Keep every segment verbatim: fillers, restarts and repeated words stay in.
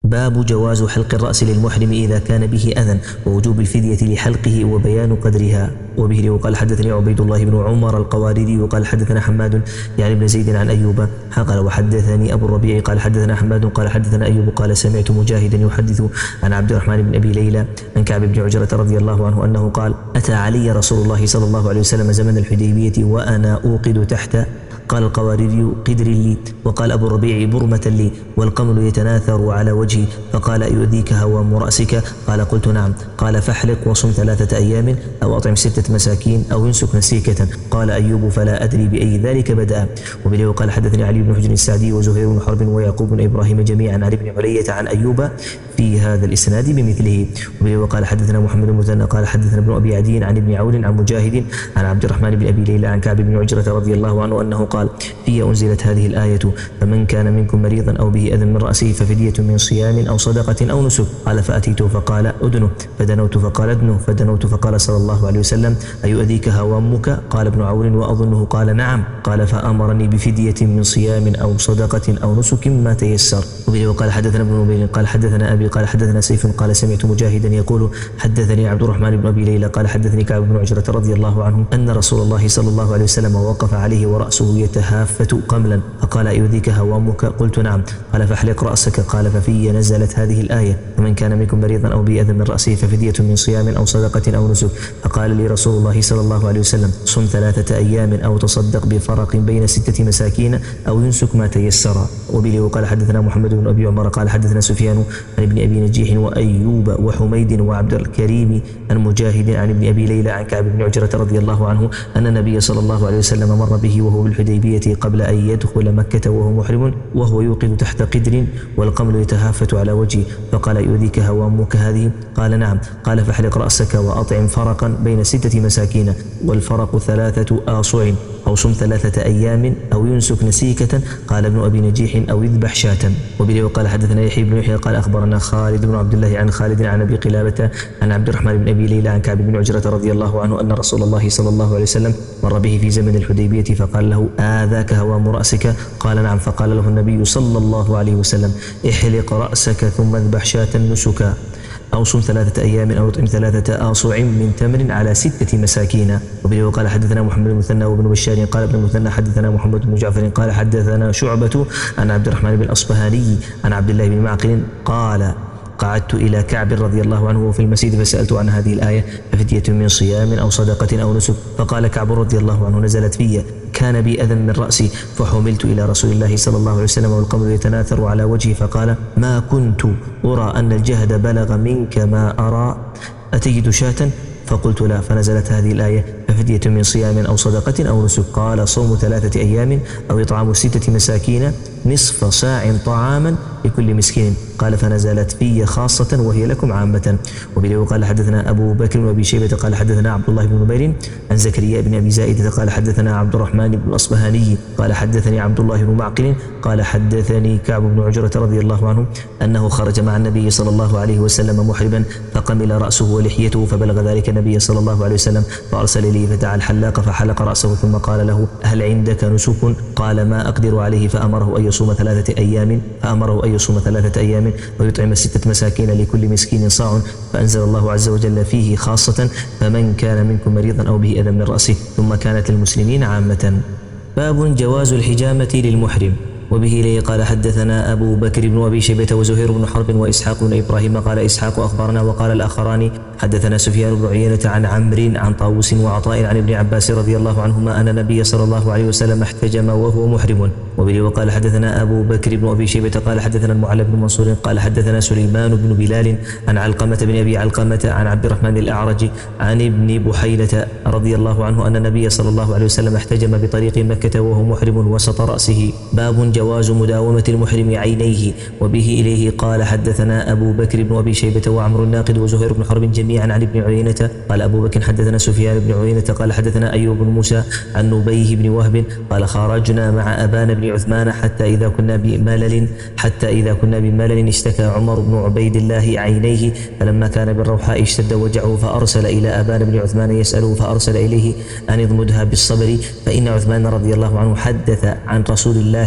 باب جواز حلق الرأس للمحرم إذا كان به أذى ووجوب الفدية لحلقه وبيان قدرها. وبه وقال حدثني عبيد الله بن عمر القواردي وقال حدثنا حماد يعني بن زيد عن أيوب قال وحدثني أبو الربيع قال حدثنا حماد قال حدثنا أيوب قال سمعت مجاهدا يحدث عن عبد الرحمن بن أبي ليلى عن كعب بن عجرة رضي الله عنه أنه قال أتى علي رسول الله صلى الله عليه وسلم زمن الحديبية وأنا أوقد تحت قال القواردي قدر لي وقال أبو الربيع برمة لي والقمل يتناثر على وجهي فقال يؤذيك هوام رأسك قال قلت نعم قال فاحلق وصم ثلاثة أيام أو أطعم ستة مساكين أو ينسك نسيكة قال أيوب فلا أدري بأي ذلك بدأ. وبه وقال حدثني علي بن حجر السعدي وزهير بن حرب ويعقوب بن إبراهيم جميعا عن ابن علية عن أيوب في هذا الإسناد بمثله. وبه وقال حدثنا محمد بن مثنى قال حدثنا ابن أبي عدي عن ابن عون عن مجاهد عن عبد الرحمن بن أبي ليلى عن كعب بن عجرة رضي الله عنه أنه قال في أنزلت هذه الآية فمن كان منكم مريضا أو به أذى من رأسه ففدية من صيام أو صدقة أو نسك قال فأتيته فقال أدنه فدنوت فقال ادنه فدنوت فقال صلى الله عليه وسلم أيؤذيك هوامك قال ابن عون وأظنه قال نعم قال فأمرني بفدية من صيام أو صدقة أو نسك ما تيسر. وبه وقال حدثنا ابن نبيل قال حدثنا أبي قال حدثنا سيف قال سمعت مجاهدا يقول حدثني عبد الرحمن بن أبي ليلى قال حدثني كعب بن عجرة رضي الله عنه أن رسول الله صلى الله عليه وسلم وقف عليه ورأسه يتهافت قملا فقال أيؤذيك هوامك قلت نعم قال فاحلق رأسك قال ففي نزلت هذه الآية فمن كان منكم مريضا أو به أذى من رأسه ففدية من صيام أو صدقة أو نسك فقال لي رسول الله صلى الله عليه وسلم صم ثلاثة أيام أو تصدق بفرق بين ستة مساكين أو ينسك ما تيسر. وبه وقال حدثنا محمد بن أبي عمر قال حدثنا سفيان عن ابن أبي نجيح وأيوب وحميد وعبد الكريم عن مجاهد عن ابن أبي ليلى عن كعب بن عجرة رضي الله عنه أن النبي صلى الله عليه وسلم مر به وهو بالحديبية قبل أن يدخل مكة وهو محرم وهو يوقد تحت قدر والقمل يتهافت على وجهه فقال يؤذيك هوامك هذه قال نعم قال فاحلق رأسك وأطعم فرقا بين ستة مساكين والفرق ثلاثة آصع أو صم ثلاثة أيام أو ينسك نسيكة قال ابن أبي نجيح أو يذبح شاة. وبه وقال حدثنا يحيى بن يحيى قال أخبرنا خالد بن عبد الله عن خالد عن أبي قلابة عن عبد الرحمن بن أبي ليلى عن كعب بن عجرة رضي الله عنه أن رسول الله صلى الله عليه وسلم مر به في زمن الحديبية فقال له آذاك هوام رأسك قال نعم فقال له النبي صلى الله عليه وسلم احلق رأسك ثم اذبح شاة نسكا أو صم ثلاثة أيام أو اطعم ثلاثة آصع من تمر على ستة مساكين. وبه وقال حدثنا محمد بن المثنى وابن بشار قال ابن المثنى حدثنا محمد بن جعفر قال حدثنا شعبة عن عبد الرحمن بن الأصبهاني عن عبد الله بن معقل قال قعدت إلى كعب رضي الله عنه في المسجد فسألت عن هذه الآية ففدية من صيام أو صدقة أو نسك فقال كعب رضي الله عنه نزلت في كان بي أذى من رأسي فحملت إلى رسول الله صلى الله عليه وسلم والقمر يتناثر على وجهي فقال ما كنت أرى أن الجهد بلغ منك ما أرى أتجد شاة فقلت لا فنزلت هذه الآية ففدية من صيام أو صدقة أو نسك قال صوم ثلاثة أيام أو إطعام ستة مساكين نصف صاع طعاما لكل مسكين قال فنزلت في خاصة وهي لكم عامة. وبه قال حدثنا أبو بكر وأبي شيبة قال حدثنا عبد الله بن نمير عن زكريا بن أبي زائدة قال حدثنا عبد الرحمن بن الأصبهاني قال حدثني عبد الله بن معقل قال حدثني كعب بن عجرة رضي الله عنه أنه خرج مع النبي صلى الله عليه وسلم محربا فقمل رأسه ولحيته فبلغ ذلك النبي صلى الله عليه وسلم فأرسل إليه فدعا الحلاق فحلق رأسه ثم قال له هل عندك نسك قال ما أقدر عليه فأمره أن يصوم ثلاثة أيام فأمره أن يصوم ثلاثة أيام ويطعم ستة مساكين لكل مسكين صاع فأنزل الله عز وجل فيه خاصة فمن كان منكم مريضا أو به أذى من رأسه ثم كانت للمسلمين عامة. باب جواز الحجامة للمحرم. وبه إليه قال حدثنا أبو بكر بن أبي شيبة وزهير بن حرب وإسحاق بن إبراهيم قال إسحاق أخبرنا وقال الآخران حدثنا سفيان بن عيينة عن عمرو عن طاووس وعطاء عن ابن عباس رضي الله عنهما أن النبي صلى الله عليه وسلم احتجم وهو محرم. وبه وقال حدثنا أبو بكر بن أبي شيبة قال حدثنا المعلى بن منصور قال حدثنا سليمان بن بلال عن علقمة بن أبي علقمة عن عبد الرحمن الأعرج عن ابن بحيلة رضي الله عنه أن النبي صلى الله عليه وسلم احتجم بطريق مكة وهو محرم وسط رأسه. باب جواز مداومة المحرم عينيه. وبه إليه قال حدثنا أبو بكر بن أبي شيبة وعمر الناقد وزهير بن حرب جميعا عن ابن عيينة قال أبو بكر حدثنا سفيان بن عيينة قال حدثنا أيوب بن موسى عن نبيه بن وهب قال خرجنا مع أبان بن عثمان حتى إذا كنا بملل حتى إذا كنا بملل اشتكى عمر بن عبيد الله عينيه فلما كان بالروحاء اشتد وجعه فأرسل إلى أبان بن عثمان يسأله فأرسل إليه أن اضمدها بالصبر فإن عثمان رضي الله عنه حدث عن رسول الله صلى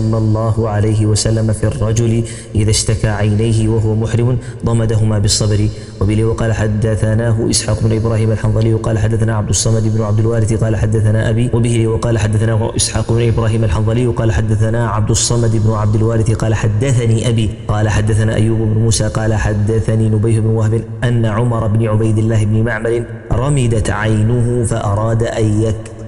صلى الله عليه وسلم في الرجل إذا اشتكى عينيه وهو محرم ضمدهما بالصبر. وبه وقال حدثناه إسحاق بن إبراهيم الحنظلي قال حدثنا عبد الصمد بن عبد الوارث قال حدثنا أبي. وبه وقال حدثناه إسحاق بن إبراهيم الحنظلي قال حدثنا عبد الصمد بن عبد الوارث قال حدثني أبي قال حدثنا أيوب بن موسى قال حدثني نبيه بن وهب أن عمر بن عبيد الله بن معمر رمدت عينه فأراد أن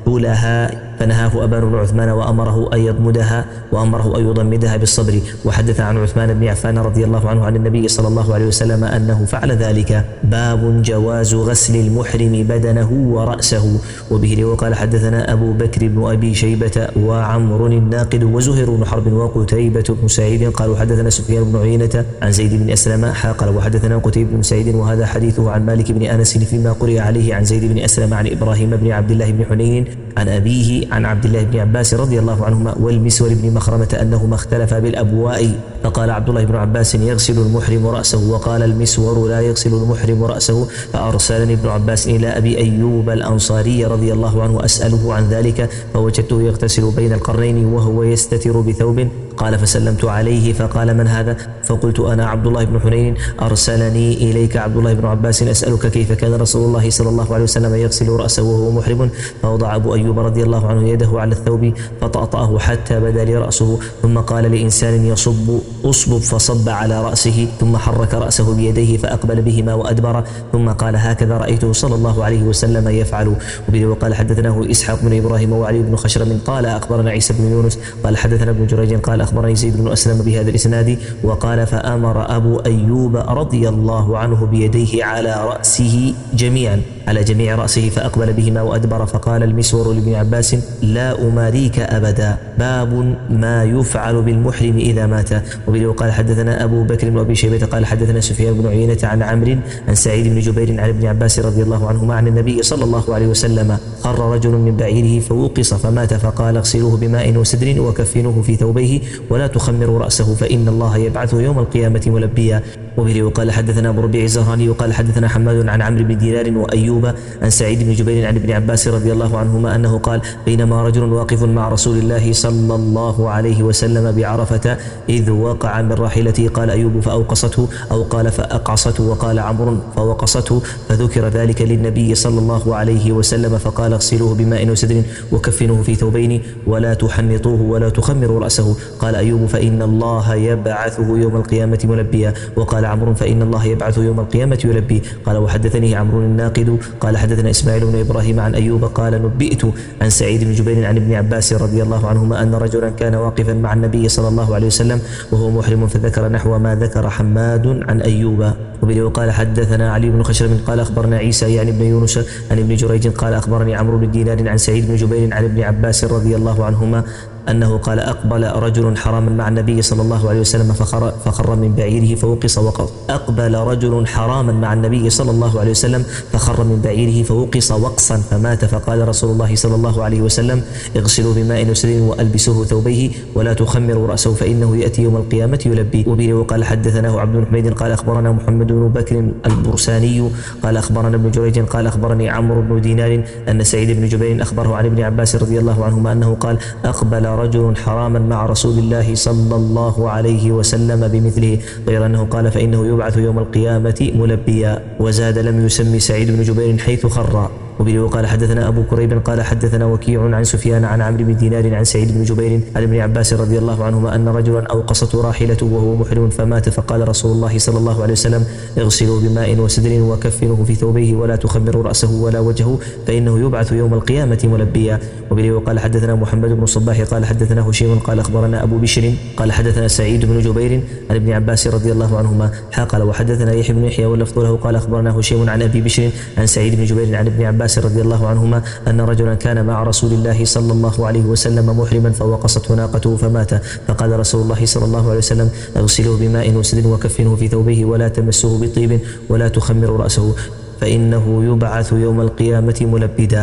يكحلها فنهاه أبان بن عثمان وأمره أن يضمدها وأمره أن يضمدها بالصبر. وحدث عن عثمان بن عفان رضي الله عنه عن النبي صلى الله عليه وسلم أنه فعل ذلك. باب جواز غسل المحرم بدنه ورأسه. وبه وقال حدثنا أبو بكر بن أبي شيبة وعمر الناقد وزهير بن حرب وقتيبة بن سعيد قالوا حدثنا سفيان بن عيينة عن زيد بن أسلم قال وحدثنا قتيبة بن سعيد وهذا حديثه عن مالك بن أنس فيما قرئ عليه عن زيد بن أسلم عن إبراهيم بن عبد الله بن حنين عن أبيه عن عبد الله بن عباس رضي الله عنهما والمسور بن مخرمة أنهما اختلفا بالأبواء فقال عبد الله بن عباس يغسل المحرم رأسه وقال المسور لا يغسل المحرم رأسه. فأرسلني ابن عباس إلى أبي أيوب الأنصاري رضي الله عنه أسأله عن ذلك فوجدته يغتسل بين القرنين وهو يستتر بثوب قال فسلمت عليه فقال من هذا؟ فقلت أنا عبد الله بن حنين أرسلني إليك عبد الله بن عباس أسألك كيف كان رسول الله صلى الله عليه وسلم يغسل رأسه وهو محرم. فوضع أبو أيوب رضي الله عنه يده على الثوب فطأطأه حتى بدا لي رأسه ثم قال لإنسان يصب أصبب فصب على رأسه ثم حرك رأسه بيديه فأقبل بهما وأدبر ثم قال هكذا رأيته صلى الله عليه وسلم يفعل. وبه وقال حدثناه إسحاق بن إبراهيم وعلي بن خشرم قال أخبرنا عيسى بن يونس قال حدثنا ابن جريج قال أخبرني زيد بن أسلم بهذا الإسناد وقال فأمر أبو أيوب رضي الله عنه بيديه على رأسه جميعا على جميع رأسه فأقبل بهما وأدبر. فقال المسور لابن عباس لا أماريك أبدا. باب ما يفعل بالمحرم إذا مات. وبه وقال حدثنا أبو بكر بن أبي شيبة قال حدثنا سفيان بن عيينة عن عمرو عن سعيد بن جبير عن ابن عباس رضي الله عنهما عن النبي صلى الله عليه وسلم خر رجل من بعيره فوقص فمات فقال اغسلوه بماء وسدر وكفنوه في ثوبيه ولا تخمروا رأسه فإن الله يبعثه يوم القيامة ملبيا. وبه وقال حدثنا أبو ربيع الزهراني وقال حدثنا حماد عن عمرو بن دينار وأيوب عن سعيد بن جبير عن ابن عباس رضي الله عنهما أنه قال بينما رجل واقف مع رسول الله صلى الله عليه وسلم بعرفة إذ وقع من راحلته قال أيوب فأوقصته أو قال فأقعصته وقال عمرو فوقصته فذكر ذلك للنبي صلى الله عليه وسلم فقال اغسلوه بماء وسدر وكفنوه في ثوبين ولا تحنطوه ولا تخمروا رأسه. قال أيوب فإن الله يبعثه يوم القيامة ملبيا. وقال عمرو فإن الله يبعثه يوم القيامة يلبي. قال وحدثني عمرو الناقد قال حدثنا إسماعيل بن إبراهيم عن أيوب قال نبئت عن سعيد بن جبير عن ابن عباس رضي الله عنهما أن رجلا كان واقفا مع النبي صلى الله عليه وسلم وهو محرم فذكر نحو ما ذكر حماد عن أيوب. وبه وقال حدثنا علي بن خشرم قال أخبرنا عيسى يعني ابن يونس عن ابن جريج قال أخبرني عمرو بن دينار عن سعيد بن جبير عن ابن عباس رضي الله عنهما أنه قال أقبل رجل حراما مع النبي صلى الله عليه وسلم فخر, فخر من بعيره فوقص وقص. أقبل رجل حراما مع النبي صلى الله عليه وسلم فخر من بعيره فوقص وقصا فمات فقال رسول الله صلى الله عليه وسلم اغسلوا بماء وسدر وألبسوه ثوبيه ولا تخمروا رأسه فإنه يأتي يوم القيامة يلبي. وبه وقال حدثناه عبد بن حميد قال أخبرنا محمد بن بكر البرساني قال أخبرنا ابن جريج قال أخبرني عمرو بن دينار أن سعيد بن جبير أخبره عن ابن عباس رضي الله عنهما أنه قال أقبل رجل حراما مع رسول الله صلى الله عليه وسلم بمثله غير أنه قال فإنه يبعث يوم القيامة ملبيا. وزاد لم يسمي سعيد بن جبير حيث خر. وبه وقال حدثنا أبو كريب قال حدثنا وكيع عن سفيان عن عمرو بن دينار عن سعيد بن جبير عن ابن عباس رضي الله عنهما أن رجلا أوقصته راحلته وهو محرم فمات فقال رسول الله صلى الله عليه وسلم اغسلوا بماء وسدر وكفنوه في ثوبيه ولا تخمروا رأسه ولا وجهه فإنه يبعث يوم القيامة ملبيا. وبه وقال حدثنا محمد بن الصباح قال حدثنا هشيم قال أخبرنا أبو بشر قال حدثنا سعيد بن جبير عن ابن عباس رضي الله عنهما قال وحدثنا يحيى بن يحيى واللفظ له قال أخبرنا هشيم عن أبي بشر عن سعيد بن جبير عن ابن عباس رضي الله عنهما أن رجلا كان مع رسول الله صلى الله عليه وسلم محرما فوقصته ناقته فمات فقال رسول الله صلى الله عليه وسلم اغسلوه بماء وسدر وكفنوه في ثوبه ولا تمسوه بطيب ولا تخمروا رأسه فإنه يبعث يوم القيامة ملبدا.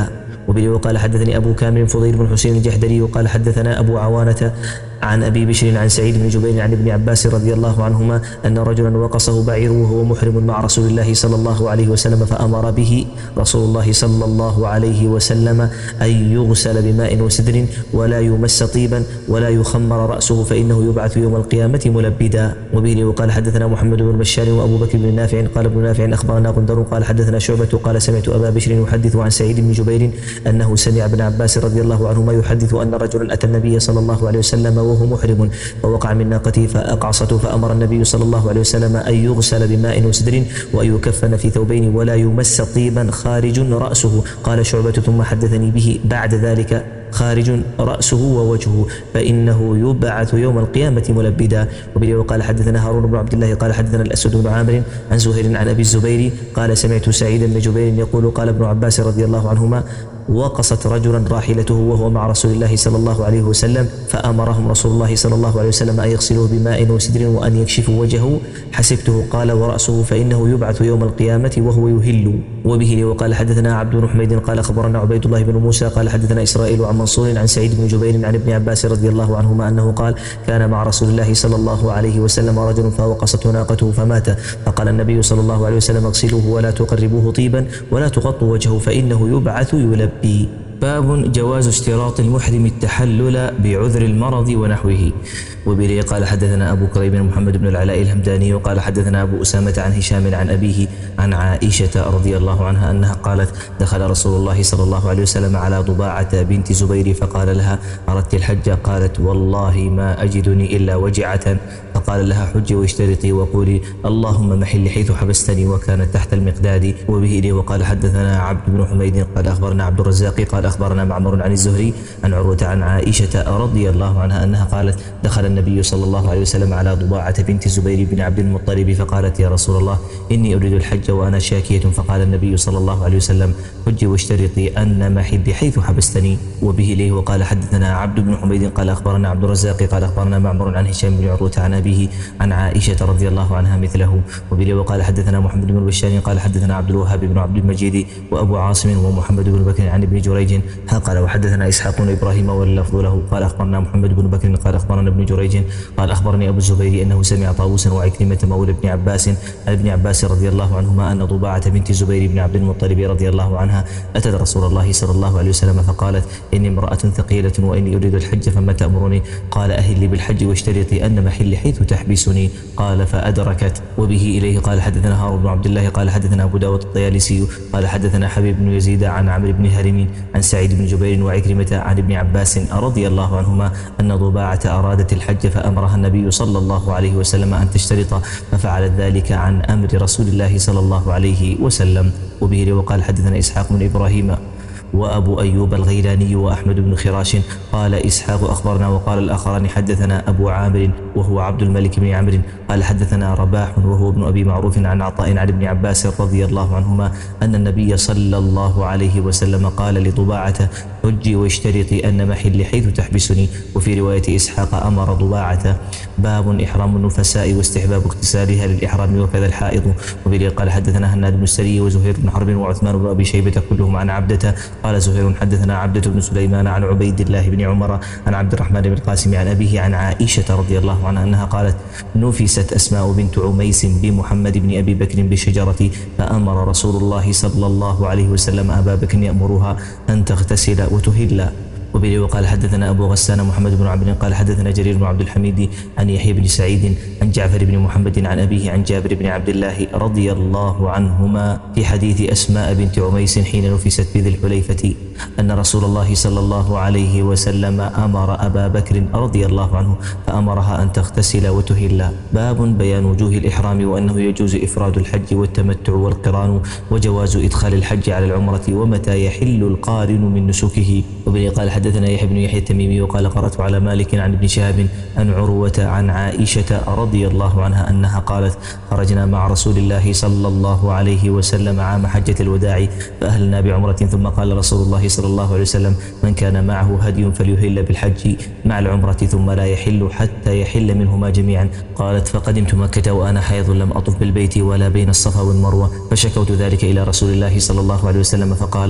وبه وقال حدثني أبو كامل فضيل بن حسين الجحدري قال حدثنا أبو عوانة عن أبي بشر عن سعيد بن جبير عن ابن عباس رضي الله عنهما أن رجلا وقصه بعير وهو محرم مع رسول الله صلى الله عليه وسلم فأمر به رسول الله صلى الله عليه وسلم أن يغسل بماء وسدر ولا يمس طيبا ولا يخمر رأسه فإنه يبعث يوم القيامة ملبدا. وبه وقال حدثنا محمد بن بشار وأبو بكر بن نافع قال ابن نافع أخبرنا غندر قال حدثنا شعبة قال سمعت أبا بشر يحدث عن سعيد بن جبير أنه سمع ابن عباس رضي الله عنهما يحدث أن رجلا أتى النبي صلى الله عليه وسلم وهو محرم فوقع من ناقته فأقعصته فأمر النبي صلى الله عليه وسلم أن يغسل بماء وسدر وأن يكفن في ثوبين ولا يمس طيبا خارج رأسه. قال شعبة ثم حدثني به بعد ذلك خارج رأسه ووجهه فإنه يبعث يوم القيامة ملبدا. وبه وقال حدثنا هارون بن عبد الله قال حدثنا الأسود بن عامر عن زهير عن أبي الزبير قال سمعت سعيد بن جبير يقول قال ابن عباس رضي الله عنهما وقصت رجلا راحلته وهو مع رسول الله صلى الله عليه وسلم فأمرهم رسول الله صلى الله عليه وسلم أن يغسلوه بماء وسدر وأن يكشفوا وجهه حسبته قال ورأسه فإنه يبعث يوم القيامة وهو يهل. وبه وقال حدثنا عبد بن حميد قال أخبرنا عبيد الله بن موسى قال حدثنا إسرائيل عن منصور عن سعيد بن جبير عن ابن عباس رضي الله عنهما أنه قال كان مع رسول الله صلى الله عليه وسلم رجل فوقصته ناقته فمات فقال النبي صلى الله عليه وسلم اغسلوه ولا تقربوه طيبا ولا تغطوا وجهه فإنه يبعث يلبي. باب جواز اشتراط المحرم التحلل بعذر المرض ونحوه. وبه قال حدثنا أبو كريب محمد بن العلاء الهمداني وقال حدثنا أبو أسامة عن هشام عن أبيه عن عائشة رضي الله عنها أنها قالت دخل رسول الله صلى الله عليه وسلم على ضباعة بنت زبير فقال لها أردت الحج؟ قالت والله ما أجدني إلا وجعة فقال لها حجي واشترطي وقولي اللهم محل حيث حبستني وكانت تحت المقداد. وبه إليه وقال حدثنا عبد بن حميد قال أخبرنا عبد الرزاق قال أخبرنا معمر عن الزهري عن عروة عن عائشة رضي الله عنها أنها قالت دخل النبي صلى الله عليه وسلم على ضباعة بنت الزبير بن عبد المطلب فقالت يا رسول الله إني أريد الحج وأنا شاكية فقال النبي صلى الله عليه وسلم حجي واشترطي أن محل حيث حبستني. وبه إليه وقال حدثنا عبد بن حميد قال أخبرنا عبد الرزاق قال أخبرنا معمر عن هشام بن عروة عن أبيه عن عائشة رضي الله عنها مثله. وبه وقال حدثنا محمد بن بشار قال حدثنا عبد الوهاب بن عبد المجيد وأبو عاصم ومحمد بن بكر عن ابن جريج قال وحدثنا إسحاق بن إبراهيم واللفظ له قال أخبرنا محمد بن بكر قال أخبرنا ابن جريج قال أخبرني أبو الزبير أنه سمع طاووسا وعكرمة مولى ابن عباس عن ابن عباس رضي الله عنهما أن ضباعة بنت الزبير بن عبد المطلب رضي الله عنها أتت رسول الله صلى الله عليه وسلم فقالت إني امرأة ثقيلة وإني أريد الحج فما تأمرني؟ قال أهلي بالحج واشترطي أن محل حيث تحبسني. قال فأدركت. وبه إليه قال حدثنا هارون بن عبد الله قال حدثنا أبو داود الطيالسي قال حدثنا حبيب بن يزيد عن عمرو بن هرم عن سعيد بن جبير وعكرمة عن ابن عباس رضي الله عنهما أن ضباعة أرادت الحج فأمرها النبي صلى الله عليه وسلم أن تشترط ففعلت ذلك عن أمر رسول الله صلى الله عليه وسلم. وبه وقال حدثنا إسحاق بن إبراهيم وأبو أيوب الغيلاني وأحمد بن خراش قال إسحاق أخبرنا وقال الآخران حدثنا أبو عامر وهو عبد الملك بن عمرو قال حدثنا رباح وهو ابن أبي معروف عن عطاء عن ابن عباس رضي الله عنهما أن النبي صلى الله عليه وسلم قال لضباعة حجي واشترطي أن محل حيث تحبسني. وفي رواية إسحاق أمر ضباعة. باب إحرام النفساء واستحباب اغتسالها للإحرام وكذا الحائض. وبه قال حدثنا هناد بن السري وزهير بن حرب وعثمان بن أبي شيبة كلهم عن عبدة قال زهير حدثنا عبدة بن سليمان عن عبيد الله بن عمر عن عبد الرحمن بن القاسم عن أبيه عن عائشة رضي الله عنها أنها قالت نفست أسماء بنت عميس بمحمد بن أبي بكر بالشجرة فأمر رسول الله صلى الله عليه وسلم أبا بكر يأمرها أن تغتسل وتهل. وبه وقال حدثنا أبو غسان محمد بن عبد قال حدثنا جرير بن عبد الحميد عن يحيى بن سعيد عن جعفر بن محمد عن أبيه عن جابر بن عبد الله رضي الله عنهما في حديث أسماء بنت عميس حين نفست بذي الحليفة أن رسول الله صلى الله عليه وسلم أمر أبا بكر رضي الله عنه فأمرها أن تغتسل وتهل. باب بيان وجوه الإحرام وأنه يجوز إفراد الحج والتمتع والقران وجواز إدخال الحج على العمرة ومتى يحل القارن من نسكه. وبه قال حدثنا يحيى بن يحيى التميمي وقال قرأت على مالك عن ابن شهاب عن عروة عن عائشة رضي الله عنها أنها قالت خرجنا مع رسول الله صلى الله عليه وسلم عام حجة الوداع فأهلنا بعمرة ثم قال رسول الله صلى الله عليه وسلم من كان معه هدي فليهل بالحج مع العمرة ثم لا يحل حتى يحل منهما جميعا. قالت فقدمت مكة وأنا حيض لم أطف بالبيت ولا بين الصفا والمروة فشكوت ذلك إلى رسول الله صلى الله عليه وسلم فقال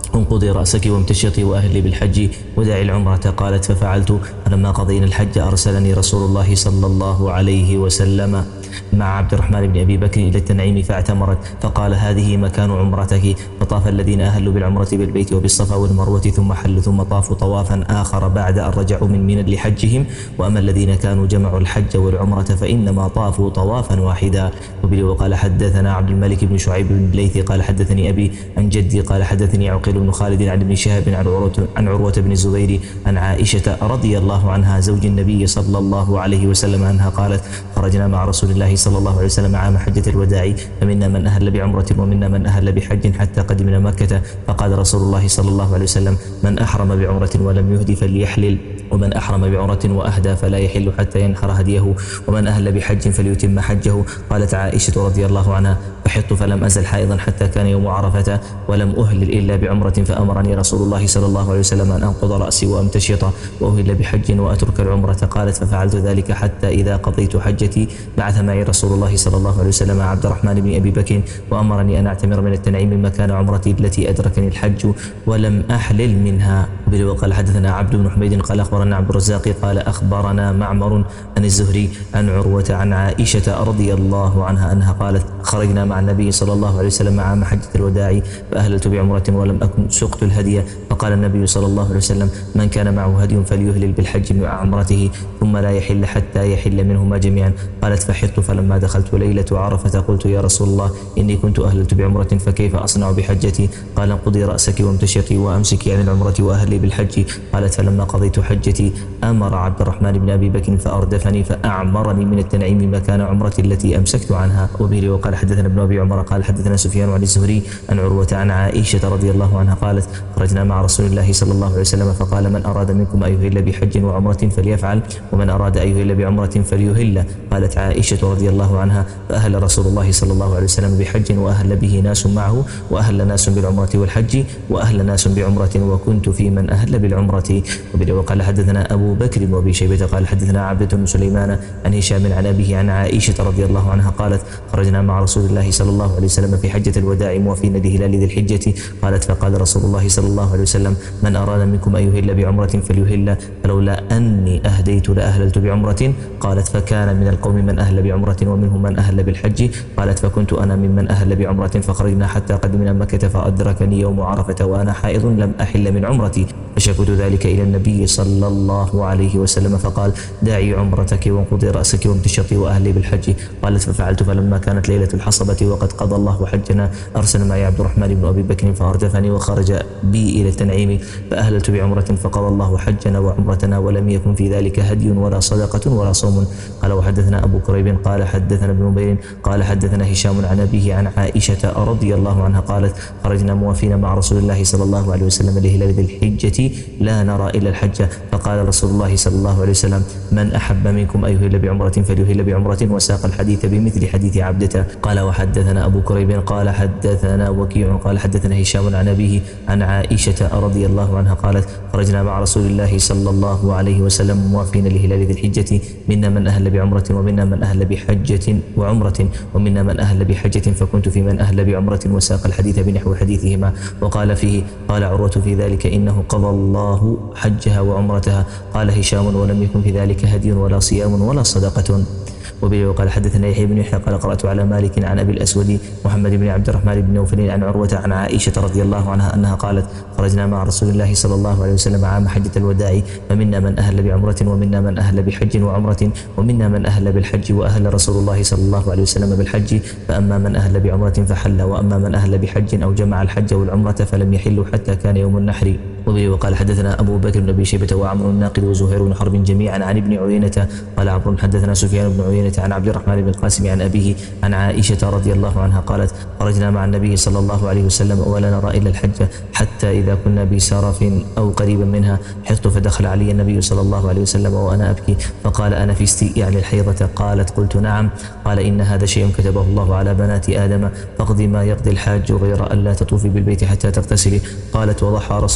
انقضي رأسك وامتشطي وأهلي بالحج ودعي العمرة. قالت ففعلت، فلما قضينا الحج أرسلني رسول الله صلى الله عليه وسلم مع عبد الرحمن بن أبي بكر إلى التنعيم فاعتمرت، فقال هذه مكان عمرتك. فطاف الذين أهلوا بالعمرة بالبيت وبالصفا والمروة ثم حلوا ثم طافوا طوافا آخر بعد أن رجعوا من منى لحجهم. وأما الذين كانوا جمعوا الحج والعمرة فإنما طافوا طوافا واحدا. وقال حدثنا عبد الملك بن شعيب بن ليث قال حدثني أبي عن جدي قال حدثني عقيل بن خالد عن ابن شهاب عن عروة, عن عروة بن الزبير عن عائشة رضي الله عنها زوج النبي صلى الله عليه وسلم عنها قالت خرجنا مع رسول الله صلى الله عليه وسلم عام حجة الوداع، فمنا من أهل بعمرة ومنا من أهل بحج حتى قدمنا مكة، فقال رسول الله صلى الله عليه وسلم من أحرم بعمرة ولم يهدي فليحلل، ومن أحرم بعمرة وأهدى فلا يحل حتى ينحر هديه، ومن أهل بحج فليتم حجه. قالت عائشة رضي الله عنها فحطت فلم أزل حائضا حتى كان يوم عرفة ولم أهلل إلا بعمرة، فأمرني رسول الله صلى الله عليه وسلم أن أنقض رأسي وأمتشط وأهل بحج وأترك العمرة. قالت ففعلت ذلك حتى إذا قضيت حجتي بعث معي رسول الله صلى الله عليه وسلم عبد الرحمن بن أبي بكر وأمرني أن أعتمر من التنعيم مكان عمرتي التي أدركني الحج ولم أحلل منها. وقال حدثنا عبد بن حميد قال أخبرنا عبد الرزاق قال أخبرنا معمر عن الزهري عن عروة عن عائشة رضي الله عنها أنها قالت خرجنا مع النبي صلى الله عليه وسلم عام حجة الوداع فأهللت بعمرة ولم أكن سقت الهدي، فقال النبي صلى الله عليه وسلم من كان معه هدي فليهلل بالحج مع عمرته ثم لا يحل حتى يحل منهما جميعا. قالت فحطت فلما دخلت ليلة عرفة قلت يا رسول الله إني كنت أهللت بعمرة فكيف أصنع بحجتي؟ قال انقضي رأسك وامتشطي وأمسكي عن العمرة وأهلي بالحج. قالت فلما قضيت حجتي أمر عبد الرحمن بن أبي بكر فأردفني فأعمرني من التنعيم مكان عمرتي التي أمسكت عنها. وبه وقال حدثنا ابن أبي عمر قال حدثنا سفيان عن الزهري عن عروة عن عائشة رضي الله عنها قالت خرجنا مع رسول الله صلى الله عليه وسلم فقال من أراد منكم أن يهل بحج وعمرة فليفعل ومن أراد أن يهل بعمرة فليهل. قالت عائشة رضي الله عنها فأهل رسول الله صلى الله عليه وسلم بحج وأهل به ناس معه وأهل ناس بالعمرة والحج وأهل ناس بعمرة وكنت في من أهل بالعمرة. وقال حدثنا أبو بكر وأبي شيبة قال حدثنا عبدة بن سليمان عن هشام عن أبيه عن عائشة رضي الله عنها قالت خرجنا مع رسول الله صلى الله عليه وسلم في حجة الوداع موافين لهلال ذي الحجة. قالت فقال رسول الله صلى الله عليه وسلم من أراد منكم أن يهل بعمرة فليهل فلولا أني أهديت لأهللت بعمرة. قالت فكان من القوم من أهل بعمرة ومنهم من أهل بالحج. قالت فكنت أنا ممن أهل بعمرة فخرجنا حتى قدمنا مكة فأدركني يوم عرفة وأنا حائض لم أحل من عمرتي، فشكوت ذلك إلى النبي صلى الله عليه وسلم فقال دعي عمرتك وانقضي رأسك وامتشطي وأهلي بالحج. قالت ففعلت فلما كانت ليلة الحصبة وقد قضى الله حجنا أرسل معي عبد الرحمن بن أبي بكر فأردفني وخرج بي إلى التنعيم فأهللت بعمرة فقضى الله حجنا وعمرتنا ولم يكن في ذلك هدي ولا صدقة ولا صوم. قال وحدثنا أبو كريب قال حدثنا ابن نمير قال حدثنا هشام عن أبيه عن عائشة رضي الله عنها قالت خرجنا موافين مع رسول الله صلى الله عليه وسلم لهلال ذي الحجة لا نرى إلا الحج، فقال رسول الله صلى الله عليه وسلم من أحب منكم أن يهل بعمرة فليهل بعمرة، وساق الحديث بمثل حديث عبدة. قال وحدثنا أبو كريب قال حدثنا وكيع قال حدثنا هشام عن أبيه عن عائشة رضي الله عنها قالت خرجنا مع رسول الله صلى الله عليه وسلم موافين لهلال ذي الحجة منا من أهل بعمرة ومنا من أهل بحجة وعمرة ومنا من أهل بحجة فكنت في من أهل بعمرة، وساق الحديث بنحو حديثهما. وقال فيه قال عروة في ذلك إنه قضى الله حجها وعمرتها. قال هشام ولم يكن في ذلك هدي ولا صيام ولا صدقة. وبه وقال حدثنا يحيى بن يحيى قال قرأت على مالك عن أبي الأسود محمد بن عبد الرحمن بن نوفل عن عروة عن عائشة رضي الله عنها أنها قالت خرجنا مع رسول الله صلى الله عليه وسلم عام حجة الوداع فمنا من أهل بعمرة ومنا من أهل بحج وعمرة ومنا من أهل بالحج وأهل رسول الله صلى الله عليه وسلم بالحج، فأما من أهل بعمرة فحل وأما من أهل بحج أو جمع الحج والعمرة فلم يحلوا حتى كان يوم النحر. وبه وقال حدثنا أبو بكر بن أبي شيبة وعمرو الناقد وزهير بن حرب جميعا عن ابن عيينة قال عمرو حدثنا سفيان بن عيينة عن عبد الرحمن بن القاسم عن أبيه عن عائشة رضي الله عنها قالت خرجنا مع النبي صلى الله عليه وسلم ولا نرى إلا الحج حتى إذا كنا بسرف أو قريبا منها حطت فدخل علي النبي صلى الله عليه وسلم وأنا أبكي فقال أنا في استيء يعني الحيضة؟ قالت قلت نعم. قال إن هذا شيء كتبه الله على بنات آدم فاقضي ما يقضي الحاج غير ألا تطوفي بالبيت حتى تغتسلي. قالت وضحى رسول الله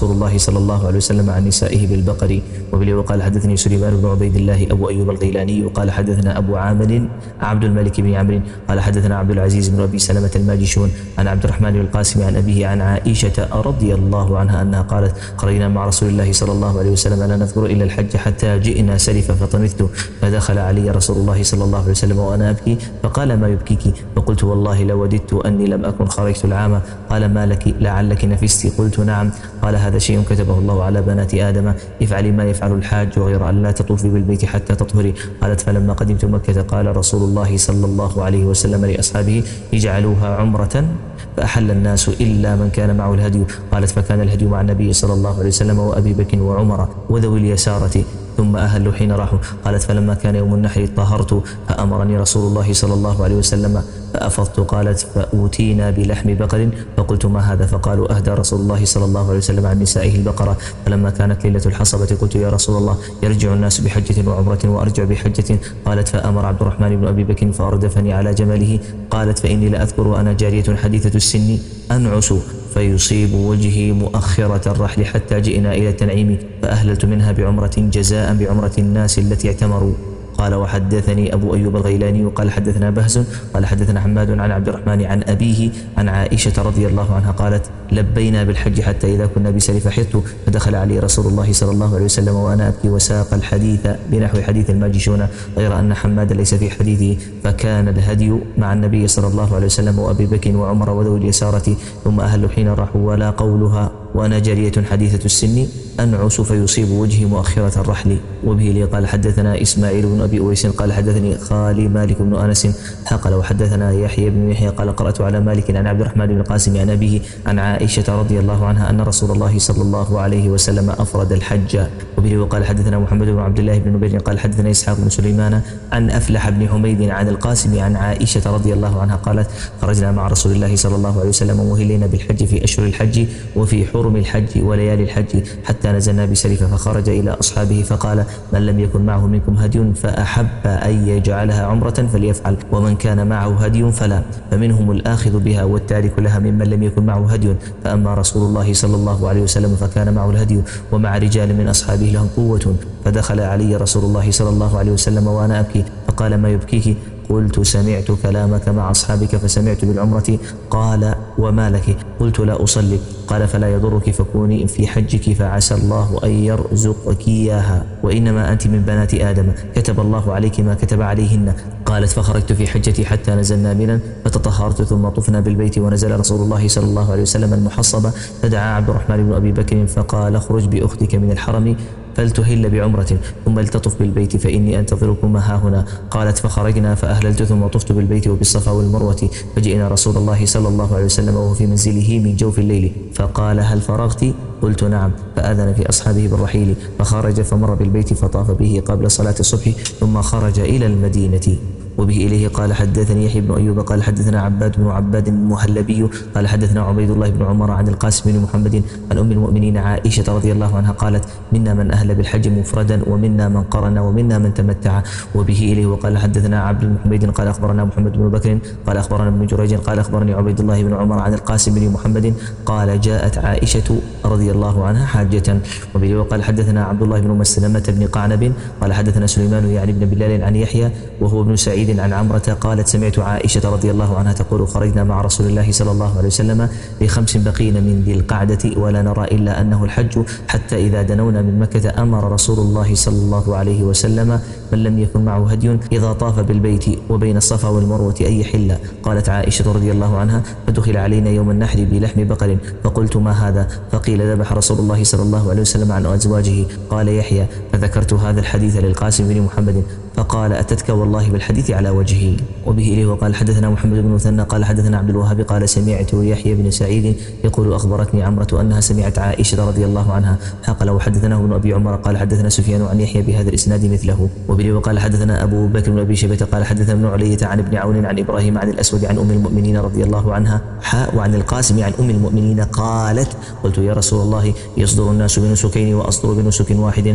صلى الله عليه وسلم عن نسائه بالبقر. وبه وقال حدثني سليمان بن عبيد الله أبو أيوب الغيلاني وقال حدثنا أبو عامر عبد الملك بن عمرو قال حدثنا عبد العزيز بن أبي سلمة الماجشون عن عبد الرحمن بن القاسم عن أبيه عن عائشة رضي الله عنها أنها قالت خرجنا مع رسول الله صلى الله عليه وسلم لا نذكر إلا الحج حتى جئنا سلف فطمثت فدخل علي رسول الله صلى الله عليه وسلم وأنا أبكي فقال ما يبكيك؟ فقلت والله لوددت أني لم أكن خرجت العام. قال ما لك لعلك نفست؟ قلت نعم. قال هذا شيء كتبه الله على بنات آدم افعلي ما يفعل الحاج غير أن لا تطوفي بالبيت حتى تطهري. قالت فلما قدمت مكة قال رسول الله صلى الله عليه وسلم لأصحابه اجعلوها عمرة فأحل الناس إلا من كان معه الهدي. قالت فكان الهدي مع النبي صلى الله عليه وسلم وأبي بكر وعمر وذوي اليسارة ثم أهلوا حين راحوا. قالت فلما كان يوم النحر طهرت فأمرني رسول الله صلى الله عليه وسلم فأفضت. قالت فأوتينا بلحم بقر فقلت ما هذا؟ فقالوا أهدى رسول الله صلى الله عليه وسلم عن نسائه البقرة. فلما كانت ليلة الحصبة قلت يا رسول الله يرجع الناس بحجة وعمرة وأرجع بحجة؟ قالت فأمر عبد الرحمن بن أبي بكر فأردفني على جمله. قالت فإني لأذكر وأنا جارية حديثة السن أنعس فيصيب وجهي مؤخرة الرحل حتى جئنا إلى التنعيم فأهللت منها بعمرة جزاء بعمرة الناس التي اعتمروا. قال وحدثني أبو أيوب الغيلاني وقال حدثنا بهز قال حدثنا حماد عن عبد الرحمن عن أبيه عن عائشة رضي الله عنها قالت لبينا بالحج حتى إذا كنا بسلف حطت فدخل علي رسول الله صلى الله عليه وسلم وأنا أبكي وساق الحديث بنحو حديث الماجشون غير أن حماد ليس في حديثه. فكان الهدي مع النبي صلى الله عليه وسلم وأبي بكر وعمر وذوي اليسارة ثم أهلوا حين راحوا ولا قولها وأنا جارية حديثة السن أنعس فيصيب وجهي مؤخرة الرحل. وبه لي قال حدثنا إسماعيل بن أبي أويس قال حدثني خالي مالك بن أنس قال وحدثنا يحيى بن يحيى قال قرأت على مالك عن عبد الرحمن بن القاسم عن أبيه عن عائشة رضي الله عنها أن رسول الله صلى الله عليه وسلم أفرد الحج. وبه وقال حدثنا محمد بن عبد الله بن نبيل قال حدثنا إسحاق بن سليمان عن أفلح بن حميد عن القاسم عن عائشة رضي الله عنها قالت خرجنا مع رسول الله صلى الله عليه وسلم ومهلين بالحج في أشهر الحج وفي حرم الحج وليالي الحج حتى نزلنا بسلف فخرج إلى أصحابه فقال من لم يكن معه منكم هدي فأحب أن يجعلها عمرة فليفعل ومن كان معه هدي فلا. فمنهم الآخذ بها والتارك لها ممن لم يكن معه هدي. فأما رسول الله صلى الله عليه وسلم فكان معه الهدي ومع رجال من أصحابه لهم قوة. فدخل علي رسول الله صلى الله عليه وسلم وأنا أبكي فقال ما يبكيك؟ قلت سمعت كلامك مع أصحابك فسمعت بالعمرة. قال وما لك؟ قلت لا أصلي. قال فلا يضرك فكوني في حجك فعسى الله أن يرزقك إياها وإنما أنت من بنات آدم كتب الله عليك ما كتب عليهن. قالت فخرجت في حجتي حتى نزلنا منى فتطهرت ثم طفنا بالبيت ونزل رسول الله صلى الله عليه وسلم المحصبة فدعا عبد الرحمن بن أبي بكر فقال اخرج بأختك من الحرم فلتهل بعمرة ثم التطف بالبيت فإني أنتظركما ها هنا. قالت فخرجنا فأهللت ثم طفت بالبيت وبالصفا والمروة فجئنا رسول الله صلى الله عليه وسلم وهو في منزله من جوف الليل فقال هل فرغت؟ قلت نعم. فأذن في أصحابه بالرحيل فخرج فمر بالبيت فطاف به قبل صلاة الصبح ثم خرج إلى المدينة. وبه إليه قال حدثني يحيى بن أيوب قال حدثنا عباد بن عباد المهلبي قال حدثنا عبيد الله بن عمر عن القاسم بن محمد عن أم المؤمنين عائشة رضي الله عنها قالت منا من أهل بالحج مفردا ومنا من قرن ومنا من تمتع. وبه إليه وقال حدثنا عبد بن حميد قال أخبرنا محمد بن بكر قال أخبرنا ابن جريج قال أخبرني عبيد الله بن عمر عن القاسم بن محمد قال جاءت عائشة رضي الله عنها حاجة. وبه وقال حدثنا عبد الله بن مسلمة بن قعنب قال حدثنا سليمان يعني بن بلال عن يحيى وهو ابن سعيد عن عمرة قالت سمعت عائشة رضي الله عنها تقول خرجنا مع رسول الله صلى الله عليه وسلم لخمس بقين من ذي القعدة ولا نرى إلا أنه الحج حتى إذا دنونا من مكة أمر رسول الله صلى الله عليه وسلم من لم يكن معه هدي إذا طاف بالبيت وبين الصفا والمروة أن يحل. قالت عائشة رضي الله عنها فدخل علينا يوم النحر بلحم بقر فقلت ما هذا؟ فقيل ذبح رسول الله صلى الله عليه وسلم عن أزواجه. قال يحيى فذكرت هذا الحديث للقاسم بن محمد فقال أتتك والله بالحديث على وجهه. وبه إليه وقال حدثنا محمد بن مثنى قال حدثنا عبد الوهاب قال سمعت يحيى بن سعيد يقول أخبرتني عمرة أنها سمعت عائشة رضي الله عنها قال وحدثناه ابن أبي عمر قال حدثنا سفيان عن يحيى بهذا الإسناد مثله. وبه وقال حدثنا أبو بكر بن أبي شيبة قال حدثنا ابن علية عن ابن عون عن إبراهيم عن الأسود عن أم المؤمنين رضي الله عنها حاء وعن القاسم عن أم المؤمنين قالت قلت يا رسول الله يصدر الناس بنسكين وأصدر بنسك واحد؟ قال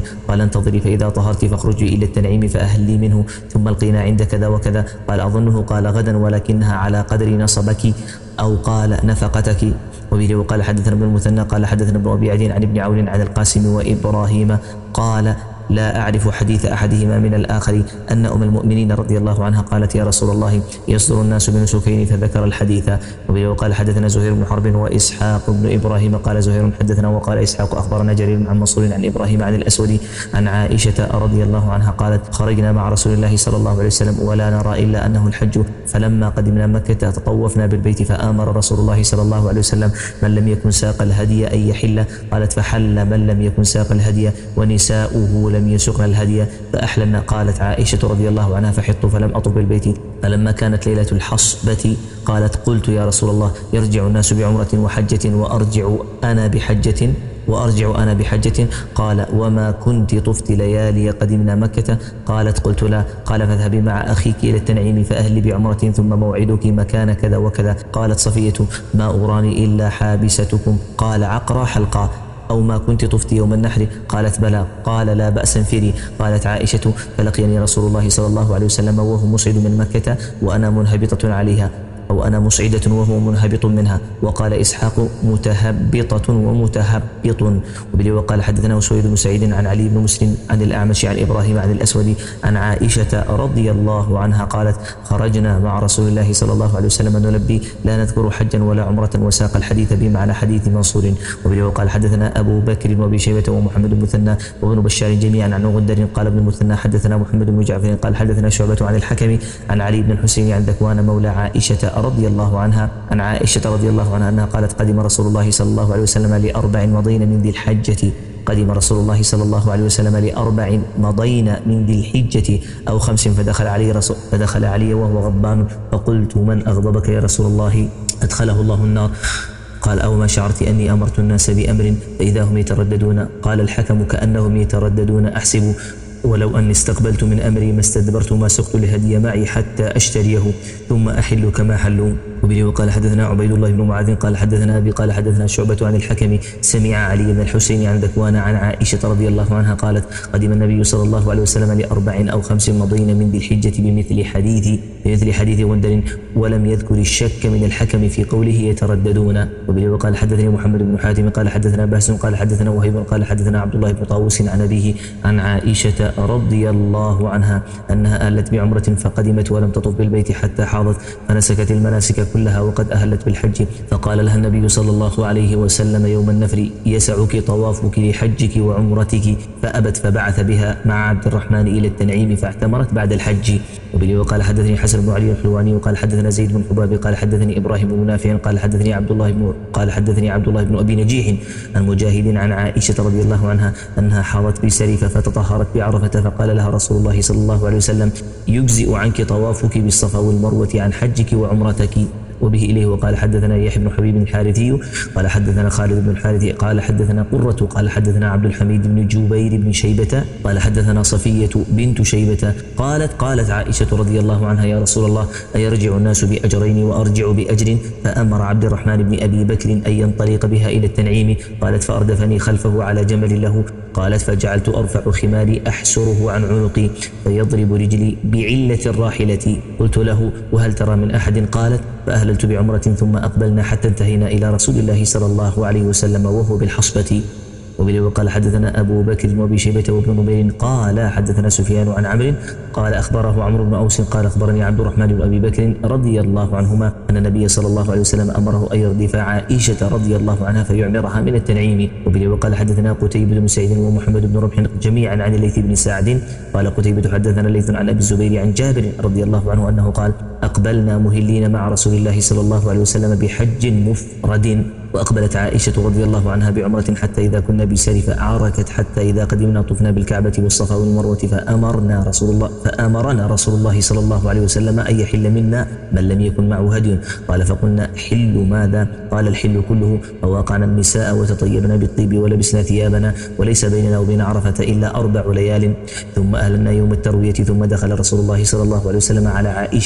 فانتظري فإذا طهرت فاخرجي إلى التنعيم فأهلي منه ثم القينا عند كذا وكذا. قال أظنه قال غدا ولكنها على قدر نصبك أو قال نفقتك. وبه وقال حدثنا ابن المثنى قال حدثنا ابن أبي عدي عن ابن عون عن القاسم وإبراهيم قال لا أعرف حديث أحدهما من الآخر أن أم المؤمنين رضي الله عنها قالت يا رسول الله يصدر الناس بنسكين فذكر الحديث. وبه وقال حدثنا زهير بن حرب وإسحاق بن إبراهيم قال زهير حدثنا وقال إسحاق أخبرنا جرير عن منصور عن إبراهيم عن الأسود عن عائشة رضي الله عنها قالت خرجنا مع رسول الله صلى الله عليه وسلم ولا نرى إلا أنه الحج فلما قدمنا مكة تطوفنا بالبيت فآمر رسول الله صلى الله عليه وسلم من لم يكن ساق الهدي أن يحل. قالت فحل من لم يكن ساق الهدي ونساؤه لم يسقن الهدي فأحللنا. قالت عائشة رضي الله عنها فحطت فلم أطب بالبيت فلما كانت ليلة الحصبة قالت قلت يا رسول الله يرجع الناس بعمرة وحجة وأرجع أنا بحجة وأرجع أنا بحجة. قال وما كنت طفت ليالي قدمنا مكة؟ قالت قلت لا. قال فاذهبي مع أخيك إلى التنعيم فأهلي بعمرة ثم موعدك مكان كذا وكذا. قالت صفية ما أغراني إلا حابستكم. قال عقرى حلقا أو ما كنت طفت يوم النحر؟ قالت بلى. قال لا بأس انفري. قالت عائشة فلقيني رسول الله صلى الله عليه وسلم وهو مسعد من مكة وأنا منهبطة عليها أو أنا مسعدة وهو منهبط منها. وقال إسحاق متهبطة ومتهبط. وبه وقال حدثنا سويد بن سعيد عن علي بن مسلم عن الأعمش عن إبراهيم عن الأسود عن عائشة رضي الله عنها قالت خرجنا مع رسول الله صلى الله عليه وسلم نلبي لا نذكر حجا ولا عمرة وساق الحديث بمعنى حديث منصور. وبه وقال حدثنا أبو بكر وأبي شيبة ومحمد بن مثنى وابن بشار جميعا عن غندر قال ابن المثنى حدثنا محمد بن جعفر قال حدثنا شعبة عن الحكم عن علي بن الحسين عن ذكوان مولى عائشة رضي الله عنها عن عائشة رضي الله عنها أنها قالت قدم رسول الله صلى الله عليه وسلم لأربع مضين من ذي الحجة قدم رسول الله صلى الله عليه وسلم لأربع مضين من ذي الحجة أو خمس فدخل علي رسول فدخل علي وهو غضبان فقلت من أغضبك يا رسول الله؟ أدخله الله النار. قال أو ما شعرت أني أمرت الناس بأمر فإذا هم يترددون؟ قال الحكم كأنهم يترددون أحسب ولو أني استقبلت من أمري ما استدبرت ما سقت لهدي معي حتى أشتريه ثم أحل كما حلوا. وبه وقال حدثنا عبيد الله بن معاذ قال حدثنا أبي قال حدثنا شعبة عن الحكم سمع علي بن الحسين عن ذكوان عن عائشة رضي الله عنها قالت قدم النبي صلى الله عليه وسلم لأربع أو خمس مضين من ذي الحجة بمثل حديث بمثل حديث غندر ولم يذكر الشك من الحكم في قوله يترددون. وبه وقال حدثني محمد بن حاتم قال حدثنا بهز قال حدثنا وهيب قال حدثنا عبد الله بن طاووس عن أبيه عن عائشة رضي الله عنها أنها أهلت بعمرة فقدمت ولم تطف بالبيت حتى حاضت فنسكت المناسك كلها وقد أهلت بالحج فقال لها النبي صلى الله عليه وسلم يوم النفر يسعك طوافك لحجك وعمرتك فأبت فبعث بها مع عبد الرحمن إلى التنعيم فاعتمرت بعد الحج. وبه وقال حدثني حسن بن علي الحلواني وقال حدثنا زيد بن حباب قال حدثني إبراهيم بن نافع قال حدثني عبد الله بن قال حدثني عبد الله بن أبي نجيح عن مجاهد عن عائشة رضي الله عنها أنها حاضت بسرف فتطهرت بعرفة فقال لها رسول الله صلى الله عليه وسلم يجزئ عنك طوافك بالصفا والمروة عن حجك وعمرتك. وبه إليه وقال حدثنا يحيى بن حبيب الحارثي قال حدثنا خالد بن الحارث قال حدثنا قرة قال حدثنا عبد الحميد بن جبير بن شيبة قال حدثنا صفية بنت شيبة قالت قالت عائشة رضي الله عنها يا رسول الله أيرجع الناس بأجرين وأرجع بأجر؟ فأمر عبد الرحمن بن أبي بكر أن ينطلق بها إلى التنعيم. قالت فأردفني خلفه على جمل له. قالت فجعلت أرفع خماري أحسره عن عنقي فيضرب رجلي بعلة الراحلة. قلت له وهل ترى من أحد؟ قالت فأهللت بعمرة ثم أقبلنا حتى انتهينا إلى رسول الله صلى الله عليه وسلم وهو بالحصبة. وبه وقال حدثنا أبو بكر وأبي شيبة وابن نمير قال حدثنا سفيان عن عمرو قال أخبره عمرو بن أوس قال أخبرني عبد الرحمن بن أبي بكر رضي الله عنهما أن النبي صلى الله عليه وسلم أمره أن يردف عائشة رضي الله عنها فيعمرها من التنعيم. وبه وقال حدثنا قتيبة بن سعيد ومحمد بن ربح جميعا عن الليث بن سعد قال قتيبة حدثنا الليث عن أبي الزبير عن جابر رضي الله عنه أنه قال أقبلنا مهلين مع رسول الله صلى الله عليه وسلم بحج مفرد وأقبلت عائشة رضي الله عنها بعمرة حتى إذا كنا بسرف عاركت حتى إذا قدمنا طفنا بالكعبة والصفا والمروة فأمرنا رسول الله فأمرنا رسول الله صلى الله عليه وسلم أن يحل منا من لم يكن معه هدي. قال فقلنا حل ماذا؟ قال الحل كله. فواقعنا النساء وتطيبنا بالطيب ولبسنا ثيابنا وليس بيننا وبين عرفة إلا أربع ليال ثم أهلنا يوم التروية ثم دخل رسول الله صلى الله عليه وسلم على عائشة رضي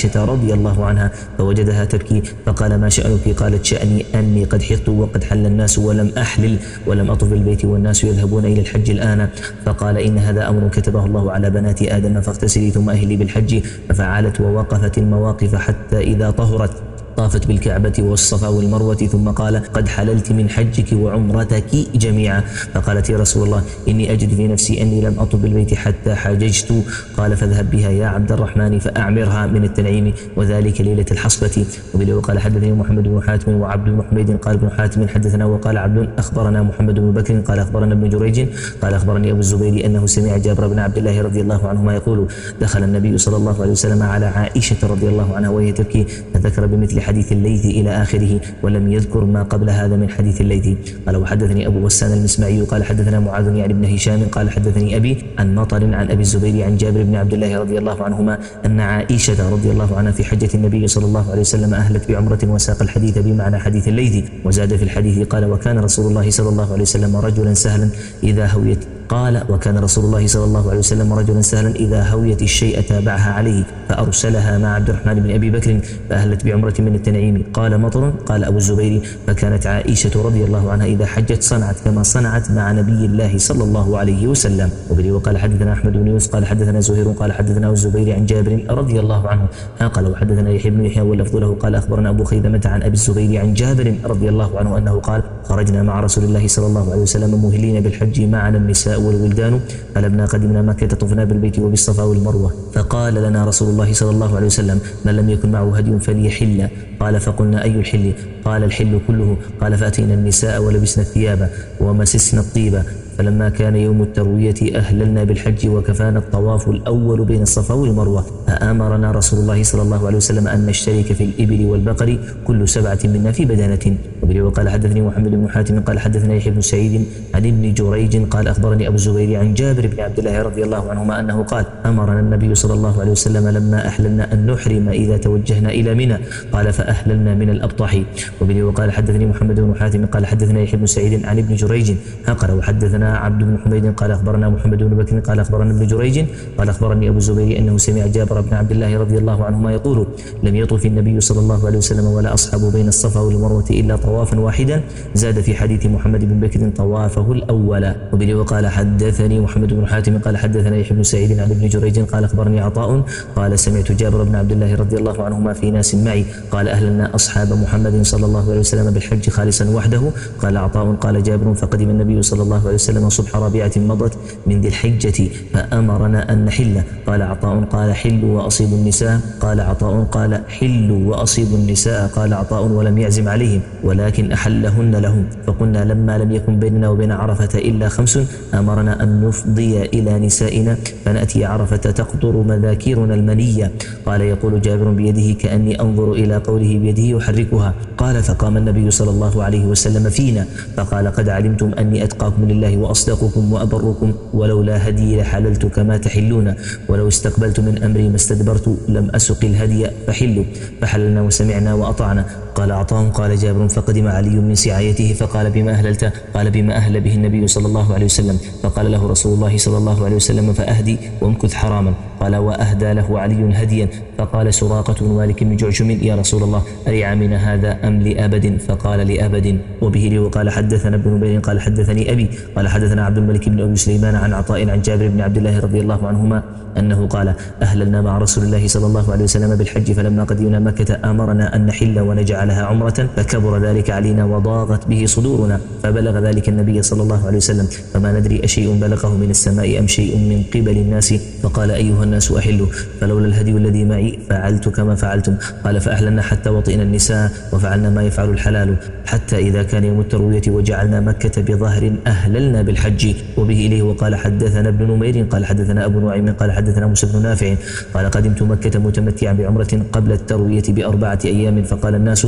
رضي الله عنها فوجدها تبكي فقال ما شأنك؟ قالت شأني أني قد حضت وقد حل الناس ولم أحلل ولم أطف البيت والناس يذهبون إلى الحج الآن. فقال إن هذا أمر كتبه الله على بنات آدم فاغتسلي ثم أهلي بالحج. ففعلت ووقفت المواقف حتى إذا طهرت طافت بالكعبة والصفا والمروة ثم قال قد حللت من حجك وعمرتك جميعا. فقالت يا رسول الله إني أجد في نفسي أني لم أطب بالبيت حتى حججت. قال فاذهب بها يا عبد الرحمن فأعمرها من التنعيم وذلك ليلة الحصبة. وبه قال حدثني محمد بن حاتم وعبد بن حميد قال ابن حاتم حدثنا وقال عبد أخبرنا محمد بن بكر قال أخبرنا ابن جريج قال أخبرني أبو الزبير أنه سمع جابر بن عبد الله رضي الله عنهما يقول دخل النبي صلى الله عليه وسلم على عائشة رضي الله عنها وهي تبكي فذكر بمثل حديث الليث إلى آخره ولم يذكر ما قبل هذا من حديث الليث. قال وحدثني أبو غسان المسمعي قال حدثنا معاذ يعني بن هشام قال حدثني أبي عن مطر عن أبي الزبير عن جابر بن عبد الله رضي الله عنهما أن عائشة رضي الله عنها في حجة النبي صلى الله عليه وسلم أهلت بعمرة وساق الحديث بمعنى حديث الليث وزاد في الحديث قال وكان رسول الله صلى الله عليه وسلم رجلا سهلا إذا هويت قال وكان رسول الله صلى الله عليه وسلم رجلا سهلا إذا هويت الشيء تابعها عليه فأرسلها مع عبد الرحمن بن أبي بكر فأهلت بعمرة من التنعيم. قال مطر قال أبو الزبير فكانت عائشة رضي الله عنها إذا حجت صنعت كما صنعت مع نبي الله صلى الله عليه وسلم. وبه وقال حدثنا أحمد بن يونس قال حدثنا زهير قال حدثنا أبو الزبير عن جابر رضي الله عنه قال وحدثنا يحيى بن يحيى واللفظ له قال أخبرنا أبو خيثمة عن أبي الزبير عن جابر رضي الله عنه أنه قال خرجنا مع رسول الله صلى الله عليه وسلم مهلين بالحج معنا النساء والولدان فلما قدمنا مكة طفنا بالبيت وبالصفا والمروة فقال لنا رسول الله صلى الله عليه وسلم من لم يكن معه هدي فليحل. قال فقلنا أي الحل؟ قال الحل كله. قال فأتينا النساء ولبسنا الثياب ومسسنا الطيب فلما كان يوم التروية أهللنا بالحج وكفانا الطواف الأول بين الصفا والمروة فأمرنا رسول الله صلى الله عليه وسلم أن نشترك في الإبل والبقر كل سبعة منا في بدنة. وبه وقال حدثني محمد بن حاتم قال حدثنا يحيى بن سعيد عن ابن جريج قال أخبرني أبو الزبير عن جابر بن عبد الله رضي الله عنهما أنه قال أمرنا النبي صلى الله عليه وسلم لما أحللنا أن نحرم إذا توجهنا إلى منى قال فأهللنا من الأبطح. وبه وقال حدثني محمد بن حاتم قال حدثنا يحيى بن سعيد عن ابن جريج قال وحدثنا عبد بن حميد قال أخبرنا محمد بن بكر قال أخبرنا ابن جريج قال أخبرني أبو الزبير أنه سمع جابر بن عبد الله رضي الله عنهما يقول لم يطف النبي صلى الله عليه وسلم ولا أصحابه بين الصفا والمروة إلا طوافا واحدا زاد في حديث محمد بن بكر طوافه الأول. وبه وقال حدثني محمد بن حاتم قال حدثنا يحيى بن سعيد عن ابن جريج قال أخبرني عطاء قال سمعت جابر بن عبد الله رضي الله عنهما في ناس معي قال أهلنا أصحاب محمد صلى الله عليه وسلم بالحج خالصا وحده. قال عطاء قال جابر فقدم النبي صلى الله عليه وسلم صبح ربيعة مضت من ذي الحجة فأمرنا أن نحل. قال عطاء قال حلوا وأصيبوا النساء. قال عطاء قال حلوا وأصيبوا النساء. قال عطاء ولم يعزم عليهم ولكن أحلهن لهم. فقلنا لما لم يكن بيننا وبين عرفة إلا خمس أمرنا أن نفضي إلى نسائنا فنأتي عرفة تقطر مذاكيرنا المنية. قال يقول جابر بيده كأني أنظر إلى قوله بيده يحركها. قال فقام النبي صلى الله عليه وسلم فينا فقال قد علمتم أني أتقاكم لله وأصدقكم وأبركم ولولا هدي لحللت كما تحلون ولو استقبلت من أمري ما استدبرت لم أسق الهدي فحلوا. فحللنا وسمعنا وأطعنا. قال عطاء قال جابر فقدم علي من سعايته فقال بما أهللت؟ قال بما أهل به النبي صلى الله عليه وسلم. فقال له رسول الله صلى الله عليه وسلم فأهدي وامكث حراما. قال وأهدى له علي هديا. فقال سراقة بن مالك بن جعشم يا رسول الله ألعامنا هذا أم لأبد؟ فقال لأبد. وبه وقال حدثنا ابن نمير قال حدثني أبي قال حدثنا عبد الملك بن أبي سليمان عن عطاء عن جابر بن عبد الله رضي الله عنهما أنه قال أهللنا مع رسول الله صلى الله عليه وسلم بالحج فلما قدمنا مكة أمرنا أن نحل ونجعلها عمرة فكبر ذلك علينا وضاقت به صدورنا فبلغ ذلك النبي صلى الله عليه وسلم فما ندري أشيء بلغه من السماء أم شيء من قبل الناس. فقال أيها الناس أحلوا فلولا الهدي الذي معي فعلت كما فعلتم. قال فأهلنا حتى وطئنا النساء وفعلنا ما يفعل الحلال حتى إذا كان يوم التروية وجعلنا مكة بظهر أهللنا بالحج. وبه إليه وقال حدثنا ابن نمير قال حدثنا أبو نعيم قال حدثنا موسى بن نافع قال قدمت مكة متمتعا بعمرة قبل التروية بأربعة أيام فقال الناس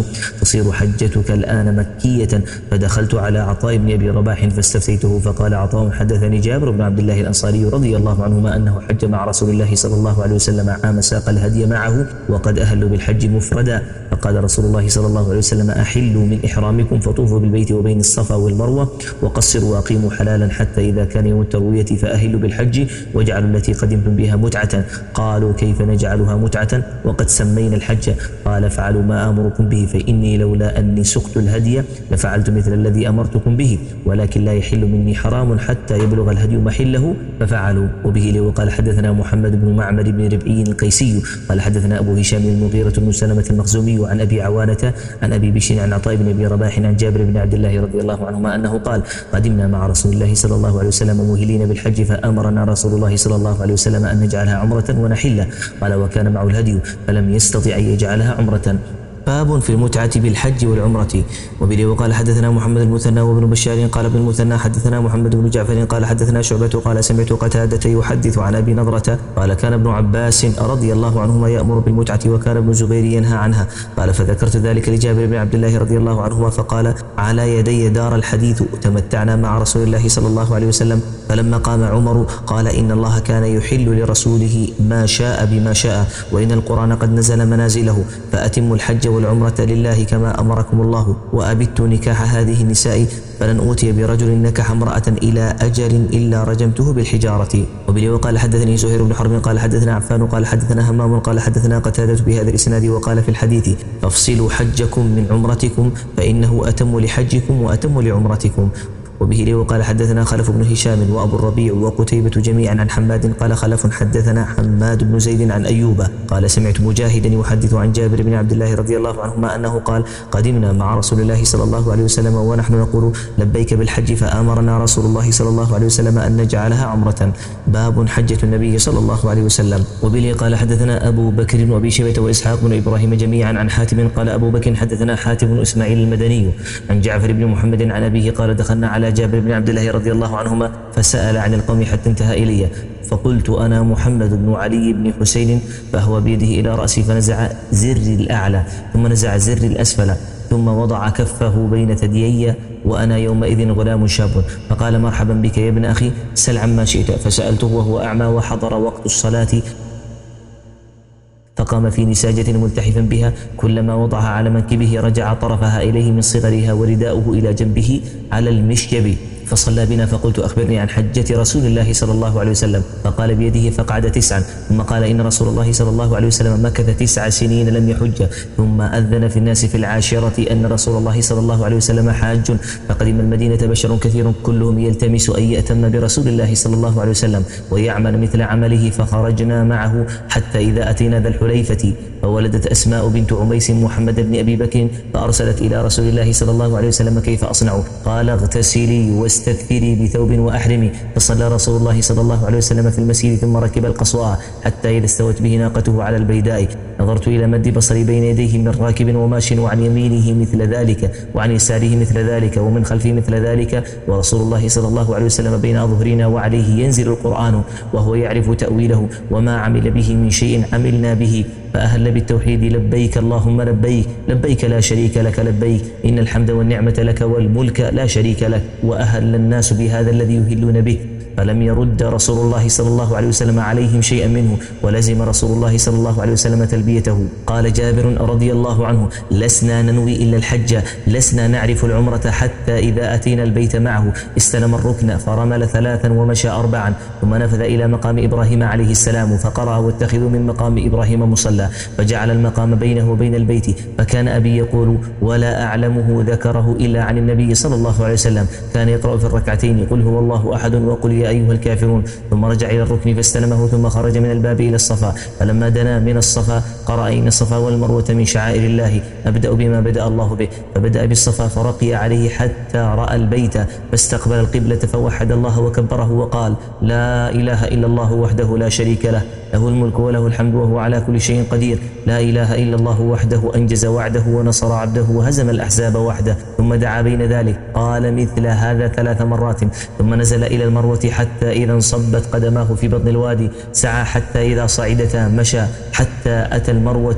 تصير حجتك الآن مكية. فدخلت على عطاء بن أبي رباح فاستفتيته فقال عطاء حدثني جابر بن عبد الله الأنصاري رضي الله عنهما أنه حج مع رسول الله صلى الله عليه وسلم عام ساق الهدي معه وقد أهلوا بالحج مفردا. فقال رسول الله صلى الله عليه وسلم أحلوا من إحرامكم فطوفوا بالبيت وبين الصفا والمروة وقصروا وأقيموا حلالا حتى إذا كان يوم التروية فأهلوا بالحج واجعلوا التي قدمتم بها متعة. قالوا كيف نجعلها متعة وقد سمينا الحج؟ قال افعلوا ما آمركم به فإني لولا أني سقت الهدي لفعلت مثل الذي أمرتكم به ولكن لا يحل مني حرام حتى يبلغ الهدي محله ففعلوا. وبه لي وقال حدثنا محمد بن معمر بن ربعي القيسي قال حدثنا أبو هشام المغيرة بن سلمة المخزومي عن أبي عوانة عن أبي بشر عن عطاء بن أبي رباح عن جابر بن عبد الله رضي الله عنهما أنه قال قدمنا مع رسول الله صلى الله عليه وسلم مهلين بالحج فأمرنا رسول الله صلى الله عليه وسلم أن نجعلها عمرة ونحلة. قال وكان معه الهدي فلم يستطع أن يجعلها عمرة. باب في المتعة بالحج والعمرة. وبه وقال حدثنا محمد المثنى وابن بشار قال ابن المثنى حدثنا محمد بن جعفر قال حدثنا شعبة قال سمعت قتادة يحدث عن أبي نضرة قال كان ابن عباس رضي الله عنهما يأمر بالمتعة وكان ابن الزبير ينهى عنها. قال فذكرت ذلك لجابر بن عبد الله رضي الله عنهما فقال على يدي دار الحديث تمتعنا مع رسول الله صلى الله عليه وسلم. فلما قام عمر قال إن الله كان يحل لرسوله ما شاء بما شاء وإن القرآن قد نزل منازله فأتموا الحج والعمرة لله كما أمركم الله وأبت نكاح هذه النساء فلن أوتي برجل نكح امرأة إلى أجل إلا رجمته بالحجارة. وبه وقال حدثني زهير بن حرب قال حدثنا عفان قال حدثنا همام قال حدثنا قتادة بهذا الإسناد وقال في الحديث فافصلوا حجكم من عمرتكم فإنه أتم لحجكم وأتم لعمرتكم. وبه لي وقال حدثنا خلف بن هشام وأبو الربيع وقتيبة جميعا عن حماد قال خلف حدثنا حماد بن زيد عن أيوب قال سمعت مجاهدا يحدث عن جابر بن عبد الله رضي الله عنهما أنه قال قدمنا مع رسول الله صلى الله عليه وسلم ونحن نقول لبيك بالحج فآمرنا رسول الله صلى الله عليه وسلم أن نجعلها عمرة. باب حجة النبي صلى الله عليه وسلم. وبه لي قال حدثنا أبو بكر وأبي شيبة وإسحاق بن إبراهيم جميعا عن حاتم قال أبو بكر حدثنا حاتم بن إسماعيل المدني عن جعفر بن محمد عن أبيه قال دخلنا على جابر بن عبد الله رضي الله عنهما فسأل عن القوم حتى انتهى إلي فقلت أنا محمد بن علي بن حسين فهو بيده إلى رأسي فنزع زر الأعلى ثم نزع زر الأسفل ثم وضع كفه بين ثديي وأنا يومئذ غلام شاب فقال مرحبا بك يا ابن أخي سل عما شئت. فسألته وهو أعمى وحضر وقت الصلاة فقام في نساجة ملتحفا بها كلما وضعها على منكبه رجع طرفها إليه من صغرها ورداؤه إلى جنبه على المشجب فصلى بنا فقلت أخبرني عن حجة رسول الله صلى الله عليه وسلم فقال بيده فقعد تسعا ثم قال إن رسول الله صلى الله عليه وسلم مكث تسع سنين لم يحج ثم أذن في الناس في العاشرة أن رسول الله صلى الله عليه وسلم حاج فقدم المدينة بشر كثير كلهم يلتمس أن يأتم برسول الله صلى الله عليه وسلم ويعمل مثل عمله فخرجنا معه حتى إذا أتينا ذا الحليفة فولدت أسماء بنت عميس محمد بن أبي بكر فأرسلت إلى رسول الله صلى الله عليه وسلم كيف أصنع؟ قال اغتسلي واستثفري بثوب وأحرمي. فصلى رسول الله صلى الله عليه وسلم في المسير ثم ركب القصواء حتى إذا استوت به ناقته على البيداء نظرت إلى مد بصري بين يديه من راكب وماش وعن يمينه مثل ذلك وعن يساره مثل ذلك ومن خلفه مثل ذلك ورسول الله صلى الله عليه وسلم بين ظهرنا وعليه ينزل القرآن وهو يعرف تأويله وما عمل به من شيء عملنا به فأهل بالتوحيد لبيك اللهم لبيك لبيك لا شريك لك لبيك إن الحمد والنعمة لك والملك لا شريك لك وأهل الناس بهذا الذي يهلون به فلم يرد رسول الله صلى الله عليه وسلم عليهم شيئا منه ولزم رسول الله صلى الله عليه وسلم تلبيته. قال جابر رضي الله عنه لسنا ننوي إلا الحج لسنا نعرف العمرة حتى إذا أتينا البيت معه استلم الركن فرمل ثلاثا ومشى أربعا ثم نفذ إلى مقام إبراهيم عليه السلام فقرأ واتخذوا من مقام إبراهيم مصلى فجعل المقام بينه وبين البيت فكان أبي يقول ولا أعلمه ذكره إلا عن النبي صلى الله عليه وسلم كان يقرأ في الركعتين قل هو الله أحد وقل يا أيها الكافرون ثم رجع إلى الركن فاستلمه ثم خرج من الباب إلى الصفا فلما دنا من الصفا قرأ إن الصفا والمروة من شعائر الله أبدأ بما بدأ الله به فبدأ بالصفا فرقي عليه حتى رأى البيت فاستقبل القبلة فوحد الله وكبره وقال لا إله إلا الله وحده لا شريك له له الملك وله الحمد وهو على كل شيء قدير لا إله إلا الله وحده أنجز وعده ونصر عبده وهزم الأحزاب وحده ثم دعا بين ذلك قال مثل هذا ثلاث مرات ثم نزل إلى المروة حتى إذا انصبت قدماه في بطن الوادي سعى حتى إذا صعدتا مشى حتى أتى المروة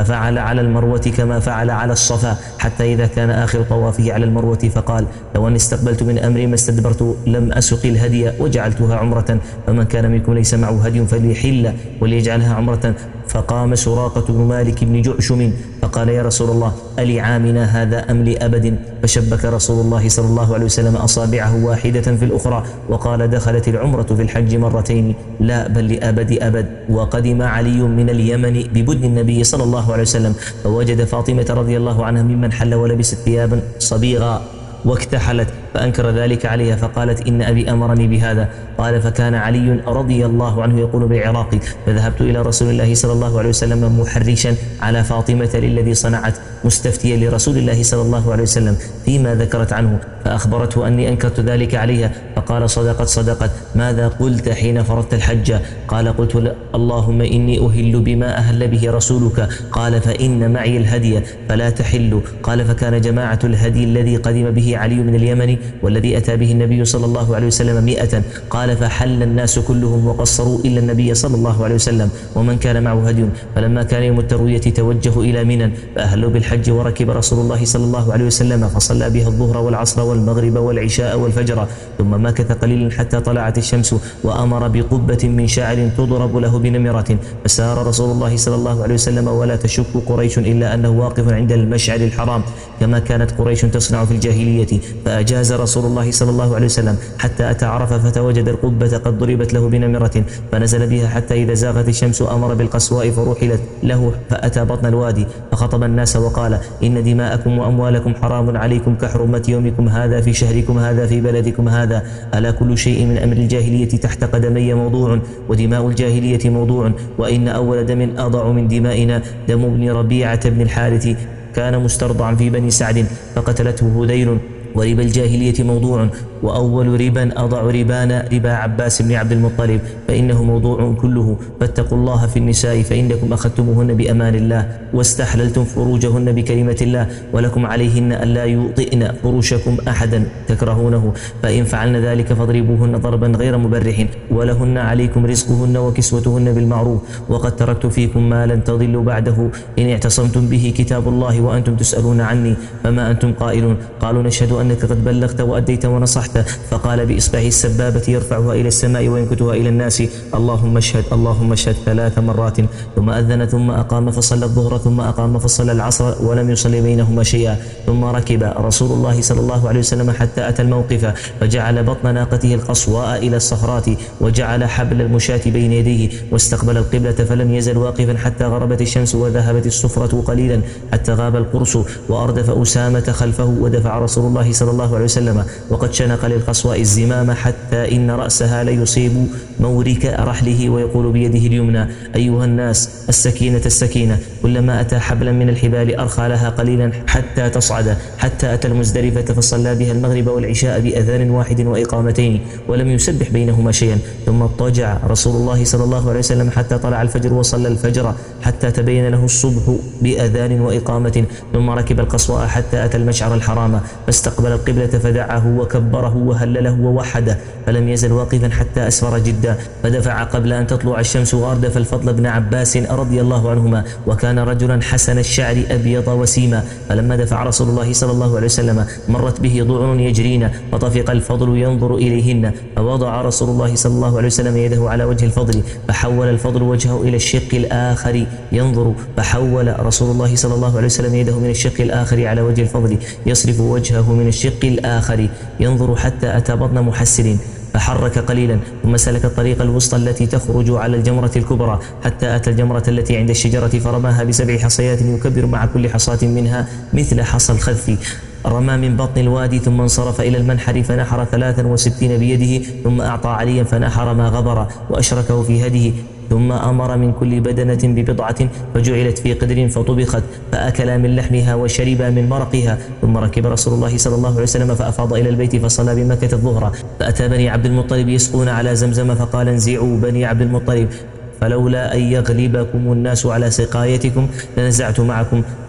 ففعل على المروة كما فعل على الصفا، حتى إذا كان آخر طوافه على المروة فقال: لو أني استقبلت من أمري ما استدبرت لم أسق الهدي وجعلتها عمرة، فمن كان منكم ليس معه هدي فليحل وليجعلها عمرة. فقام سراقة بن مالك بن جعشم فقال: يا رسول الله، ألعامنا هذا أم لأبد؟ فشبك رسول الله صلى الله عليه وسلم أصابعه واحدة في الأخرى وقال: دخلت العمرة في الحج مرتين، لا بل لأبد أبد. وقدم علي من اليمن ببدن النبي صلى الله عليه وسلم فوجد فاطمة رضي الله عنها ممن حل ولبست ثيابا صبيغا واكتحلت، فأنكر ذلك عليها فقالت: إن أبي أمرني بهذا. قال: فكان علي رضي الله عنه يقول بالعراق: فذهبت إلى رسول الله صلى الله عليه وسلم محرشا على فاطمة للذي صنعت، مستفتيا لرسول الله صلى الله عليه وسلم فيما ذكرت عنه، فأخبرته أني أنكرت ذلك عليها، فقال: صدقت صدقت، ماذا قلت حين فرضت الحج؟ قال: قلت: اللهم إني أهل بما أهل به رسولك. قال: فإن معي الهدي فلا تحل. قال: فكان جماعة الهدي الذي قدم به علي من اليمن والذي أتى به النبي صلى الله عليه وسلم مئة. قال: فحل الناس كلهم وقصروا إلا النبي صلى الله عليه وسلم ومن كان معه هدي. فلما كان يوم التروية توجهوا إلى منى فأهلوا بالحج، وركب رسول الله صلى الله عليه وسلم فصلى بها الظهر والعصر والمغرب والعشاء والفجر، ثم مكث قليلا حتى طلعت الشمس، وأمر بقبة من شعر تضرب له بنمرة. فسار رسول الله صلى الله عليه وسلم ولا تشك قريش إلا أنه واقف عند المشعر الحرام كما كانت قريش تصنع في الجاهلية. فأجاز رسول الله صلى الله عليه وسلم حتى أتى عرفة فتوجد القبة قد ضربت له بنمرة، فنزل بها حتى إذا زاغت الشمس أمر بالقصواء فرحلت له، فأتى بطن الوادي فخطب الناس وقال: إن دماءكم وأموالكم حرام عليكم كحرمة يومكم هذا في شهركم هذا في بلدكم هذا. ألا كل شيء من أمر الجاهلية تحت قدمي موضوع، ودماء الجاهلية موضوع، وإن أول دم أضع من دمائنا دم ابن ربيعة بن الحارث كان مسترضعا في بني سعد فقتلته هذيل. وربا الجاهلية موضوع، وأول ربا أضع ربانا ربا عباس بن عبد المطلب، فإنه موضوع كله. فاتقوا الله في النساء فإنكم أخذتموهن بأمان الله واستحللتم فروجهن بكلمة الله، ولكم عليهن ألا يوطئن فروشكم أحدا تكرهونه، فإن فعلن ذلك فاضربوهن ضربا غير مبرح، ولهن عليكم رزقهن وكسوتهن بالمعروف. وقد تركت فيكم ما لن تضلوا بعده إن اعتصمتم به كتاب الله وأنتم تسألون عني، فما أنتم قائلون؟ قالوا: نشهد أنك قد بلغت وأديت ونصحت. فقال بإصبعه السبابة يرفعها إلى السماء وينكتها إلى الناس: اللهم اشهد اللهم اشهد ثلاث مرات. ثم أذن ثم أقام فصلى الظهر ثم أقام فصلى العصر ولم يصلي بينهما شيئا. ثم ركب رسول الله صلى الله عليه وسلم حتى أتى الموقف، فجعل بطن ناقته القصواء إلى الصخرات، وجعل حبل المشاة بين يديه، واستقبل القبلة، فلم يزل واقفا حتى غربت الشمس وذهبت الصفرة قليلا حتى غاب القرص، وأردف أسامة خلفه، ودفع رسول الله صلى الله عليه وسلم وقد شنق للقصواء الزمام حتى إن رأسها ليصيب مورك رحله، ويقول بيده اليمنى: أيها الناس السكينة السكينة. كلما أتى حبلا من الحبال أرخى لها قليلا حتى تصعد، حتى أتى المزدلفة فصلى بها المغرب والعشاء بأذان واحد وإقامتين ولم يسبح بينهما شيئا. ثم اضطجع رسول الله صلى الله عليه وسلم حتى طلع الفجر وصلى الفجر حتى تبين له الصبح بأذان وإقامة. ثم ركب القصواء حتى أتى المشعر الحرام فاستقبل القبلة فدعاه وكبره وهلله ووحده، فلم يزل واقفا حتى أسفر جدا، فدفع قبل أن تطلع الشمس، وأردف الفضل بن عباس رضي الله عنهما، وكان رجلا حسن الشعر أبيض وسيما. فلما دفع رسول الله صلى الله عليه وسلم مرت به ضعن يجرين، فطفق الفضل ينظر إليهن، فوضع رسول الله صلى الله عليه وسلم يده على وجه الفضل، فحول الفضل وجهه إلى الشق الآخر ينظر، فحول رسول الله صلى الله عليه وسلم يده من الشق الآخر على وجه الفضل يصرف وجهه من الشق الآخر ينظر حتى أتى بطن محسر، فحرك قليلا، ثم سلك الطريق الوسطى التي تخرج على الجمرة الكبرى حتى أتى الجمرة التي عند الشجرة، فرماها بسبع حصيات يكبر مع كل حصاة منها مثل حصى الخذف. رمى من بطن الوادي ثم انصرف إلى المنحر فنحر ثلاثا وستين بيده، ثم أعطى عليا فنحر ما غبر وأشركه في هديه، ثم أمر من كل بدنة ببضعة فجعلت في قدر فطبخت، فأكلا من لحمها وشربا من مرقها. ثم ركب رسول الله صلى الله عليه وسلم فأفاض إلى البيت فصلى بمكة الظهر، فأتى بني عبد المطلب يسقون على زمزم، فقال: انزعوا بني عبد المطلب، فلولا أن يغلبكم الناس على سقايتكم لنزعت معكم،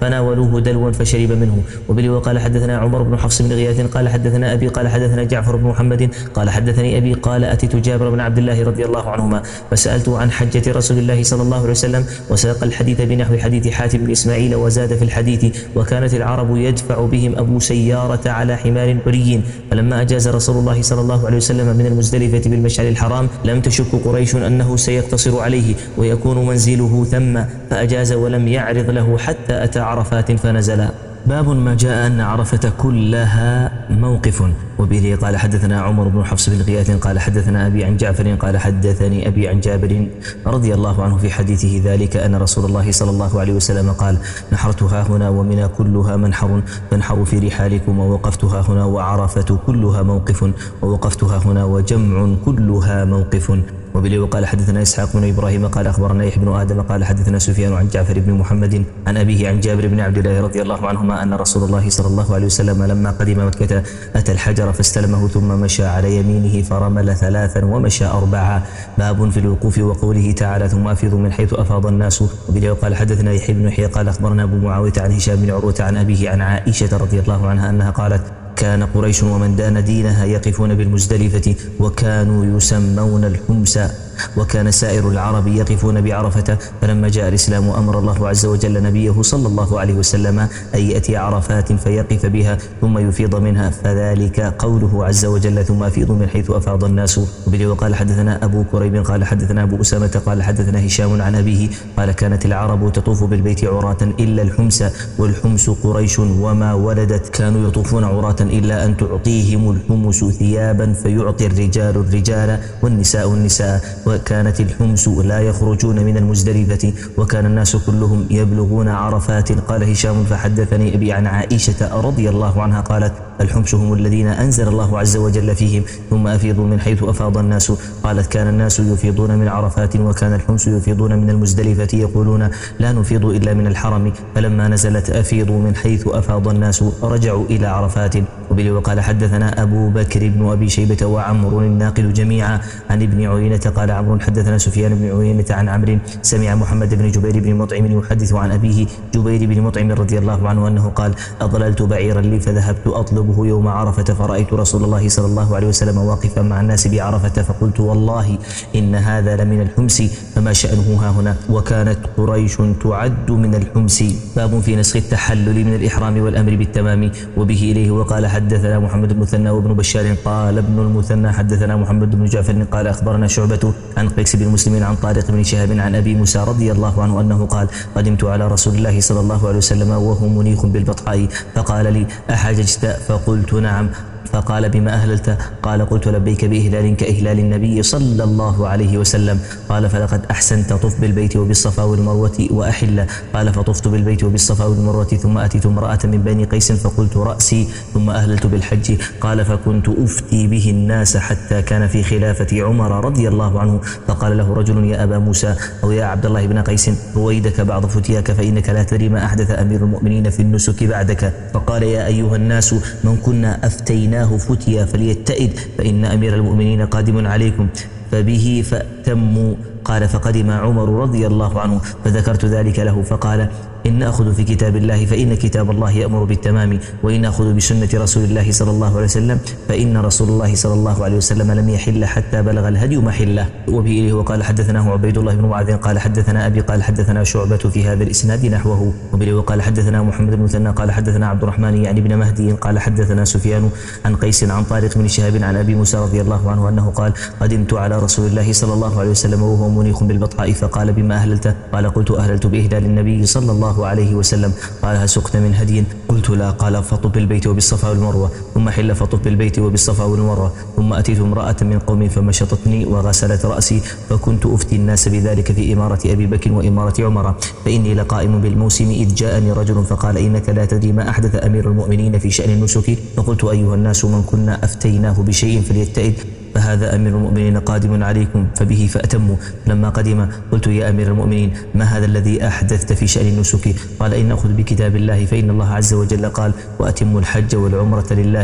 فناولوه دلوا فشرب منه. وبه وقال حدثنا عمر بن حفص بن غياث قال حدثنا أبي قال حدثنا جعفر بن محمد قال حدثني أبي قال أتيت جابر بن عبد الله رضي الله عنهما فسألته عن حجة رسول الله صلى الله عليه وسلم وساق الحديث بنحو حديث حاتم بن إسماعيل وزاد في الحديث وكانت العرب يدفع بهم أبو سيارة على حمار حري فلما أجاز رسول الله صلى الله عليه وسلم من المزدلفة بالمشعر الحرام لم تشك قريش أنه سيقتصر عليه ويكون منزله ثم فأجاز ولم يعرض له حتى أتى عرفات فنزل. باب ما جاء أن عرفة كلها موقف. وبه قال حدثنا عمر بن حفص بن غياث قال حدثنا أبي عن جعفر قال حدثني أبي عن جابر رضي الله عنه في حديثه ذلك أن رسول الله صلى الله عليه وسلم قال نحرتها هنا ومنى كلها منحر فانحروا في رحالكم ووقفتها هنا وعرفة كلها موقف ووقفتها هنا وجمع كلها موقف. وبه وقال حدثنا إسحاق بن إبراهيم قال أخبرنا يحيى بن آدم قال حدثنا سفيان عن جعفر بن محمد عن أبيه عن جابر بن عبد الله رضي الله عنهما أن رسول الله صلى الله عليه وسلم لما قدم مكة أتى الحجر فاستلمه ثم مشى على يمينه فرمل ثلاثا ومشى أربعا. باب في الوقوف وقوله تعالى ثم أفيضوا من حيث أفاض الناس. وبه وقال حدثنا يحيى بن يحيى قال أخبرنا أبو معاوية عن هشام بن عروة عن أبيه عن عائشة رضي الله عنها أنها قالت كان قريش ومن دان دينها يقفون بالمزدلفة وكانوا يسمون الحمس وكان سائر العرب يقفون بعرفة فلما جاء الإسلام أمر الله عز وجل نبيه صلى الله عليه وسلم أن يأتي عرفات فيقف بها ثم يفيض منها فذلك قوله عز وجل ثم أفيضوا من حيث أفاض الناس. وبه وقال حدثنا أبو كريب قال حدثنا أبو أسامة قال حدثنا هشام عن أبيه قال كانت العرب تطوف بالبيت عراة إلا الحمس والحمس قريش وما ولدت كانوا يطوفون عراة إلا أن تعطيهم الحمس ثيابا فيعطي الرجال الرجال والنساء النساء وكانت الحمس لا يخرجون من المزدلفة وكان الناس كلهم يبلغون عرفات. قال هشام فحدثني أبي عن عائشة رضي الله عنها قالت الحمس هم الذين أنزل الله عز وجل فيهم ثم أفيضوا من حيث أفاض الناس. قالت كان الناس يفيضون من عرفات وكان الحمس يفيضون من المزدلفة يقولون لا نفيض إلا من الحرم فلما نزلت أفيضوا من حيث أفاض الناس رجعوا إلى عرفات. وبه وقال حدثنا أبو بكر بن أبي شيبة وعمر الناقد جميعا عن ابن عيينة قال عمرو حدثنا سفيان بن عيينة عن عمرو سمع محمد بن جبير بن مطعم يحدث عن أبيه جبير بن مطعم رضي الله عنه أنه قال أضللت بعيرا لي فذهبت أطلبه يوم عرفة فرأيت رسول الله صلى الله عليه وسلم واقفا مع الناس بعرفة فقلت والله إن هذا لمن الحمس فما شأنه ها هنا وكانت قريش تعد من الحمس. باب في نسخ التحلل من الإحرام والأمر بالتمام. وبه إليه وقال حدثنا محمد بن المثنى وابن بشار قال ابن المثنى حدثنا محمد بن جعفر قال أخبرنا شعبة عن قيس بن مسلم عن طارق بن شهاب عن أبي موسى رضي الله عنه أنه قال قدمت على رسول الله صلى الله عليه وسلم وهو منيخ بالبطحاء فقال لي أحججت فقلت نعم فقال بما أهللت قال قلت لبيك بإهلال كإهلال النبي صلى الله عليه وسلم قال فلقد أحسنت طف بالبيت وبالصفا والمروة وأحل قال فطفت بالبيت وبالصفا والمروة ثم أتيت امرأة من بني قيس فقلت رأسي ثم أهللت بالحج قال فكنت أفتي به الناس حتى كان في خلافة عمر رضي الله عنه فقال له رجل يا أبا موسى أو يا عبد الله بن قيس رويدك بعض فتياك فإنك لا تدري ما أحدث أمير المؤمنين في النسك بعدك فقال يا أيها الناس من كنا أفتيناه فتيا فليتئد فإن أمير المؤمنين قادم عليكم فبه فأتموا قال فقدم عمر رضي الله عنه فذكرت ذلك له فقال إن نأخذ في كتاب الله فإن كتاب الله يأمر بالتمام وإن نأخذ بسنة رسول الله صلى الله عليه وسلم فإن رسول الله صلى الله عليه وسلم لم يحل حتى بلغ الهدي محله. وبه إليه وقال حدثناه عبيد الله بن معاذ قال حدثنا أبي قال حدثنا شعبة في هذا الإسناد نحوه. وبه وقال حدثنا محمد بن المثنى قال حدثنا عبد الرحمن يعني بن مهدي قال حدثنا سفيان عن قيس عن طارق بن شهاب عن أبي موسى رضي الله عنه أنه قال قدمت على رسول الله صلى الله عليه وسلم وهو منيخ بالبطحاء فقال بما أهللت قال قلت أهللت بإهلال النبي صلى الله عليه وسلم قال هل سقت من هدي قلت لا قال فطف بالبيت وبالصفا والمروة ثم حل فطف بالبيت وبالصفا والمروة ثم أتيت امرأة من قوم فمشطتني وغسلت رأسي فكنت أفتي الناس بذلك في إمارة أبي بكر وإمارة عمر فإني لقائم بالموسم إذ جاءني رجل فقال إنك لا تدري ما أحدث أمير المؤمنين في شأن النسك فقلت أيها الناس من كنا أفتيناه بشيء فليتئد فهذا أمير المؤمنين قادم عليكم فبه فأتموا. لما قدم قلت يا أمير المؤمنين ما هذا الذي أحدثت في شأن النسك قال إن نأخذ بكتاب الله فإن الله عز وجل قال وأتموا الحج والعمرة لله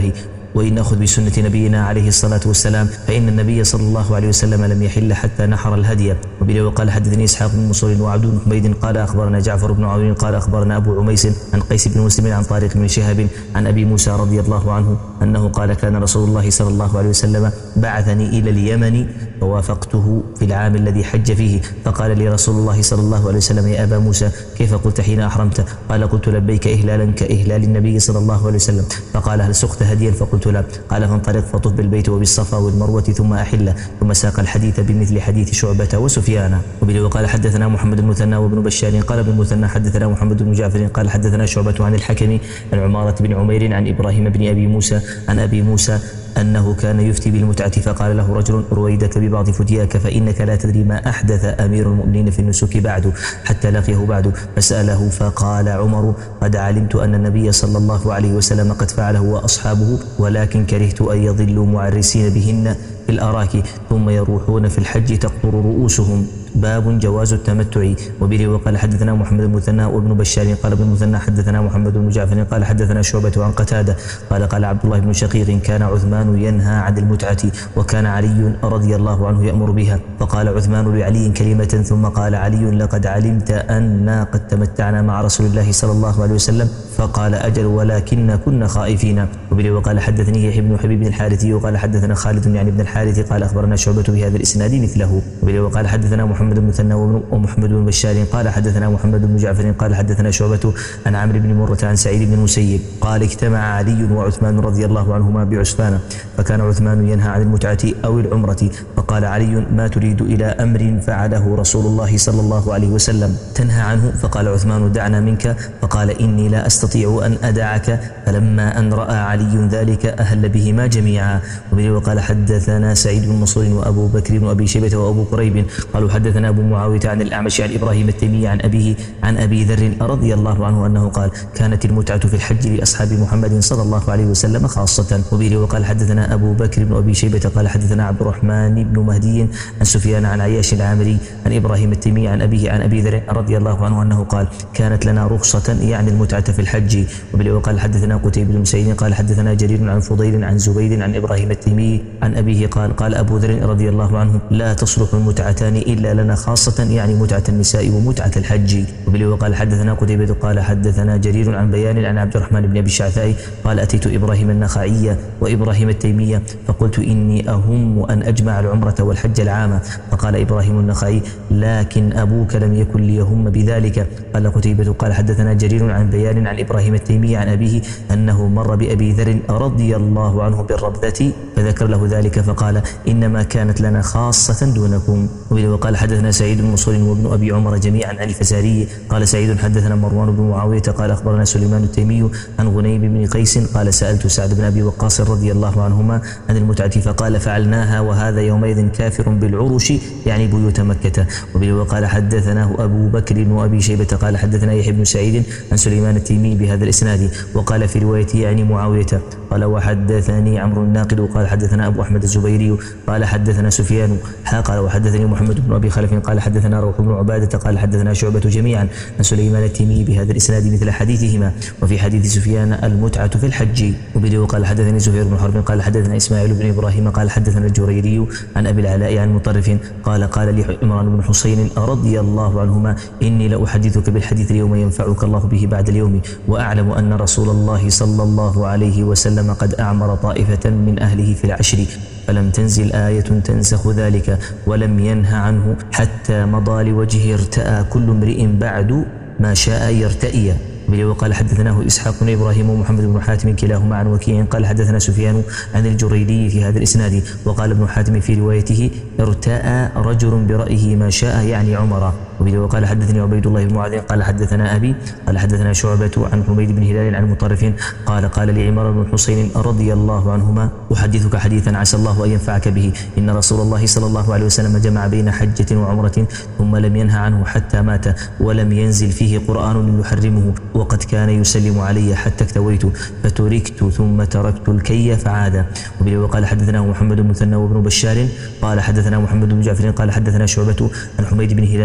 وإن نأخذ بسنة نبينا عليه الصلاة والسلام فإن النبي صلى الله عليه وسلم لم يحل حتى نحر الهدي. وبه وقال حدثني إسحاق بن منصور وعبد بن حميد قال أخبرنا جعفر بن عون قال أخبرنا أبو عميس عن قيس بن مسلم عن طارق بن شهاب عن أبي موسى رضي الله عنه أنه قال كان رسول الله صلى الله عليه وسلم بعثني إلى اليمن فوافقته في العام الذي حج فيه، فقال لي رسول الله صلى الله عليه وسلم يا أبا موسى كيف قلت حين أحرمت؟ قال قلت لبيك إهلالا كإهلال النبي صلى الله عليه وسلم. فقال هل سقت هديا؟ فقلت لا. قال فانطلق فطف بالبيت وبالصفا والمروة ثم أحل، ثم ساق الحديث بمثل حديث شعبة وسفيان. وبه وقال حدثنا محمد بن المثنى وابن بشار قال ابن المثنى حدثنا محمد بن جعفر قال حدثنا شعبة عن الحكم عن عمارة بن عمير عن إبراهيم بن أبي موسى عن أبي موسى أنه كان يفتي بالمتعة، فقال له رجل رويدك ببعض فتياك فإنك لا تدري ما أحدث أمير المؤمنين في النسك بعد حتى لقيه بعد. فسأله فقال عمر قد علمت أن النبي صلى الله عليه وسلم قد فعله وأصحابه، ولكن كرهت أن يضلوا معرسين بهن في الأراك ثم يروحون في الحج تقطر رؤوسهم. باب جواز التمتع. وبه وقال حدثنا محمد بن المثنى وابن بشار قال ابن المثنى حدثنا محمد بن جعفر قال حدثنا شعبة عن قتادة قال قال عبد الله بن شقيق كان عثمان ينهى عن المتعة وكان علي رضي الله عنه يأمر بها، فقال عثمان لعلي كلمة ثم قال علي لقد علمت أنا قد تمتعنا مع رسول الله صلى الله عليه وسلم؟ فقال أجل ولكن كنا خائفين. وبه وقال حدثني يحيى بن حبيب الحارثي وقال حدثنا خالد يعني بن الحارث قال أخبرنا شعبة بهذا الإسناد مثله. وبه وقال حدثنا محمد بن المثنى ومحمد بن بشار قال حدثنا محمد بن جعفر قال حدثنا شعبة عن عمرو بن مرة عن سعيد بن المسيب قال اجتمع علي وعثمان رضي الله عنهما بعسفان، فكان عثمان ينهى عن المتعة أو العمرة، فقال علي ما تريد إلى أمر فعله رسول الله صلى الله عليه وسلم تنهى عنه؟ فقال عثمان دعنا منك، فقال إني لا أستطيع أن أدعك، فلما أن رأى علي ذلك أهل بهما جميعا. وبه وقال حدثنا سعيد بن منصور وأبو بكر بن أبي شيبة وأبو قريب قالوا حدثنا أبو معاوية عن الأعمش عن إبراهيم التيمي عن أبيه عن أبي ذر رضي الله عنه أنه قال كانت المتعة في الحج لأصحاب محمد صلى الله عليه وسلم خاصة. وبه وقال حدثنا أبو بكر بن أبي شيبة قال حدثنا عبد الرحمن بن مهدي عن سفيان عن عياش العامري عن إبراهيم التيمي عن أبيه عن أبي ذر رضي الله عنه أنه قال كانت لنا رخصة يعني المتعة في الحج. وبه وقال حدثنا قتيبة بن سعيد قال حدثنا جرير عن فضيل عن زبيد عن إبراهيم التيمي عن أبيه قال قال أبو ذر رضي الله عنه لا تصلح المتعتان إلا لنا خاصة يعني متعة النساء ومتعة الحج. وبه وقال حدثنا قتيبة قال حدثنا جرير عن بيان عن عبد الرحمن بن أبي الشعثاء قال أتيت إبراهيم النخعي وإبراهيم التيمية فقلت إني أهم أن أجمع العمرة والحج العام، فقال إبراهيم النخعي لكن أبوك لم يكن ليهم بذلك. قال قتيبة قال حدثنا جرير عن بيان عن إبراهيم التيمية عن أبيه أنه مر بأبي ذر رضي الله عنه بالربذة فذكر له ذلك فقال إنما كانت لنا خاصة دونكم. وبه وقال حدثنا سعيد بن منصور وابن أبي عمر جميعا عن الفزاري قال سعيد حدثنا مروان بن معاوية قال أخبرنا سليمان التيمي عن غنيم بن قيس قال سألت سعد بن أبي وقاص رضي الله عنهما عن المتعة فقال فعلناها وهذا يومئذ كافر بالعرش يعني بيوت مكة. وبه وقال حدثناه أبو بكر وأبي شيبة قال حدثنا يحيى بن سعيد عن سليمان التيمي بهذا الإسناد وقال في روايته يعني معاوية قال وحدثني عمرو الناقد وقال حدثنا أبو أحمد الزبيري قال حدثنا سفيان قال وحدثني محمد بن أبي خلف قال حدثنا روح بن عبادة قال حدثنا شعبة جميعا عن سليمان التيمي بهذا الإسناد مثل حديثهما. وفي حديث سفيان المتعة في الحج. وبه قال حدثني زهير بن حرب قال حدثنا إسماعيل بن إبراهيم قال حدثنا الجريري عن أبي العلاء عن مطرف قال قال لي عمران بن حسين رضي الله عنهما إني لأحدثك بالحديث اليوم ينفعك الله به بعد اليوم، وأعلم أن رسول الله صلى الله عليه وسلم قد أعمر طائفة من أهله في العشر فلم تنزل آية تنسخ ذلك ولم ينه عنه حتى مضى لوجهه ارتأى كل امرئ بعد ما شاء يرتئي. وقال حدثناه إسحاق بن إبراهيم ومحمد بن حاتم كلاهما عن وكيع قال حدثنا سفيان عن الجريري في هذا الإسناد. وقال ابن حاتم في روايته ارتأى رجل برأيه ما شاء يعني عمر. وقال حدثني عبيد الله بن معاذ قال حدثنا أبي قال حدثنا شعبة عن حميد بن هلال عن مطرف قال قال لي عمران بن حسين رضي الله عنهما أحدثك حديثا عسى الله أن ينفعك به إن رسول الله صلى الله عليه وسلم جمع بين حجة وعمرة ثم لم ينه عنه حتى مات ولم ينزل فيه قرآن يحرمه وقد كان يسلم علي حتى اكتويت فتركت ثم تركت الكي فعاد. وقال حدثنا محمد بن مثنى وابن بشار قال حدثنا محمد بن جعفر قال حدثنا شعبة عن حميد بن هلال قال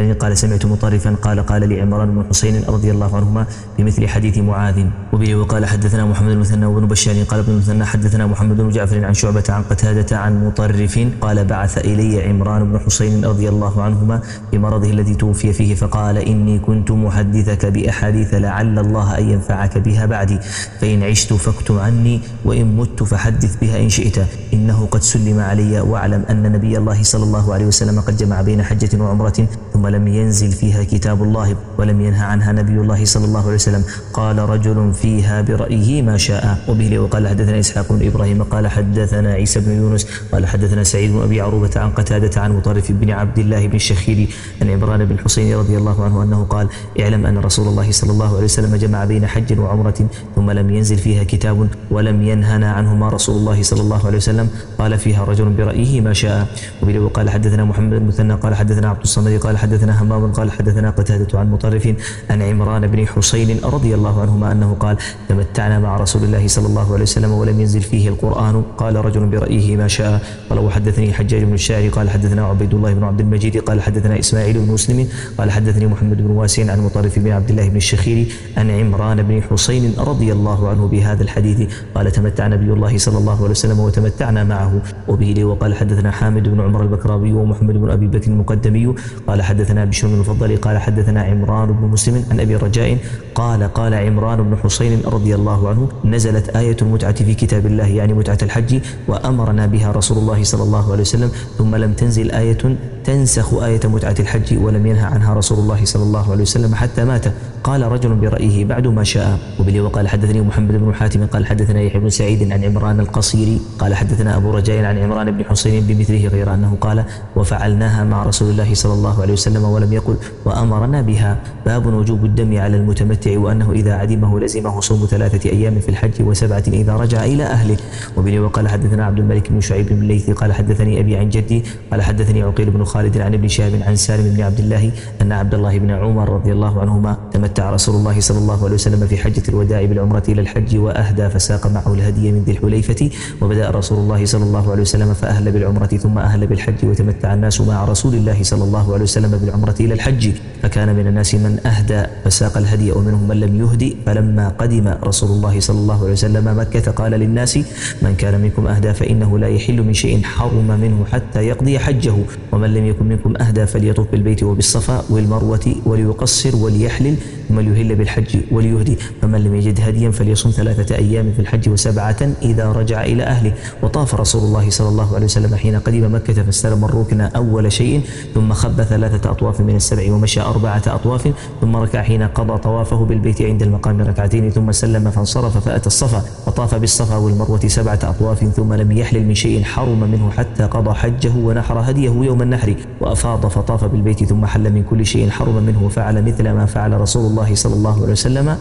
سمعت مطرفا قال قال لي عمران بن حسين رضي الله عنهما بمثل حديث معاذ. وبه وقال حدثنا محمد المثنى وابن بشار قال ابن المثنى حدثنا محمد بن جعفر عن شعبة عن قتادة عن مطرف قال بعث إلي عمران بن حسين رضي الله عنهما بمرضه الذي توفي فيه فقال إني كنت محدثك بأحاديث لعل الله أن ينفعك بها بعدي، فإن عشت فاكتم عني وإن مت فحدث بها إن شئت، إنه قد سلم علي، واعلم أن نبي الله صلى الله عليه وسلم قد جمع بين حجة وعمرة ثم لم ينزل فيها كتاب الله ولم ينهى عنها نبي الله صلى الله عليه وسلم، قال رجل فيها برأيه ما شاء. وبه وقال حدثنا إسحاق بن إبراهيم قال حدثنا عيسى بن يونس قال حدثنا سعيد بن أبي عروبة عن قتادة عن مطرف بن عبد الله بن الشخيري عن عمران بن حسين رضي الله عنه أنه قال اعلم أن رسول الله صلى الله عليه وسلم جمع بين حج وعمرة ثم لم ينزل فيها كتاب ولم ينهنا عنهما رسول الله صلى الله عليه وسلم، قال فيها رجل برأيه ما شاء. وبه وقال حدثنا محمد المثنى قال حدثنا عبد الصمد قال حدثنا همام قال حدثنا قتادة عن مطرف عن عمران بن حسين رضي الله عنهما أنه قال تمتعنا مع رسول الله صلى الله عليه وسلم ولم ينزل فيه القرآن، قال رجل برأيه ما شاء. قال وحدثني حجاج بن الشاعري قال حدثنا عبيد الله بن عبد المجيد قال حدثنا إسماعيل بن مسلم قال حدثني محمد بن واسع عن مطرف بن عبد الله بن الشخيري عن عمران بن حسين رضي الله عنه بهذا الحديث قال تمتع نبي الله صلى الله عليه وسلم وتمتعنا معه. وبه لي وقال حدثنا حامد بن عمر البكراوي ومحمد بن أبي بكر المقدمي قال حدثنا بشر بن المفضل قال حدثنا عمران بن مسلم عن أبي رجاء قال قال عمران بن حسين رضي الله عنه نزلت آية المتعة في كتاب الله يعني متعة الحج وأمرنا بها رسول الله صلى الله عليه وسلم، ثم لم تنزل آية تنسخ آية متعة الحج ولم ينهى عنها رسول الله صلى الله عليه وسلم حتى مات، قال رجل برأيه بعد ما شاء. وبلي وقال حدثني محمد بن حاتم قال حدثنا يحيى بن سعيد عن عمران القصيري قال حدثنا أبو رجاء عن عمران بن حسين بمثله غير أنه قال وفعلناها مع رسول الله صلى الله عليه وسلم ولم يقل وأمرنا بها. باب وجوب الدم على المتمتع وأنه إذا عدمه لزمه صوم ثلاثة أيام في الحج وسبعة إذا رجع إلى أهله. وبلي وقال حدثنا عبد الملك بن شعيب بن الليث قال حدثني أبي عن جدي قال حدثني عقيل بن خالد عن ابن شهاب عن سالم بن عبد الله أن عبد الله بن عمر رضي الله عنهما تمتع رسول الله صلى الله عليه وسلم في حجة الوداع بالعمرة إلى الحج وأهدى فساق معه الهدي من ذي الحليفة، وبدأ رسول الله صلى الله عليه وسلم فأهل بالعمرة ثم أهل بالحج وتمتع الناس مع رسول الله صلى الله عليه وسلم بالعمرة إلى الحج، فكان من الناس من أهدى فساق الهدي ومنهم من لم يهدي. فلما قدم رسول الله صلى الله عليه وسلم مكة قال للناس من كان منكم أهدى فإنه لا يحل من شيء حرم منه حتى يقضي حجه، ومن لم يكن منكم أهدى فليطف بالبيت وبالصفا والمروة وليقصر وليحلل ثم ليهل بالحج وليهدي، فمن لم يجد هديا فليصم ثلاثة أيام في الحج وسبعة إذا رجع إلى أهله. وطاف رسول الله صلى الله عليه وسلم حين قدم مكة فاستلم الركن أول شيء ثم خب ثلاثة أطواف من السبع ومشى أربعة أطواف ثم ركع حين قضى طوافه بالبيت عند المقام ركعتين ثم سلم فانصرف فأتى الصفا فطاف بالصفا والمروة سبعة أطواف ثم لم يحلل من شيء حرم منه حتى قضى حجه ونحر هديه يوم النحر وأفاض فطاف بالبيت ثم حل من كل شيء حرم منه وفعل مثل ما فعل رسول الله صلى الله عليه وسلم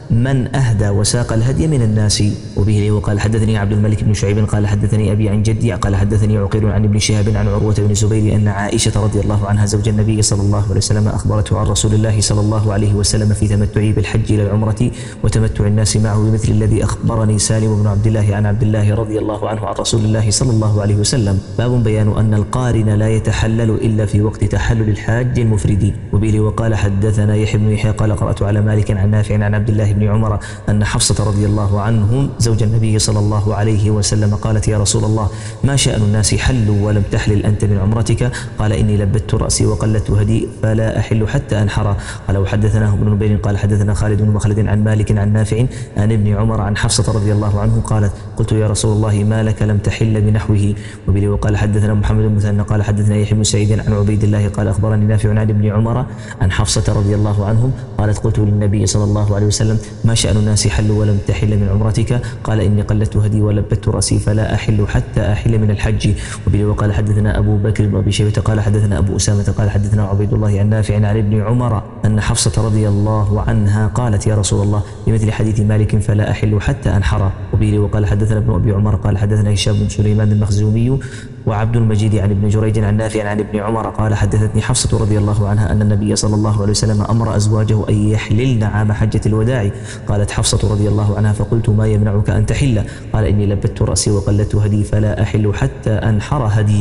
من أهدى وساق الهدي من الناس. وبه وقال حدثني عبد الملك بن شعيب قال حدثني أبي عن جدي قال حدثني عقيل عن ابن شهاب عن عروة بن الزبير أن عائشة رضي الله عنها زوج النبي صلى الله عليه وسلم أخبرته عن رسول الله صلى الله عليه وسلم في تمتعه بالحج إلى العمرة وتمتع الناس معه بمثل الذي أخبرني سالم بن عبد الله عن عبد الله رضي الله عنه عن رسول الله صلى الله عليه وسلم. باب بيان أن القارن لا يتحلل إلا في وقت تحلل الحاج المفرد. وبه وقال حدثنا يحيى بن يحيى قال قرأت على مالك عن نافع عن عبد الله بن عمر أن حفصة رضي الله عنهم زوج النبي صلى الله عليه وسلم قالت يا رسول الله ما شأن الناس حلوا ولم تحلل أنت من عمرتك؟ قال إني لبت رأسي وقلدت هدي فلا أحل حتى أنحر. قال وحدثناه ابن نبيل قال حدثنا خالد بن مخلد عن مالك عن نافع عن ابن عمر عن حفصة رضي الله عنه قالت قلت يا رسول الله ما لك لم تحل بنحوه. وبه وقال حدثنا محمد بن مثنى قال حدثنا يحيى بن سعيد عن عبيد الله قال أخبرني نافع عن ابن عمر عن حفصة رضي الله عنهم قالت قلت للنبي صلى الله عليه وسلم ما شأن الناس حلوا ولم تحل من عمرتك؟ قال إني قلدت هدي ولبت رأسي فلا أحل حتى أحل من الحج. وبه وقال حدثنا أبو بكر بن أبي شيبة قال حدثنا أبو أسامة قال حدثنا عبيد الله عن نافع عن ابن عمر أن حفصة رضي الله عنها قالت يا رسول الله بمثل حديث مالك فلا أحل حتى أنحر. وبه وقال حدثنا ابن أبي عمر قال حدثنا هشام بن سليمان المخزومي وعبد المجيد عن ابن جريج عن نافع عن ابن عمر قال حدثتني حفصة رضي الله عنها أن النبي صلى الله عليه وسلم أمر أزواجه أن يحللن عام حجة الوداع. قالت حفصة رضي الله عنها فقلت ما يمنعك أن تحل؟ قال إني لبت رأسي وقلدت هدي فلا أحل حتى أنحر هدي.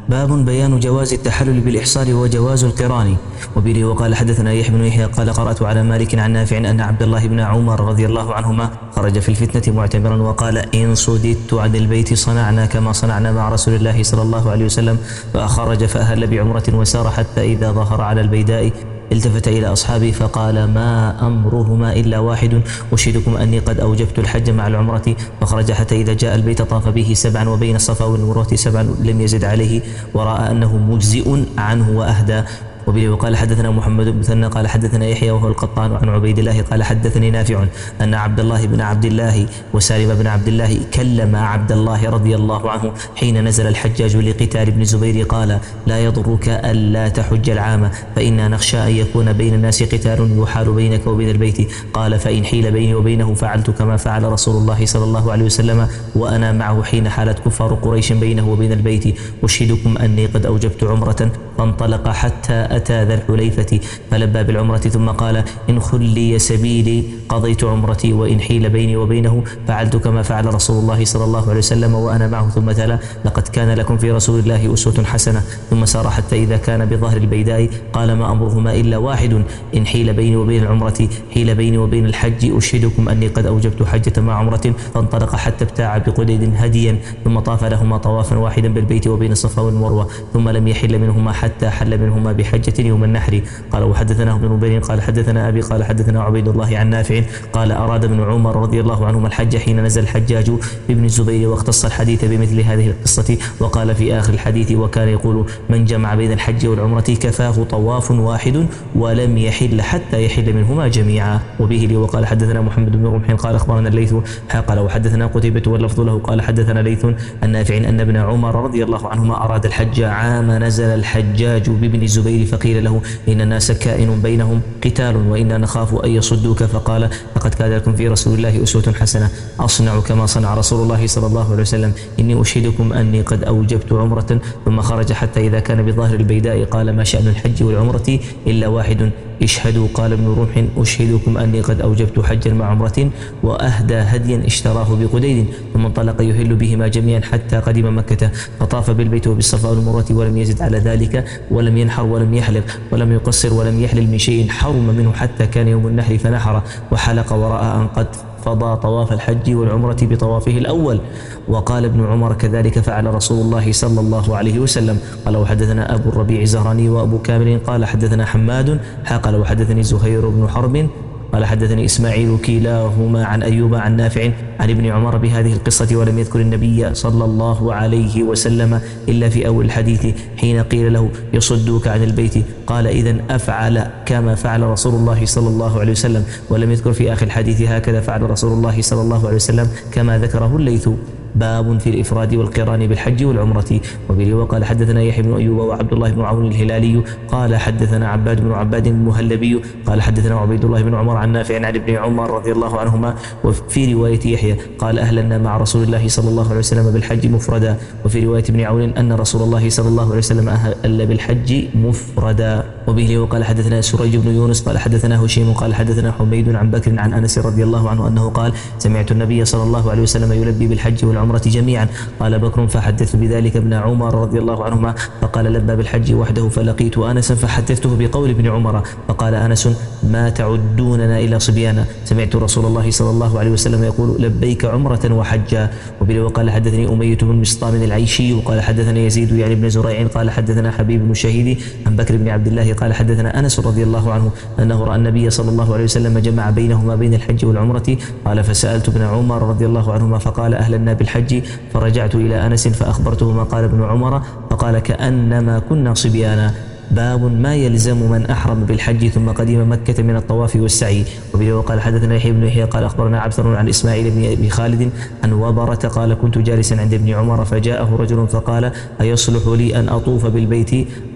باب بيان جواز التحلل بالإحصار وجواز القران. وبه وقال حدثنا يحيى بن يحيى قال قرأت على مالك عن نافع أن عبد الله بن عمر رضي الله عنهما خرج في الفتنة معتمرا وقال إن صددت عن البيت صنعنا كما صنعنا مع رسول الله صلى الله عليه وسلم، فأخرج فأهل بعمرة وسار حتى إذا ظهر على البيداء التفت إلى أصحابه فقال ما أمرهما إلا واحد، أشهدكم أني قد أوجبت الحج مع العمرة. فخرج حتى إذا جاء البيت طاف به سبعا وبين الصفا والمروة سبعا لم يزد عليه، ورأى أنه مجزئ عنه وأهدى. وبه وقال حدثنا محمد بن مثنى قال حدثنا يحيى وهو القطان عن عبيد الله قال حدثني نافع أن عبد الله بن عبد الله وسالم بن عبد الله كلم عبد الله رضي الله عنه حين نزل الحجاج لقتال ابن الزبير قال لا يضرك ألا تحج العام فإنا نخشى أن يكون بين الناس قتال يحال بينك وبين البيت. قال فإن حيل بيني وبينه فعلت كما فعل رسول الله صلى الله عليه وسلم وأنا معه حين حالت كفار قريش بينه وبين البيت، أشهدكم أني قد أوجبت عمرة. فانطلق حتى أتى ذا الحليفة فلبى بالعمرة ثم قال إن خلي سبيلي قضيت عمرتي وإن حيل بيني وبينه فعلت كما فعل رسول الله صلى الله عليه وسلم وأنا معه. ثم تلا لقد كان لكم في رسول الله أسوة حسنة. ثم سار حتى إذا كان بظهر البيداء قال ما أمرهما إلا واحد إن حيل بيني وبين العمرة حيل بيني وبين الحج، أشهدكم أني قد أوجبت حجة مع عمرة. فانطلق حتى ابتاع بقديد هديا ثم طاف لهما طوافا واحدا بالبيت وبين الصفا والمروة ثم لم يحل منهما حتى حل منهما بحجة يوم النحر. قال وحدثناه ابن نبيل قال حدثنا أبي قال حدثنا عبيد الله عن نافع قال أراد ابن عمر رضي الله عنهما الحج حين نزل الحجاج بابن الزبير واختص الحديث بمثل هذه القصة. وقال في آخر الحديث وكان يقول من جمع بين الحج والعمرة كفاه طواف واحد ولم يحل حتى يحل منهما جميعا. وبه لي وقال حدثنا محمد بن رمح قال أخبرنا الليث قال وحدثنا قتيبة واللفظ له قال حدثنا ليث النافع أن ابن عمر رضي الله عنهما أراد الحج عام نزل الحجاج بابن الزبير فقيل له إن الناس كائن بينهم قتال وإنا نخاف أن يصدوك، فقال لقد كان لكم في رسول الله أسوة حسنة أصنع كما صنع رسول الله صلى الله عليه وسلم إني أشهدكم أني قد أوجبت عمرة. ثم خرج حتى إذا كان بظاهر البيداء قال ما شأن الحج والعمرة إلا واحد اشهدوا. قال ابن رمح أشهدكم أني قد أوجبت حجا مع عمرة وأهدى هديا اشتراه بقديد. ثم انطلق يهل بهما جميعا حتى قدم مكة فطاف بالبيت وبالصفا والمروة ولم يزد على ذلك ولم ينحر ولم يحلق ولم يقصر ولم يحلل من شيء حرم منه حتى كان يوم النحر فنحر وحلق ورأى أن قد فضى طواف الحج والعمرة بطوافه الأول. وقال ابن عمر كذلك فعل رسول الله صلى الله عليه وسلم. قال وحدثنا أبو الربيع الزهراني وأبو كامل قال حدثنا حماد قال وحدثني زهير بن حرب قال حدثني إسماعيل كلاهما عن أيوب عن نافع عن ابن عمر بهذه القصة ولم يذكر النبي صلى الله عليه وسلم إلا في أول الحديث حين قيل له يصدوك عن البيت قال إذن أفعل كما فعل رسول الله صلى الله عليه وسلم، ولم يذكر في آخر الحديث هكذا فعل رسول الله صلى الله عليه وسلم كما ذكره الليث. باب في الإفراد والقران بالحج والعمرة. وبه وقال حدثنا يحيى بن أيوب وعبد الله بن عون الهلالي قال حدثنا عباد بن عباد المهلبي قال حدثنا عبيد الله بن عمر عن نافع عن ابن عمر رضي الله عنهما. وفي رواية يحيى قال أهلنا مع رسول الله صلى الله عليه وسلم بالحج مفردا. وفي رواية ابن عون أن رسول الله صلى الله عليه وسلم أهل بالحج مفردا. وبه وقال حدثنا سريج بن يونس قال حدثنا هشيم قال حدثنا حميد عن بكر عن أنس رضي الله عنه أنه قال سمعت النبي صلى الله عليه وسلم يلبي بالحج والعمرة جميعا. قال بكر فحدثت بذلك ابن عمر رضي الله عنهما فقال لبى بالحج وحده فلقيت أنسا فحدثته بقول ابن عمر فقال أنس ما تعدوننا إلا صبيانا سمعت رسول الله صلى الله عليه وسلم يقول لبيك عمرة وحجا. وبه وقال حدثني أمية بن مسطام العيشي وقال حدثنا يزيد يعني بن زريع قال حدثنا حبيب بن شهيد عن بكر بن عبد الله قال حدثنا أنس رضي الله عنه أنه رأى النبي صلى الله عليه وسلم جمع بينهما بين الحج والعمرة. قال فسألت ابن عمر رضي الله عنهما فقال أهلنا بالحج فرجعت إلى أنس فأخبرته ما قال ابن عمر فقال كأنما كنا صبيانا. باب ما يلزم من أحرم بالحج ثم قدم مكة من الطواف والسعي. وبه وقال حدثنا يحيى بن يحيى قال أخبرنا عبثر عن إسماعيل بن أبي خالد عن وبرة قال كنت جالسا عند ابن عمر فجاءه رجل فقال أيصلح لي أن أطوف بالبيت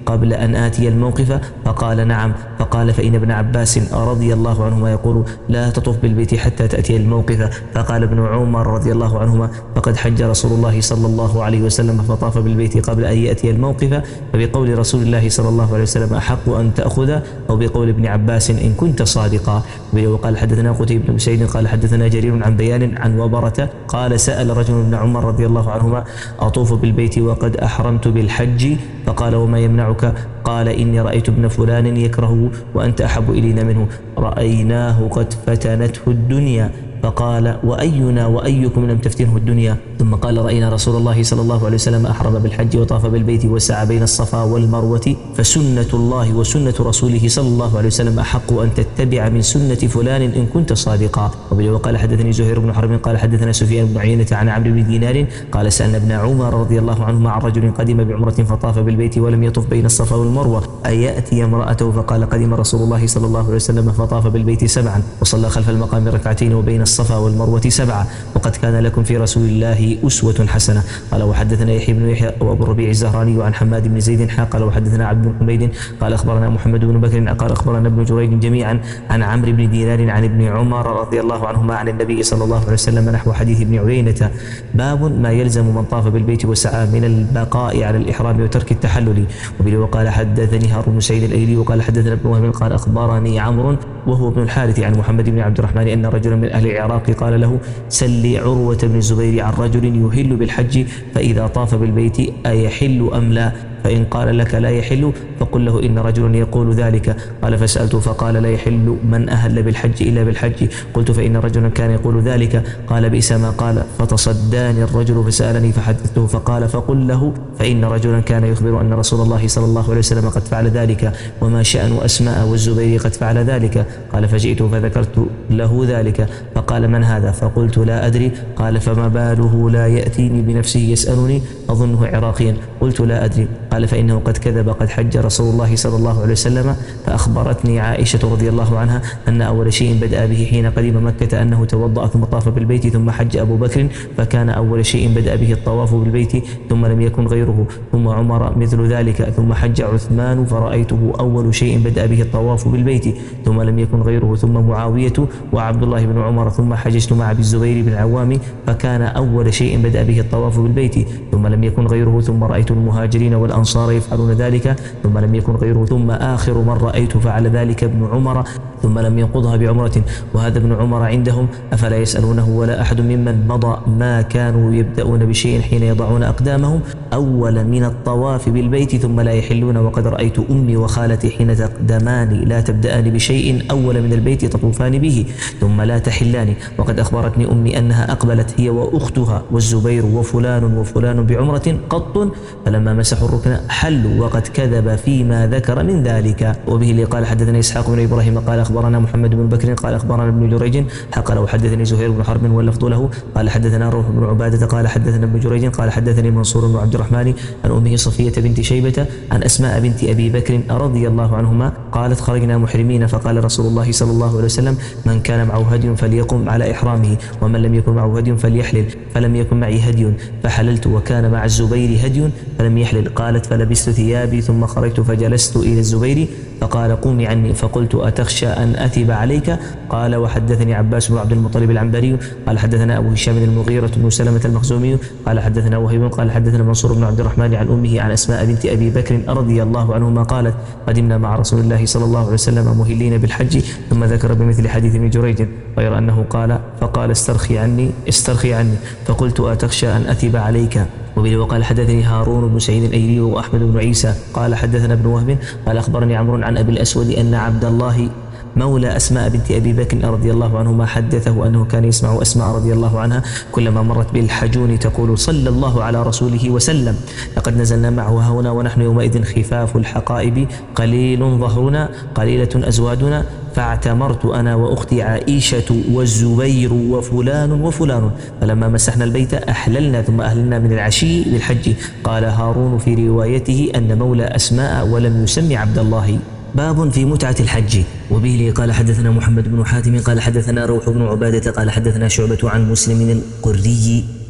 قبل أن آتي الموقف؟ فقال نعم. فقال فإن ابن عباس رضي الله عنهما يقول لا تطف بالبيت حتى تأتي الموقف. فقال ابن عمر رضي الله عنهما فقد حج رسول الله صلى الله عليه وسلم فطاف بالبيت قبل أن يأتي الموقف، فبقول رسول الله صلى الله عليه وسلم أحق أن تأخذ، أو بقول ابن عباس إن كنت صادقا. وقال حدثنا قتيبة بن سعيد قال حدثنا جرير عن بيان عن وبرة قال سأل رجل ابن عمر رضي الله عنهما أطوف بالبيت وقد أحرمت بالحج؟ فقال وما يمنعك؟ قال إني رأيت ابن فلان يكرهه وأنت أحب إلينا منه، رأيناه قد فتنته الدنيا. فقال وأينا وأيكم لم تفتنه الدنيا؟ ثم قال رأينا رسول الله صلى الله عليه وسلم أحرم بالحج وطاف بالبيت وسعى بين الصفا والمروة، فسنة الله وسنة رسوله صلى الله عليه وسلم أحق أن تتبع من سنة فلان إن كنت صادقا. وقال حدثني زهير بن حرب قال حدثنا سفيان بن عيينة عن عمرو بن دينار قال سألنا ابن عمر رضي الله عنهما عن رجل قدم بعمرة فطاف بالبيت ولم يطف بين الصفا والمروة أيأتي امرأته؟ فقال قدم رسول الله صلى الله عليه وسلم فطاف بالبيت سبعا وصلى خلف المقام ركعتين وبين الصفا والمروة سبعة، وقد كان لكم في رسول الله أسوة حسنة. قال وحدثنا يحيى بن يحيى وأبو الربيع الزهراني عن حماد بن زيد حا قال وحدثنا عبد بن حميد قال أخبرنا محمد بن بكر قال أخبرنا ابن جريج جميعا عن عمرو بن دينار عن ابن عمر رضي الله عنهما عن النبي صلى الله عليه وسلم نحو حديث ابن عيينة. باب ما يلزم من طاف بالبيت وسعى من البقاء على الإحرام وترك التحلل. وبه وقال حدثني هارون بن سعيد الأيلي وقال حدثنا ابن وهب قال أخبرني عمرو وهو ابن الحارث عن محمد بن عبد الرحمن أن رجلا من أهل العراق قال له سل عروة بن الزبير عن رجل يهل بالحج فإذا طاف بالبيت أيحل أم لا؟ فإن قال لك لا يحل فقل له إن رجلا يقول ذلك. قال فسألته فقال لا يحل من أهل بالحج إلا بالحج. قلت فإن رجلا كان يقول ذلك. قال بئس ما قال. فتصداني الرجل فسألني فحدثته فقال فقل له فإن رجلا كان يخبر أن رسول الله صلى الله عليه وسلم قد فعل ذلك وما شأن أسماء والزبير قد فعل ذلك؟ قال فجئت فذكرت له ذلك فقال من هذا؟ فقلت لا أدري. قال فما باله لا يأتيني بنفسه يسألني أظنه عراقيا؟ قلت لا أدري. قال فإنه قد كذب قد حج رسول الله صلى الله عليه وسلم. فأخبرتني عائشة رضي الله عنها أن أول شيء بدأ به حين قدم مكة أنه توضأ ثم طاف بالبيت ثم حج أبو بكر فكان أول شيء بدأ به الطواف بالبيت ثم لم يكن غيره، ثم عمر مثل ذلك، ثم حج عثمان فرأيته أول شيء بدأ به الطواف بالبيت ثم لم يكن غيره، ثم معاوية وعبد الله بن عمر، ثم حججت مع أبي الزبير بن العوام فكان أول شيء بدأ به الطواف بالبيت ثم لم يكن غيره، ثم رأيت المهاجرين والأنصار يفعلون ذلك ثم لم يكن غيره، ثم آخر من رأيت فعل ذلك ابن عمر ثم لم ينقضها بعمرة، وهذا ابن عمر عندهم أفلا يسألونه ولا أحد ممن مضى ما كانوا يبدأون بشيء حين يضعون أقدامهم أول من الطواف بالبيت ثم لا يحلون، وقد رأيت أمي وخالتي حين تقدمان لا تبدأان بشيء أول من البيت تطوفان به ثم لا تحلان، وقد أخبرتني أمي أنها أقبلت هي وأختها والزبير وفلان وفلان بعمرة قط فلما مسحوا الركن حلوا، وقد كذب فيما ذكر من ذلك. وبه اللي قال حدثنا إسحاق بن إبراهيم قال أخبرنا محمد بن بكر قال أخبرنا ابن جريج حق له حدثني زهير بن حرب واللفظ له قال حدثنا روح بن عبادة قال حدثنا ابن جريج قال حدثني منصور بن عبد الرحمن عن أمه صفية بنت شيبة عن أسماء بنت أبي بكر رضي الله عنهما قالت خرجنا محرمين فقال رسول الله صلى الله عليه وسلم من كان معه هدي فليقم على إحرامه ومن لم يكن معه هدي فليحلل، فلم يكن معي هدي فحللت وكان مع الزبير هدي فلم يحلل. قالت فلبست ثيابي ثم خرجت فجلست إلى الزبير فقال قومي عني، فقلت أتخشى أن أثب عليك؟ قال وحدثني عباس بن عبد المطلب العنبري قال حدثنا أبو هشام المغيرة بن سلمة المخزومي قال حدثنا وهيب قال حدثنا منصور بن عبد الرحمن عن أمه عن أسماء بنت أبي بكر رضي الله عنهما قالت قدمنا مع رسول الله صلى الله عليه وسلم مهلين بالحج، ثم ذكر بمثل حديث ابن جريج غير أنه قال فقال استرخي عني استرخي عني فقلت أتخشى أن أثب عليك. وبه وقال حدثني هارون بن سعيد الأيلي وأحمد بن عيسى قال حدثنا ابن وهب قال أخبرني عمرو عن أبي الأسود أن عبد الله مولى أسماء بنت أبي بكر رضي الله عنهما حدثه أنه كان يسمع أسماء رضي الله عنها كلما مرت بالحجون تقول صلى الله على رسوله وسلم لقد نزلنا معه هنا ونحن يومئذ خفاف الحقائب قليل ظهرنا قليلة أزوادنا فاعتمرت أنا وأختي عائشة والزبير وفلان وفلان فلما مسحنا البيت أحللنا ثم أهلنا من العشي بالحج. قال هارون في روايته أن مولى أسماء ولم يسمي عبد الله. باب في متعة الحج. وبه قال حدثنا محمد بن حاتم قال حدثنا روح بن عبادة قال حدثنا شعبة عن مسلم القري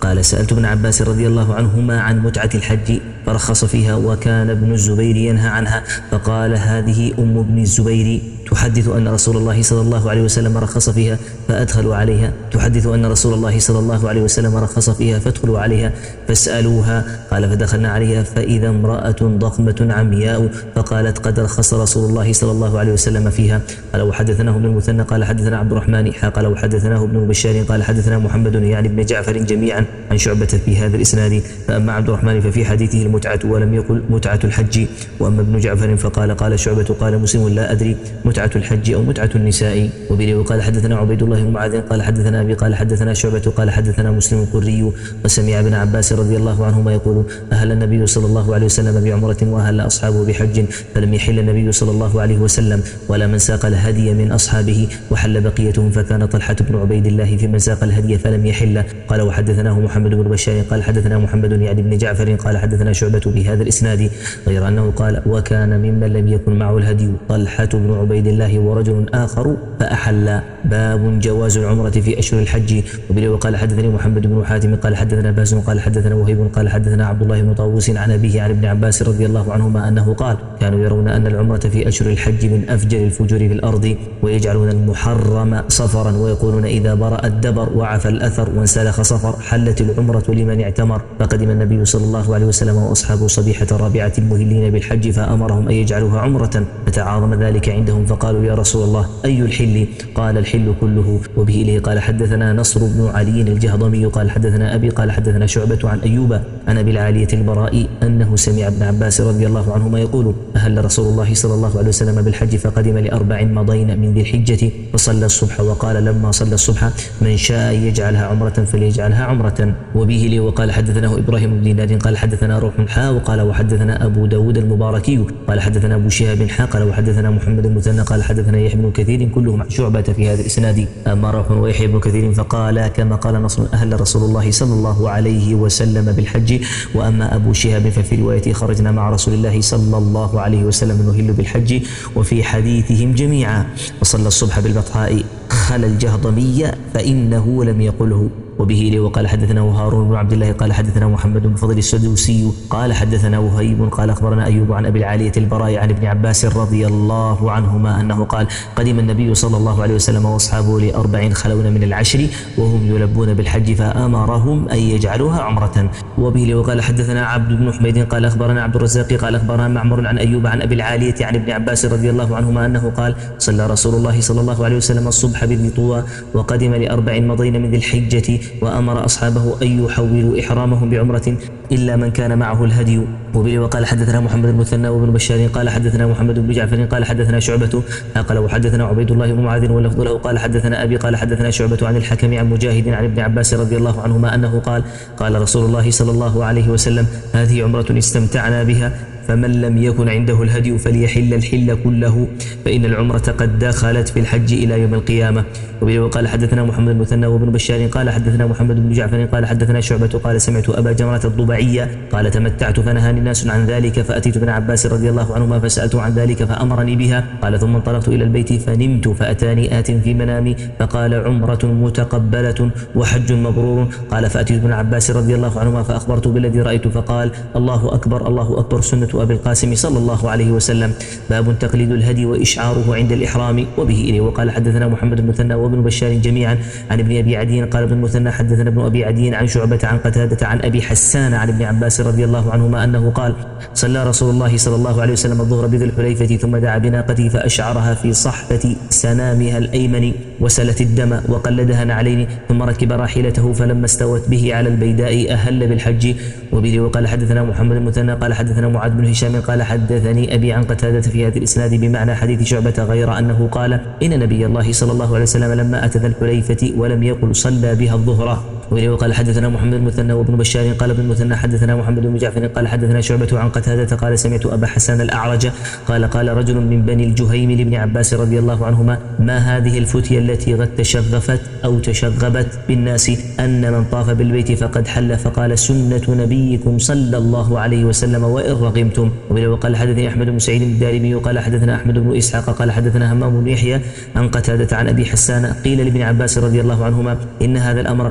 قال سألت ابن عباس رضي الله عنهما عن متعة الحج فرخص فيها، وكان ابن الزبير ينهى عنها، فقال هذه أم ابن الزبير تحدث أن رسول الله صلى الله عليه وسلم رخص فيها فأدخلوا عليها، تحدث أن رسول الله صلى الله عليه وسلم رخص فيها فادخلوا عليها فاسألوها. قال فدخلنا عليها فإذا امرأة ضخمة عمياء، فقالت قد رخص رسول الله صلى الله عليه وسلم فيها. قال وحدثناه ابن المثنى قال حدثنا عبد الرحمن قال وحدثناه ابن بشار قال حدثنا محمد يعني ابن جعفر جميعا عن شعبة في هذا الإسناد. فأما عبد الرحمن ففي حديثه المتعة ولم يقل متعة الحج، وأما ابن جعفر فقال قال شعبة قال مسلم لا أدري متعة الحج أو متعة النساء. وبه وقال حدثنا عبيد الله بن معاذ قال حدثنا أبي قال حدثنا شعبة قال حدثنا مسلم القري وسمع ابن عباس رضي الله عنهما يقول أهل النبي صلى الله عليه وسلم بعمرة وأهل أصحابه بحج، فلم يحل النبي صلى الله عليه وسلم ولا من ساق الهدي من أصحابه، وحل بقيتهم، فكان طلحة بن عبيد الله في من ساق الهدي فلم يحل. قال وحدثناه محمد بن بشار قال حدثنا محمد يعني بن جعفر قال حدثنا شعبة بهذا الإسناد، غير أنه قال وكان ممن لم يكن معه الهدي طلحة بن عبيد الله ورجل آخر فأحل. باب جواز العمرة في أشهر الحج. وبه وقال حدثني محمد بن حاتم قال حدثنا باز قال حدثنا وهيب قال حدثنا عبد الله بن طاووس عن أبيه عن ابن عباس رضي الله عنهما أنه قال كانوا يرون أن العمرة في أشهر الحج من أفجر الفجور في الأرض، ويجعلون المحرم صفرا، ويقولون إذا برأ الدبر وعفى الأثر وانسلخ صفر حلت العمرة لمن اعتمر. فقدم النبي صلى الله عليه وسلم وأصحابه صبيحة رابعة المهلين بالحج فأمرهم أن يجعلوها عمرة، فتعاظم ذلك عندهم فقالوا يا رسول الله أي الحل؟ قال الحل كله. وبه إليه قال حدثنا نصر بن علي الجهضمي قال حدثنا أبي قال حدثنا شعبة عن أيوب عن أبي العالية البراء أنه سمع ابن عباس رضي الله عنهما يقول أهل رسول الله صلى الله عليه وسلم بالحج فقدم لأربع مضين من ذي الحجة فصلى الصبح، وقال لما صلى الصبح من شاء يجعلها عمرة فليجعلها عمرة. وبه إليه وقال حدثناه إبراهيم بن دينار قال حدثنا روح حا وقال وحدثنا أبو داود المباركي قال حدثنا أبو شهاب حا قال وحدثنا محمد المثنى قال حدثنا يحيى بن كثير كلهم عن شعبة في هذا الإسناد. أما روح ويحيى بن كثير فقال كما قال نصر أهل رسول الله صلى الله عليه وسلم بالحج. وأما أبو شهاب ففي روايته خرجنا مع رسول الله صلى الله عليه وسلم نهل بالحج، وفي حديثهم جميعا وصلى الصبح بالبطحاء خل الجهضمية فإنه لم يقله. وبه إليه وقال حدثنا هارون بن عبد الله قال حدثنا محمد بن فضل السدوسي قال حدثنا وهيب قال أخبرنا أيوب عن أبي العالية البراء عن ابن عباس رضي الله عنهما أنه قال قدم النبي صلى الله عليه وسلم وأصحابه لأربع خلون من العشر وهم يلبون بالحج فأمرهم أن يجعلوها عمرة. وبه إليه وقال حدثنا عبد بن حميد قال أخبرنا عبد الرزاق قال أخبرنا معمر عن أيوب عن أبي العالية عن ابن عباس رضي الله عنهما أنه قال صلى رسول الله صلى الله عليه وسلم الصبح بذي طوى وقدم لأربع مضين من ذي الحجة وأمر أصحابه أن يحولوا إحرامهم بعمرة إلا من كان معه الهدي. وبه وقال حدثنا محمد المثنى وابن بشار قال حدثنا محمد بن جعفر قال حدثنا شعبة قال وحدثنا عبيد الله بن معاذ واللفظ له قال حدثنا أبي قال حدثنا شعبة عن الحكم عن مجاهد عن ابن عباس رضي الله عنهما أنه قال قال رسول الله صلى الله عليه وسلم هذه عمرة استمتعنا بها، فمن لم يكن عنده الهدي فليحل الحل كله، فإن العمرة قد دخلت في الحج إلى يوم القيامة. وبه وقال حدثنا محمد المثنى وابن بشار قال حدثنا محمد بن جعفر قال حدثنا شعبة قال سمعت أبا جمرة الضبعية قال تمتعت فنهاني الناس عن ذلك، فأتيت ابن عباس رضي الله عنهما فسألته عن ذلك فأمرني بها. قال ثم انطلقت إلى البيت فنمت فأتاني آت في منامي فقال عمرة متقبلة وحج مبرور. قال فأتيت ابن عباس رضي الله عنهما فأخبرته بالذي رأيت فقال الله أكبر الله أكبر سنة أبي القاسم صلى الله عليه وسلم. باب تقليد الهدي وإشعاره عند الإحرام. وبه إليه وقال حدثنا محمد المثنى وابن بشار جميعا عن ابن أبي عدي قال ابن المثنى حدثنا ابن أبي عدي عن شعبة عن قتادة عن أبي حسان عن ابن عباس رضي الله عنهما أنه قال صلى رسول الله صلى الله عليه وسلم الظهر بذي الحليفة ثم دعا بناقته فأشعرها في صحفة سنامها الأيمن وسلت الدم وقلدها نعلين ثم ركب راحلته فلما استوت به على البيداء أهل بالحج. وبه وقال حدثنا محمد المثنى قال حدثنا معاذ بن هشام قال حدثني أبي عن قتادة في هذا الإسناد بمعنى حديث شعبة غير أنه قال إن نبي الله صلى الله عليه وسلم لما أتى ذا الحليفة ولم يقل صلى بها الظهر. وبه وقال حدثنا محمد المثنى وابن بشار قال ابن المثنى حدثنا محمد بن جعفر قال حدثنا شعبة عن قتادة قال سمعت أبا حسان الأعرج قال قال رجل من بني الجهيم لابن عباس رضي الله عنهما ما هذه الفتية التي قد تشغفت أو تشغبت بالناس أن من طاف بالبيت فقد حل، فقال سنة نبيكم صلى الله عليه وسلم وإن رغمتم. وبه وقال حدثني أحمد بن سعيد الدارمي قال حدثنا أحمد بن إسحاق قال حدثنا همام بن يحيى عن قتادة عن أبي حسان قيل لابن عباس رضي الله عنهما إن هذا الأمر قد تفشى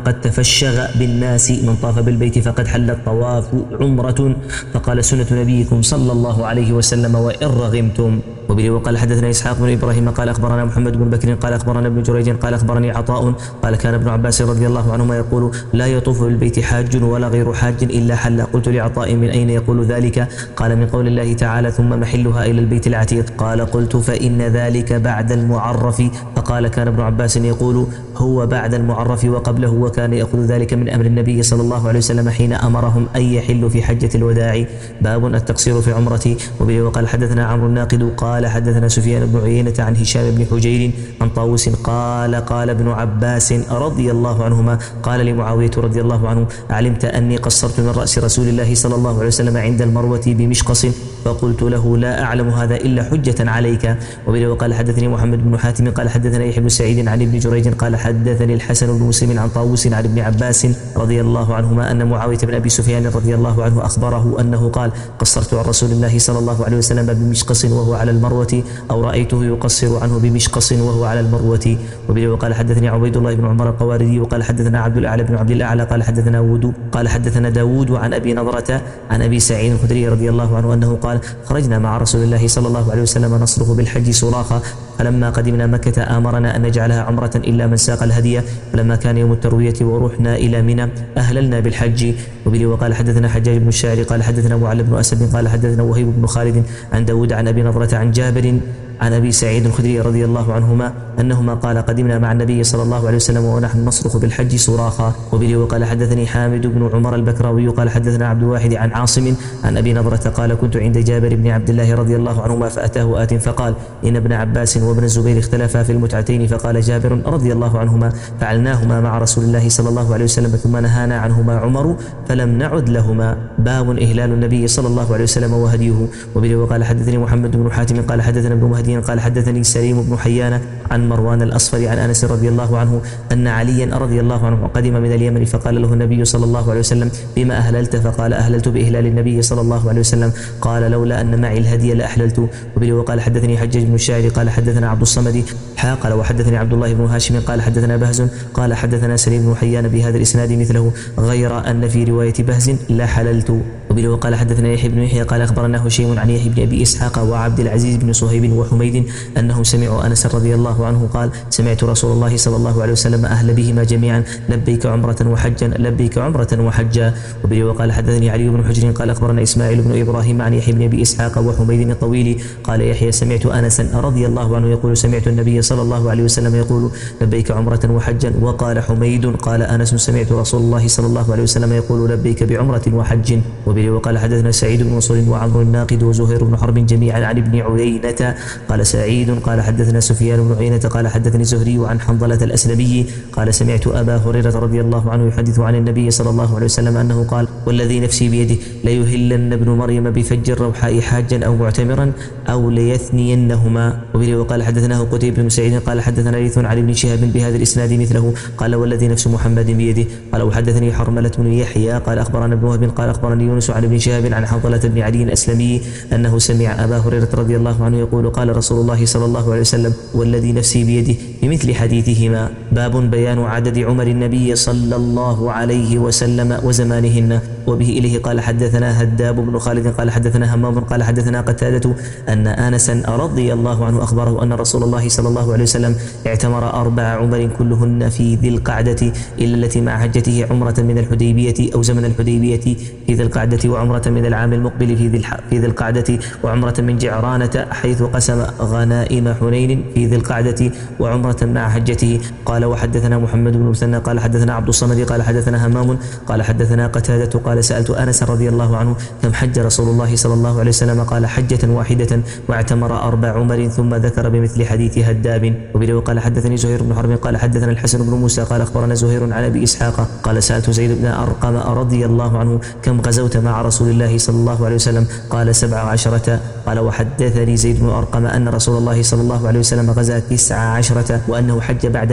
فبشغ بالناس من طاف بالبيت فقد حل الطواف عمرة. فقال سنة نبيكم صلى الله عليه وسلم وإن رغمتم. وبه وقال حدثنا إسحاق بن إبراهيم قال أخبرنا محمد بن بكر قال أخبرنا ابن جريج قال أخبرني عطاء قال كان ابن عباس رضي الله عنهما يقول لا يطوف بالبيت حاج ولا غير حاج إلا حل. قلت لعطاء من أين يقول ذلك؟ قال من قول الله تعالى ثم محلها إلى البيت العتيق. قال قلت فإن ذلك بعد المعرف. فقال كان ابن عباس يقول هو بعد المعرف وقبله، وكان يأخذ ذلك من أمر النبي صلى الله عليه وسلم حين أمرهم أن يحلوا في حجة الوداع. باب التقصير في العمرة. وبه وقال حدثنا عمرو الناقد قال حدثنا سفيان بن عيينة عن هشام بن حجير عن طاووس قال قال ابن عباس رضي الله عنهما قال لمعاوية رضي الله عنه علمت أني قصرت من رأس رسول الله صلى الله عليه وسلم عند المروة بمشقص؟ فقلت له لا أعلم هذا إلا حجة عليك. وبه وقال حدثني محمد بن حاتم قال حدثنا يحيى بن سعيد عن ابن جريج قال حدثني الحسن بن مسلم عن طاووس عن ابن عباس رضي الله عنهما أن معاوية بن أبي سفيان رضي الله عنه أخبره أنه قال قصرت عن رسول الله صلى الله عليه وسلم بمشقص وهو على المروة أو رأيته يقصر عنه بمشقص وهو على المروة. وبه وقال حدثني عبيد الله بن عمر القواردي وقال حدثنا عبد الأعلى بن عبد الأعلى قال حدثنا ودو قال حدثنا داود عن أبي نضرة عن أبي سعيد الخدري رضي الله عنه أنه قال خرجنا مع رسول الله صلى الله عليه وسلم نصرخ بالحج صراخا فلما قدمنا مكة آمرنا أن نجعلها عمرة إلا من ساق الهدي. فلما كان يوم التروية ورحنا إلى منى أهللنا بالحج. وبه وقال حدثنا حجاج بن الشاعر قال حدثنا معل بن أسد قال حدثنا وهيب بن خالد عن داود عن أبي نضرة عن جابر عن أبي سعيد الخدري رضي الله عنهما أنهما قال قدمنا مع النبي صلى الله عليه وسلم ونحن نصرخ بالحج صراخا. وبه وقال حدثني حامد بن عمر البكراوي قال حدثنا عبد الواحد عن عاصم عن أبي نضرة قال كنت عند جابر بن عبد الله رضي الله عنهما فأتاه آت فقال إن ابن عباس وابن الزبير اختلفا في المتعتين. فقال جابر رضي الله عنهما فعلناهما مع رسول الله صلى الله عليه وسلم ثم نهانا عنهما عمر فلم نعد لهما. باب إهلال النبي صلى الله عليه وسلم وهديه. وبه وقال حدثني محمد بن حاتم قال حدثنا ابن مهدي قال حدثني سليم بن حيان عن مروان الأصفر عن أنس رضي الله عنه أن عليا رضي الله عنه قدم من اليمن فقال له النبي صلى الله عليه وسلم بما أهللت؟ فقال أهللت بإهلال النبي صلى الله عليه وسلم. قال لولا أن معي الهدي لأحللت. وبه وقال حدثني حجاج بن الشاعر قال حدثنا عبد الصمد حا قال وحدثني عبد الله بن هاشم قال حدثنا بهز قال حدثنا سليم بن حيان بهذا الإسناد مثله غير أن في رواية بهز لا حللت. وبه وقال حدثنا يحيى بن يحيى قال أخبرنا هشيم عن يحيى بن أبي إسحاق وعبد العزيز بن صهيب وحميد أنهم سمعوا أنس رضي الله عنه قال سمعت رسول الله صلى الله عليه وسلم أهل بهما جميعا لبيك عمرة وحجا لبيك عمرة وحجا. وبه وقال حدثني علي بن حجر قال أخبرنا إسماعيل بن إبراهيم عن يحيى بن أبي إسحاق وحميد الطويل قال يحيى سمعت أنسا رضي الله عنه يقول سمعت النبي صلى الله عليه وسلم يقول لبيك عمرة وحجا. وقال حميد قال أنس سمعت رسول الله صلى الله عليه وسلم يقول لبيك بعمرة وحج. وبه وقال حدثنا سعيد بن منصور وعمرو الناقد وزهير بن حرب جميعا عن ابن عيينة قال سعيد قال حدثنا سفيان بن عيينة قال حدثني الزهري عن حنظلة الأسلمي قال سمعت أبا هريرة رضي الله عنه يحدث عن النبي صلى الله عليه وسلم أنه قال والذي نفسي بيده ليهلن ابن مريم بفج الروحاء حاجا أو معتمرا أو ليثنينهما. وبه وقال حدثناه قتيبة بن سعيد قال حدثنا ليث عن ابن شهاب بهذا الإسناد مثله قال والذي نفس محمد بيده قال وحدثني حرملة بن يحيى قال أخبرنا ابن وهب قال أخبرني يونس عن ابن شهاب عن حنظلة بن علي الأسلمي أنه سمع أبا هريرة رضي الله عنه يقول قال رسول الله صلى الله عليه وسلم والذي نفسي بيده بمثل حديثهما. باب بيان عدد عمر النبي صلى الله عليه وسلم وزمانهن. وبه إليه قال حدثنا هداب بن خالد قال حدثنا همام قال حدثنا قتادة أن أنسا رضي الله عنه أخبره أن رسول الله صلى الله عليه وسلم اعتمر أربع عمر كلهن في ذي القعدة إلا التي مع حجته عمرة من الحديبية أو زمن الحديبية في ذي القعدة وعمرة من العام المقبل في ذي في ذي القعدة وعمرة من جعرانة حيث قسم غنائم حنين في ذي القعدة وعمرة مع حجته. قال وحدثنا محمد بن مثنى قال حدثنا عبد الصمد قال حدثنا همام قال حدثنا قتادة قال سألت أنس رضي الله عنه كم حج رسول الله صلى الله عليه وسلم قال حجة واحدة واعتمر أربع عمر ثم ذكر بمثل حديث هداب. وبه قال حدثني زهير بن حرب قال حدثنا الحسن بن موسى قال أخبرنا زهير عن أبي إسحاق قال سألت زيد بن أرقم رضي الله عنه كم غزوت مع رسول الله صلى الله عليه وسلم قال سبع عشرة. قال وحدثني زيد بن أرقم أن رسول الله صلى الله عليه وسلم غزا تسع عشرة وأنه حج بعدما هاجر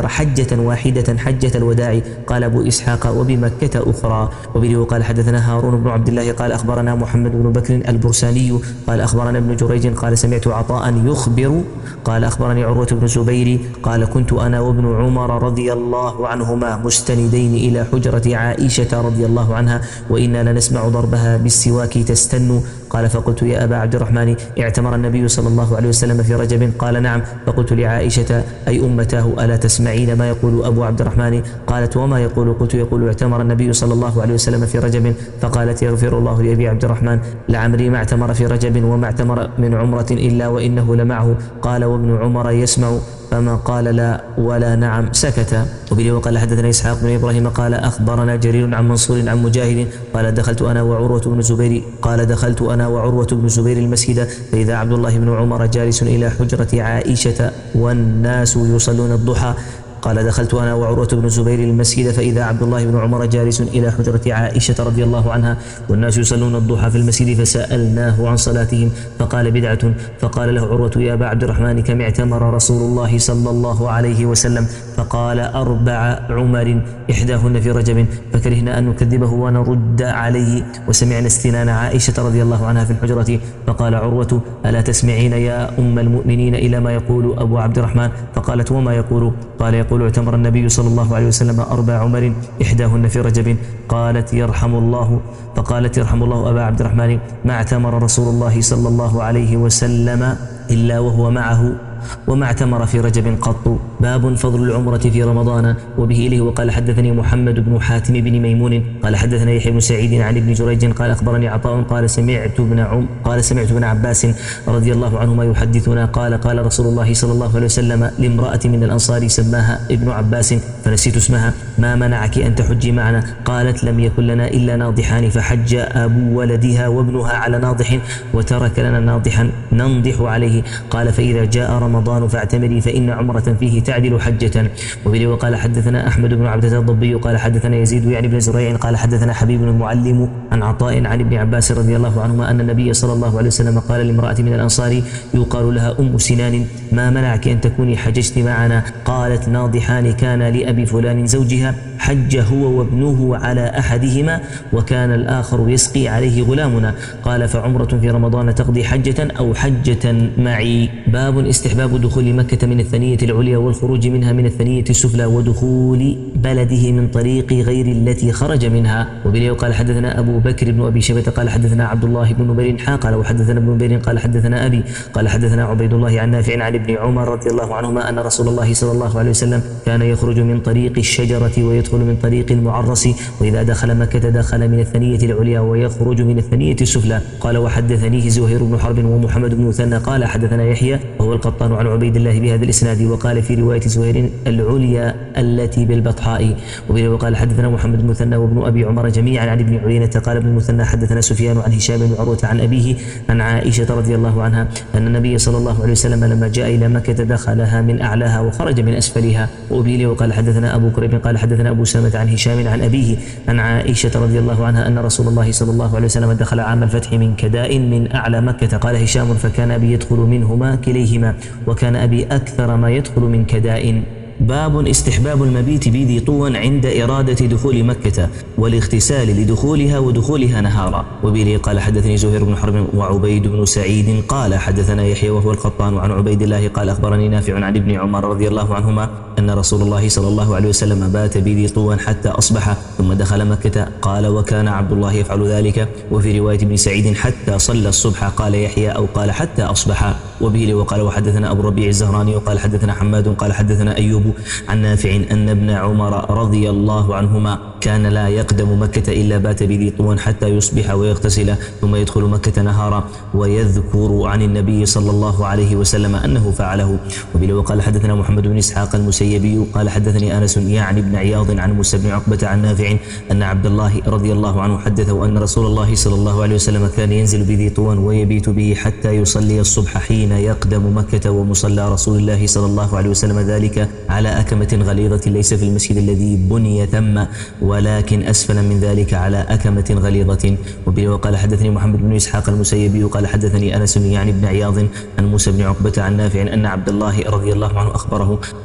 عشر حجة واحدة حجة الوداع. قال أبو إسحاق وبمكة أخرى. وبه وقال حدثنا هارون بن عبد الله قال أخبرنا محمد بن بكر البرساني قال أخبرنا ابن جريج قال سمعت عطاء يخبر قال أخبرني عروة بن الزبير قال كنت أنا وابن عمر رضي الله عنهما مستندين إلى حجرة عائشة رضي الله عنها وإنا لنسمع ضربها بالسواك تستن. قال فقلت يا أبا عبد الرحمن اعتمر النبي صلى الله عليه وسلم في رجب؟ قال نعم. فقلت لعائشة أي أمتاه ألا تسمعين ما يقول أبو عبد الرحمن؟ قالت وما يقول؟ قلت يقول اعتمر النبي صلى الله عليه وسلم في رجب. فقالت يغفر الله لأبي عبد الرحمن لعمري ما اعتمر في رجب وما اعتمر من عمرة إلا وإنه لمعه. قال وابن عمر يسمع فما قال لا ولا نعم سكت. وبه وقال حدثنا إسحاق بن إبراهيم قال أخبرنا جرير عن منصور عن مجاهد قال دخلت أنا وعروة بن الزبير قال دخلت أنا وعروة بن الزبير المسجد فإذا عبد الله بن عمر جالس إلى حجرة عائشة والناس يصلون الضحى. قال دخلت أنا وعروة بن الزبير المسجد فإذا عبد الله بن عمر جالس إلى حجرة عائشة رضي الله عنها والناس يصلون الضحى في المسجد فسألناه عن صلاتهم فقال بدعة. فقال له عروة يا أبا عبد الرحمن كم اعتمر رسول الله صلى الله عليه وسلم؟ فقال أربع عمر إحداهن في رجب فكرهنا أن نكذبه ونرد عليه وسمعنا استنان عائشة رضي الله عنها في الحجرة. فقال عروة ألا تسمعين يا أم المؤمنين إلى ما يقول أبو عبد الرحمن؟ فقالت وما يقول؟ قال يقول اعتمر النبي صلى الله عليه وسلم أربع عمر إحداهن في رجب. قالت يرحم الله فقالت يرحم الله أبا عبد الرحمن ما اعتمر رسول الله صلى الله عليه وسلم إلا وهو معه وما اعتمر في رجب قط. باب فضل العمرة في رمضان. وبه إليه وقال حدثني محمد بن حاتم بن ميمون قال حدثنا يحيى بن سعيد عن ابن جريج قال أخبرني عطاء قال سمعت ابن عم قال سمعت ابن عباس رضي الله عنهما يحدثنا قال قال رسول الله صلى الله عليه وسلم لامرأة من الأنصار سماها ابن عباس فنسيت اسمها ما منعك أن تحجي معنا؟ قالت لم يكن لنا إلا ناضحان فحج أبو ولدها وابنها على ناضح وترك لنا ناضحا ننضح عليه. قال فإذا جاء رمضان فاعتمري فإن عمرة فيه تعدل حجة. وبه وقال حدثنا أحمد بن عبدة الضبي قال حدثنا يزيد يعني بن زريع قال حدثنا حبيب المعلم عن عطاء عن ابن عباس رضي الله عنهما أن النبي صلى الله عليه وسلم قال لامرأة من الأنصار يقال لها أم سنان ما منعك أن تكوني حججت معنا؟ قالت ناضحان كان لأبي فلان زوجها حج هو وابنه على أحدهما وكان الآخر يسقي عليه غلامنا. قال فعمرة في رمضان تقضي حجة أو حجة معي. باب استحباب دخول مكة من الثنية العليا والخروج منها من الثنية السفلى ودخول بلده من طريق غير التي خرج منها. وبه قال حدثنا أبو بكر بن أبي شيبة قال حدثنا عبد الله بن نمير قال وحدثنا ابن نمير قال حدثنا أبي قال حدثنا عبيد الله عن نافع عن ابن عمر رضي الله عنهما أن رسول الله صلى الله عليه وسلم كان يخرج من طريق الشجرة ويدخل من طريق المعرس وإذا دخل مكة دخل من الثنية العليا ويخرج من الثنية السفلى. قال وحدثنيه زهير بن حرب ومحمد بن مثنى قال حدثنا يحيى وهو القطان عن عبيد الله بهذا الإسناد وقال في رواية زهير العليا التي بالبطحاء. وقال حدثنا محمد بن مثنى وابن أبي عمر جميعا عن ابن عيينة قال ابن المثنى حدثنا سفيان عن هشام بن عروة عن أبيه عن عائشة رضي الله عنها أن النبي صلى الله عليه وسلم لما جاء إلى مكة دخلها من أعلاها وخرج من أسفلها. وأبي وقال حدثنا أبو كريب قال حدثنا أبو سامة عن هشام عن أبيه عن عائشة رضي الله عنها أن رسول الله صلى الله عليه وسلم دخل عام الفتح من كداء من أعلى مكة. قال هشام فكان أبي يدخل منهما كليهما وكان أبي أكثر ما يدخل من كداء. باب استحباب المبيت بذي طوى عند إرادة دخول مكة والاغتسال لدخولها ودخولها نهارا. وبه قال حدثني زهير بن حرب وعبيد بن سعيد قال حدثنا يحيى وهو القطان عن عبيد الله قال أخبرني نافع عن ابن عمر رضي الله عنهما أن رسول الله صلى الله عليه وسلم بات بذي طوى حتى أصبح ثم دخل مكة. قال وكان عبد الله يفعل ذلك. وفي رواية ابن سعيد حتى صلى الصبح قال يحيى أو قال حتى أصبح. وبه وقال وحدثنا أبو الربيع الزهراني وقال حدثنا حماد قال حدثنا أيوب عن نافع أن ابن عمر رضي الله عنهما كان لا يقدم مكة إلا بات بذي طوى حتى يصبح ويغتسل ثم يدخل مكة نهارا ويذكر عن النبي صلى الله عليه وسلم أنه فعله. وبه وقال حدثنا محمد بن إسحاق المسيبي قال حدثني أنس يعني بن عياض عن موسى بن عقبة عن نافع أن عبد الله رضي الله عنه حدثه أن رسول الله صلى الله عليه وسلم كان ينزل بذي طوى ويبيت به حتى يصلي الصبح حين يقدم مكة ومصلى رسول الله صلى الله عليه وسلم ذلك على أكمة غليظة ليس في المسجد الذي بني ثم ولكن أسفل من ذلك على أكمة غليظة. وبه وقال حدثني محمد بن إسحاق المسيبي قال حدثني أنس يعني بن عياض عن موسى بن عقبة عن نافع أن عبد الله رضي الله عنه أخبره أن رسول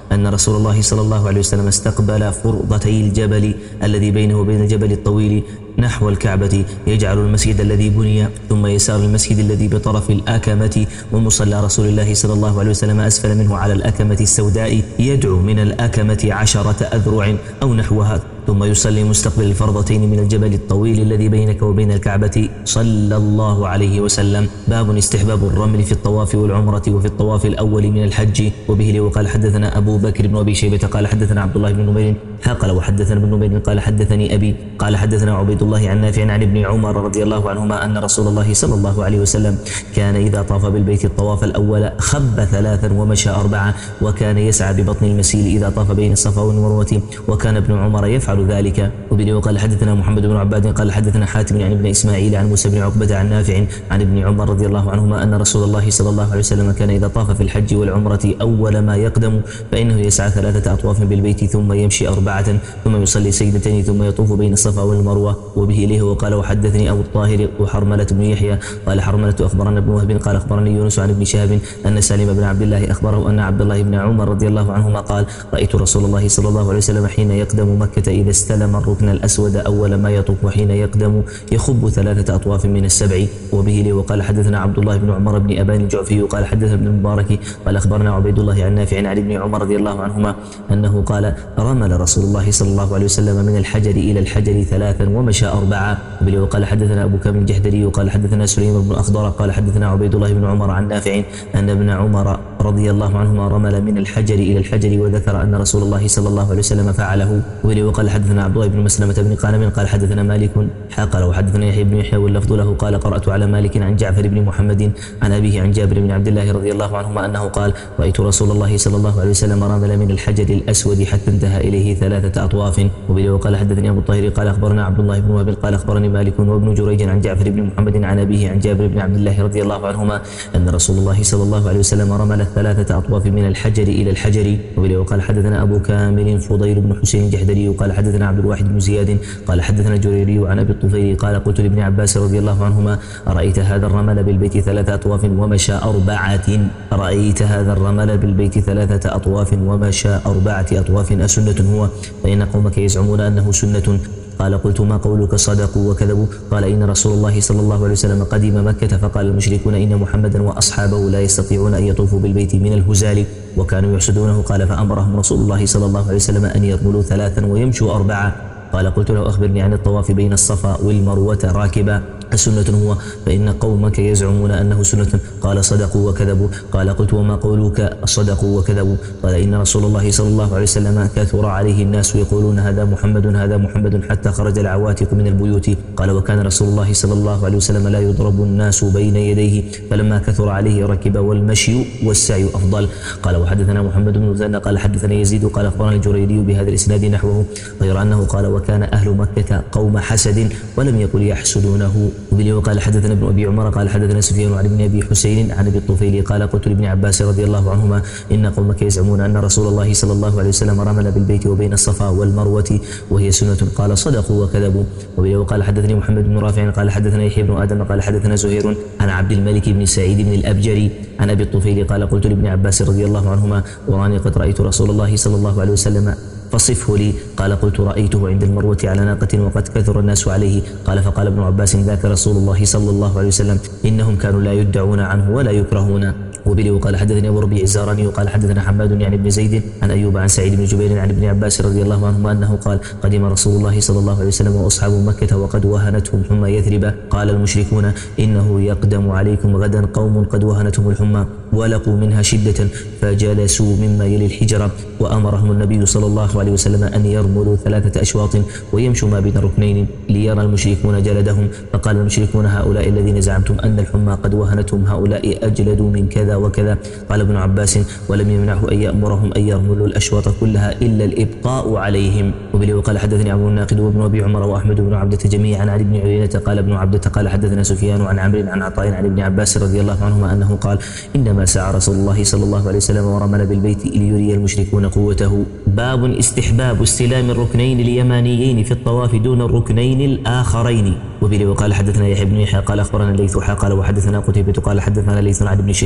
رسول الله صلى الله عليه وسلم استقبل فرضتي الجبل الذي بينه وبين الجبل الطويل نحو الكعبة، يجعل المسجد الذي بني ثم يسار المسجد الذي بطرف الأكمة، ومصلى رسول الله صلى الله عليه وسلم أسفل منه على الأكمة السوداء، يدعو من الأكمة عشرة أذرع أو نحوها، ثم يصلي مستقبل الفرضتين من الجبل الطويل الذي بينك وبين الكعبة صلى الله عليه وسلم. باب استحباب الرمل في الطواف والعمرة وفي الطواف الأول من الحج. وبه وقال حدثنا أبو بكر بن أبي شيبة قال حدثنا عبد الله بن نمير قال وحدثنا ابن نمير قال حدثني أبي قال حدثنا عبيد الله عن نافع عن ابن عمر رضي الله عنهما أن رسول الله صلى الله عليه وسلم كان إذا طاف بالبيت الطواف الأول خب ثلاثا ومشى أربعة، وكان يسعى ببطن المسيل إذا طاف بين الصفا والمروة، وكان ابن عمر يفعل ذلك. وبه وقال حدثنا محمد بن عباد قال حدثنا حاتم عن ابن إسماعيل عن موسى بن عقبة عن نافع عن ابن عمر رضي الله عنهما أن رسول الله صلى الله عليه وسلم كان إذا طاف في الحج والعمرة أول ما يقدم فإنه يسعى ثلاثة أطواف بالبيت ثم يمشي أربعة ثم يصلي سجدتين ثم يطوف بين الصفا والمروة. وبه إليه وقال وحدثني أبو الطاهر وحرملة بن يحيى قال حرملة أخبرنا ابن وهب قال أخبرني يونس عن ابن شهاب أن سالم بن عبد الله أخبره أن عبد الله بن عمر رضي الله عنهما قال رأيت رسول الله صلى الله عليه وسلم حين يقدم مكة إذا استلم الركن الأسود أول ما يطوف وحين يقدم يخب ثلاثة أطواف من السبع. وبه لي وقال حدثنا عبد الله بن عمر بن أبان الجعفي قال حدثنا ابن المبارك قال أخبرنا عبيد الله عن نافع عن ابن عمر رضي الله عنهما أنه قال رمل رسول الله صلى الله عليه وسلم من الحجر إلى الحجر ثلاثا ومشى أربعة. وبه وقال حدثنا أبو كامل الجحدري قال حدثنا سليم بن أخضر قال حدثنا عبيد الله بن عمر عن نافع أن ابن عمر رضي الله عنهما رمل من الحجر إلى الحجر وذكر أن رسول الله صلى الله عليه وسلم فعله. وبه وقال حدثنا عبد الله بن مسلمة بن قانم قال حدثنا مالك حقل وحدثنا يحيى بن يحيى واللفظ له قال قرأت على مالك عن جعفر بن محمد عن أبيه عن جابر بن عبد الله رضي الله عنهما أنه قال رأيت رسول الله صلى الله عليه وسلم رمل من الحجر الأسود حتى انتهى إليه ثلاثة أطواف. وبه وقال حدثني أبو الطاهر قال أخبرنا عبد الله بن وهب قال أخبرني مالك وابن جريج عن جعفر بن محمد عن أبيه عن جابر بن عبد الله رضي الله عنهما أن رسول الله صلى الله عليه وسلم رمل ثلاثة أطواف من الحجر إلى الحجر. وبه وقال حدثنا أبو كامل فضيل بن حسين الجحدري قال حدثنا عبد الواحد بن زياد قال حدثنا جريري عن أبي الطفيل قال قلت لابن عباس رضي الله عنهما أرأيت هذا الرمل بالبيت ثلاثة أطواف ومشى أربعة أرأيت هذا الرمل بالبيت ثلاثة أطواف ومشى أربعة أطواف أسنة هو فإن قومك يزعمون أنه سنة؟ قال قلت ما قولك صدقوا وكذبوا؟ قال إن رسول الله صلى الله عليه وسلم قدم مكة فقال المشركون إن محمدا وأصحابه لا يستطيعون أن يطوفوا بالبيت من الهزال وكانوا يحسدونه. قال فأمرهم رسول الله صلى الله عليه وسلم أن يرملوا ثلاثا ويمشوا أربعة. قال قلت له أخبرني عن الطواف بين الصفا والمروة راكبا سنة هو فإن قومك يزعمون أنه سنة؟ قال صدقوا وكذبوا. قال قلت وما قولك صدقوا وكذبوا؟ قال إن رسول الله صلى الله عليه وسلم كثر عليه الناس يقولون هذا محمد هذا محمد حتى خرج العواتق من البيوت. قال وكان رسول الله صلى الله عليه وسلم لا يضرب الناس بين يديه فلما كثر عليه ركب والمشي والسعي أفضل. قال وحدثنا محمد بن مثنى قال حدثنا يزيد قال أخبرنا الجريري بهذا الإسناد نحوه غير أنه قال وكان أهل مكة قوم حسد ولم يقل يحسدونه. وبه وقال حدثنا ابن أبي عمر قال حدثنا سفيان عن ابن أبي حسين عن أبي الطفيل قال قلت لابن عباس رضي الله عنهما إن قومك يزعمون أن رسول الله صلى الله عليه وسلم رمل بالبيت وبين الصفا والمروة وهي سنة؟ قال صدقوا وكذبوا. وبه وقال حدثني محمد بن رافع قال حدثنا يحيى بن آدم قال حدثنا زهير عن عبد الملك بن سعيد بن الأبجري عن أبي الطفيل قال قلت لابن عباس رضي الله عنهما وراني قد رأيت رسول الله صلى الله عليه وسلم فصفه لي. قال قلت رأيته عند المروة على ناقة وقد كثر الناس عليه. قال فقال ابن عباس ذاك رسول الله صلى الله عليه وسلم إنهم كانوا لا يدعون عنه ولا يكرهون. وبه وقال حدثني أبو ربيع الزهراني وقال حدثنا حماد يعني بن زيد عن أيوب عن سعيد بن جبير عن ابن عباس رضي الله عنهما أنه قال قدم رسول الله صلى الله عليه وسلم وأصحاب مكة وقد وهنتهم حمى يثرب. قال المشركون إنه يقدم عليكم غدا قوم قد وهنتهم الحمى ولقوا منها شدة فجلسوا مما يلي الحجرة وأمرهم النبي صلى الله عليه وسلم أن يرملوا ثلاثة أشواط ويمشوا ما بين الركنين ليرى المشركون جلدهم. فقال المشركون هؤلاء الذين زعمتم أن الحمى قد وهنتهم هؤلاء أجلدوا من كذا وكذا. قال ابن عباس ولم يمنعه أن يأمرهم أن يرملوا الأشواط كلها إلا الإبقاء عليهم. وبه وقال حدثني عمرو الناقد وابن أبي عمر وأحمد بن عبدة جميعا عن ابن عيينة قال ابن عبدة قال حدثنا سفيان عن عمرو عن عطاء عن ابن عباس رضي الله عنهما أنه قال إنما سعى رسول الله صلى الله عليه وسلم ورمل بالبيت ليري المشركون قوته. باب استحباب استلام الركنين اليمانيين في الطواف دون الركنين الآخرين. وبه وقال حدثنا يحيى بن يحيى قال أخبرنا الليث قال وحدثنا قتيبة قال حدثنا ليث عن ابن شهاب عن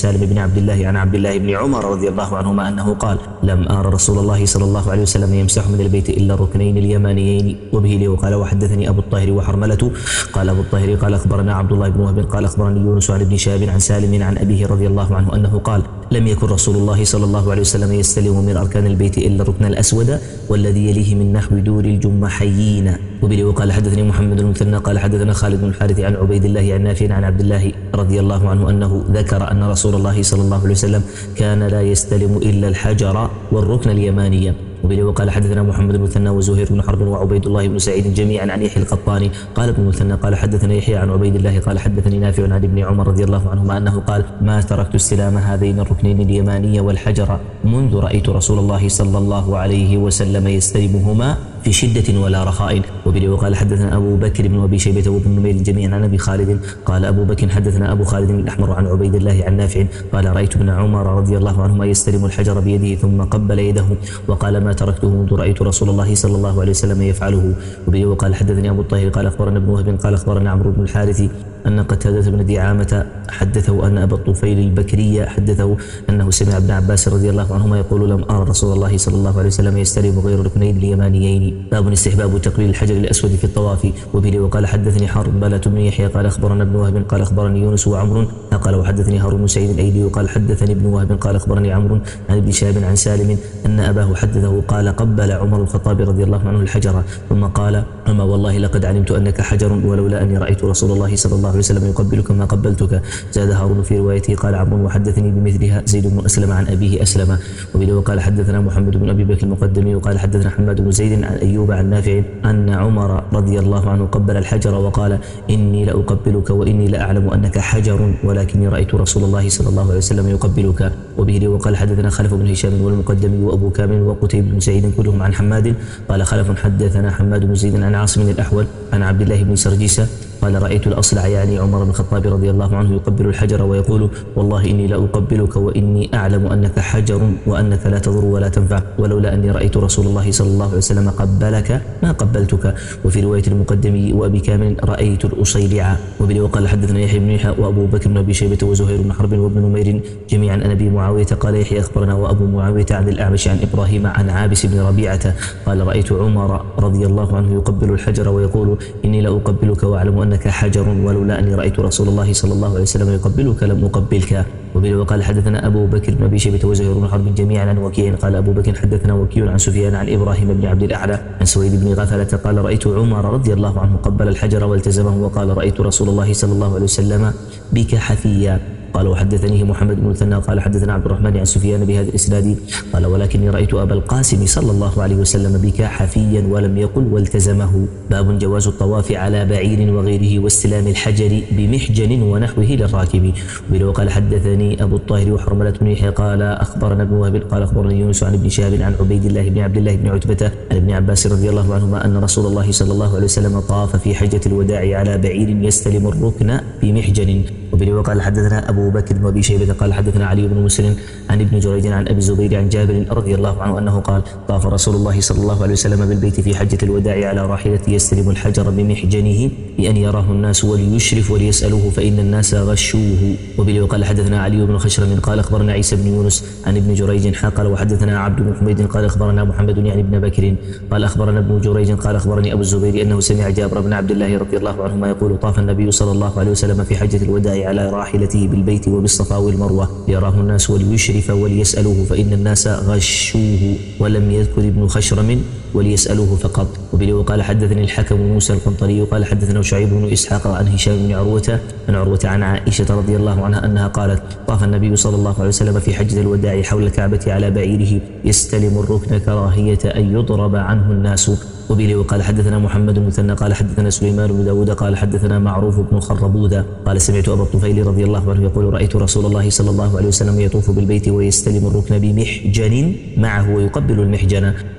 سالم بن عبد الله عن عبد الله بن عمر رضي الله عنهما أنه قال لم أرى رسول الله صلى الله عليه وسلم يمسح من البيت إلا الركنين اليمانيين. وبه لي وقال وحدثني أبو الطاهر وحرملة قال أبو الطاهر قال أخبرنا عبد الله بن وهب قال أخبرني يونس عن ابن شهاب عن سالم عن أبيه رضي الله عنه أنه قال لم يكن رسول الله صلى الله عليه وسلم يستلم من أركان البيت إلا الركن الأسود والذي يليه من نحو دور الجمحيين. وبه وقال حدثني محمد المثنى قال حدثنا خالد بن الحارث عن عبيد الله عن نافع عن عبد الله رضي الله عنه أنه ذكر أن رسول الله صلى الله عليه وسلم كان لا يستلم إلا الحجر والركن اليماني. وبه وقال حدثنا محمد المثنى وزهير بن حرب وعبيد الله بن سعيد جميعا عن يحيى القطاني قال ابن المثنى قال حدثنا يحيى عن عبيد الله قال حدثني نافع عن ابن عمر رضي الله عنهما أنه قال ما تركت استلام هذين الركنين اليماني والحجر منذ رأيت رسول الله صلى الله عليه وسلم يستلمهما في شدة ولا رخاء. وبه وقال حدثنا أبو بكر بن أبي شيبة وابن نمير جميعا عن أبي خالد قال أبو بكر حدثنا أبو خالد الأحمر عن عبيد الله عن نافع قال رأيت ابن عمر رضي الله عنهما يستلم الحجر بيده ثم قبل يده وقال ما تركته منذ رأيت رسول الله صلى الله عليه وسلم يفعله. وبه وقال حدثني أبو الطاهر قال أخبرنا ابن وهب قال أخبرنا عمرو بن الحارث أن قتادة بن دعامة حدثه أن أبا الطفيل البكري حدثه أنه سمع ابن عباس رضي الله عنهما يقول لم أرى رسول الله صلى الله عليه وسلم يستلم غير الركنين اليمانيين. باب استحباب تقبيل الحجر الأسود في الطواف. وبه وقال حدثني حرملة بن يحيى قال أخبرنا ابن وهب قال أخبرني يونس وعمر قال وحدثني هارون بن سعيد الأيلي وقال حدثني ابن وهب قال أخبرني عمرو عن ابن شهاب عن سالم أن أباه حدثه قال قبل عمر الخطاب رضي الله عنه الحجر ثم قال أما والله لقد علمت أنك حجر ولولا أني رأيت رسول الله صلى الله عليه وسلم يقبلك ما قبلتك. زاد هارون في روايته قال عمرو وحدثني بمثلها زيد بن أسلم عن أبيه أسلم. وبه وقال حدثنا محمد بن أبي بكر المقدمي وقال حدثنا حماد بن زيد عن أيوب عن نافع أن عمر رضي الله عنه قبل الحجر وقال إني لأقبلك وإني لأعلم أنك حجر ولكني رأيت رسول الله صلى الله عليه وسلم يقبلك. وبه وقال حدثنا خلف بن هشام والمقدمي وأبو كامل وقتيبة بن سعيد كلهم عن حماد قال خلف حدثنا حماد بن زيد عن عاصم الأحول عن عبد الله بن سرجيسة قال رأيت الأصلع يعني عمر بن الخطاب رضي الله عنه يقبل الحجر ويقول والله إني لأقبلك وإني أعلم أنك حجر وأنك لا تضر ولا تنفع ولولا أني رأيت رسول الله صلى الله عليه وسلم قبلك ما قبلتك. وفي رواية المقدمي وأبي كامل رأيت الأصيلع. وبه وقال حدثنا يحيى بن يحيى وأبو بكر بن أبي شيبة وزهير بن حرب وابن نمير جميعا عن أبي معاوية قال يحيى أخبرنا وأبو معاوية عن الأعمش عن إبراهيم عن عابس بن ربيعة قال رأيت عمر رضي الله عنه يقبل الحجر ويقول إني لأقبلك وأعلم أنك حجر ولولا أني رأيت رسول الله صلى الله عليه وسلم يقبلك لم أقبلك. وبه وقال حدثنا أبو بكر بن أبي شيبة وزهير بن حرب جميعا عن وكيع قال أبو بكر حدثنا وكيع عن سفيان عن إبراهيم بن عبد الأعلى عن سويد بن غفلة قال رأيت عمر رضي الله عنه قبل الحجر والتزمه وقال رأيت رسول الله صلى الله عليه وسلم بك حفيا. قال وحدثنيه محمد بن المثنى قال حدثنا عبد الرحمن عن سفيان بهذا الإسناد قال ولكني رأيت أبا القاسم صلى الله عليه وسلم بك حفيا ولم يقل والتزمه. باب جواز الطواف على بعير وغيره واستلام الحجر بمحجن ونحوه للراكب. وبه قال حدثني أبو الطاهر وحرملة بن يحيى قال أخبرنا ابن وهب قال أخبرني يونس عن ابن شهاب عن عبيد الله بن عبد الله بن عتبة عن ابن عباس رضي الله عنهما أن رسول الله صلى الله عليه وسلم طاف في حجة الوداع على بعير يستلم الركن بمحجن. وبه قال حدثنا أبو بكر بن أبي شيبة قال حدثنا علي بن مسلم عن ابن جريج عن أبي الزبير عن جابر رضي الله عنه أنه قال طاف رسول الله صلى الله عليه وسلم بالبيت في حجة الوداع على راحلته يستلم الحجر بمحجنه بأن يراه الناس وليشرف وليسألوه فإن الناس غشوه. وبه قال حدثنا علي بن خشرم قال أخبرنا عيسى بن يونس عن ابن جريج قال وحدثنا عبد بن حميد قال أخبرنا محمد يعني ابن بكر قال أخبرنا ابن جريج قال أخبرني أبو الزبير أنه سمع جابر بن عبد الله رضي الله عنهما يقول طاف النبي صلى الله عليه وسلم في حجة الوداع على راحلته بالبيت وبالصفا والمروة ليراه الناس وليشرف وليسألوه فإن الناس غشوه ولم يذكر ابن خشرم وليسألوه فقط. وبه قال حدثني الحكم موسى القنطري قال حدثنا شعيب بن إسحاق عن هشام بن عروة عن عروة عن عائشة رضي الله عنها أنها قالت طاف النبي صلى الله عليه وسلم في حجة الوداع حول الكعبة على بعيره يستلم الركن كراهية أن يضرب عنه الناس. وبه قال حدثنا محمد المثنى قال حدثنا سليمان بن داود قال حدثنا معروف بن خربوذة قال سمعت أبا الطفيل رضي الله عنه يقول رأيت رسول الله صلى الله عليه وسلم يطوف بالبيت ويستلم الركن بمحجن معه ويقبل المحجن.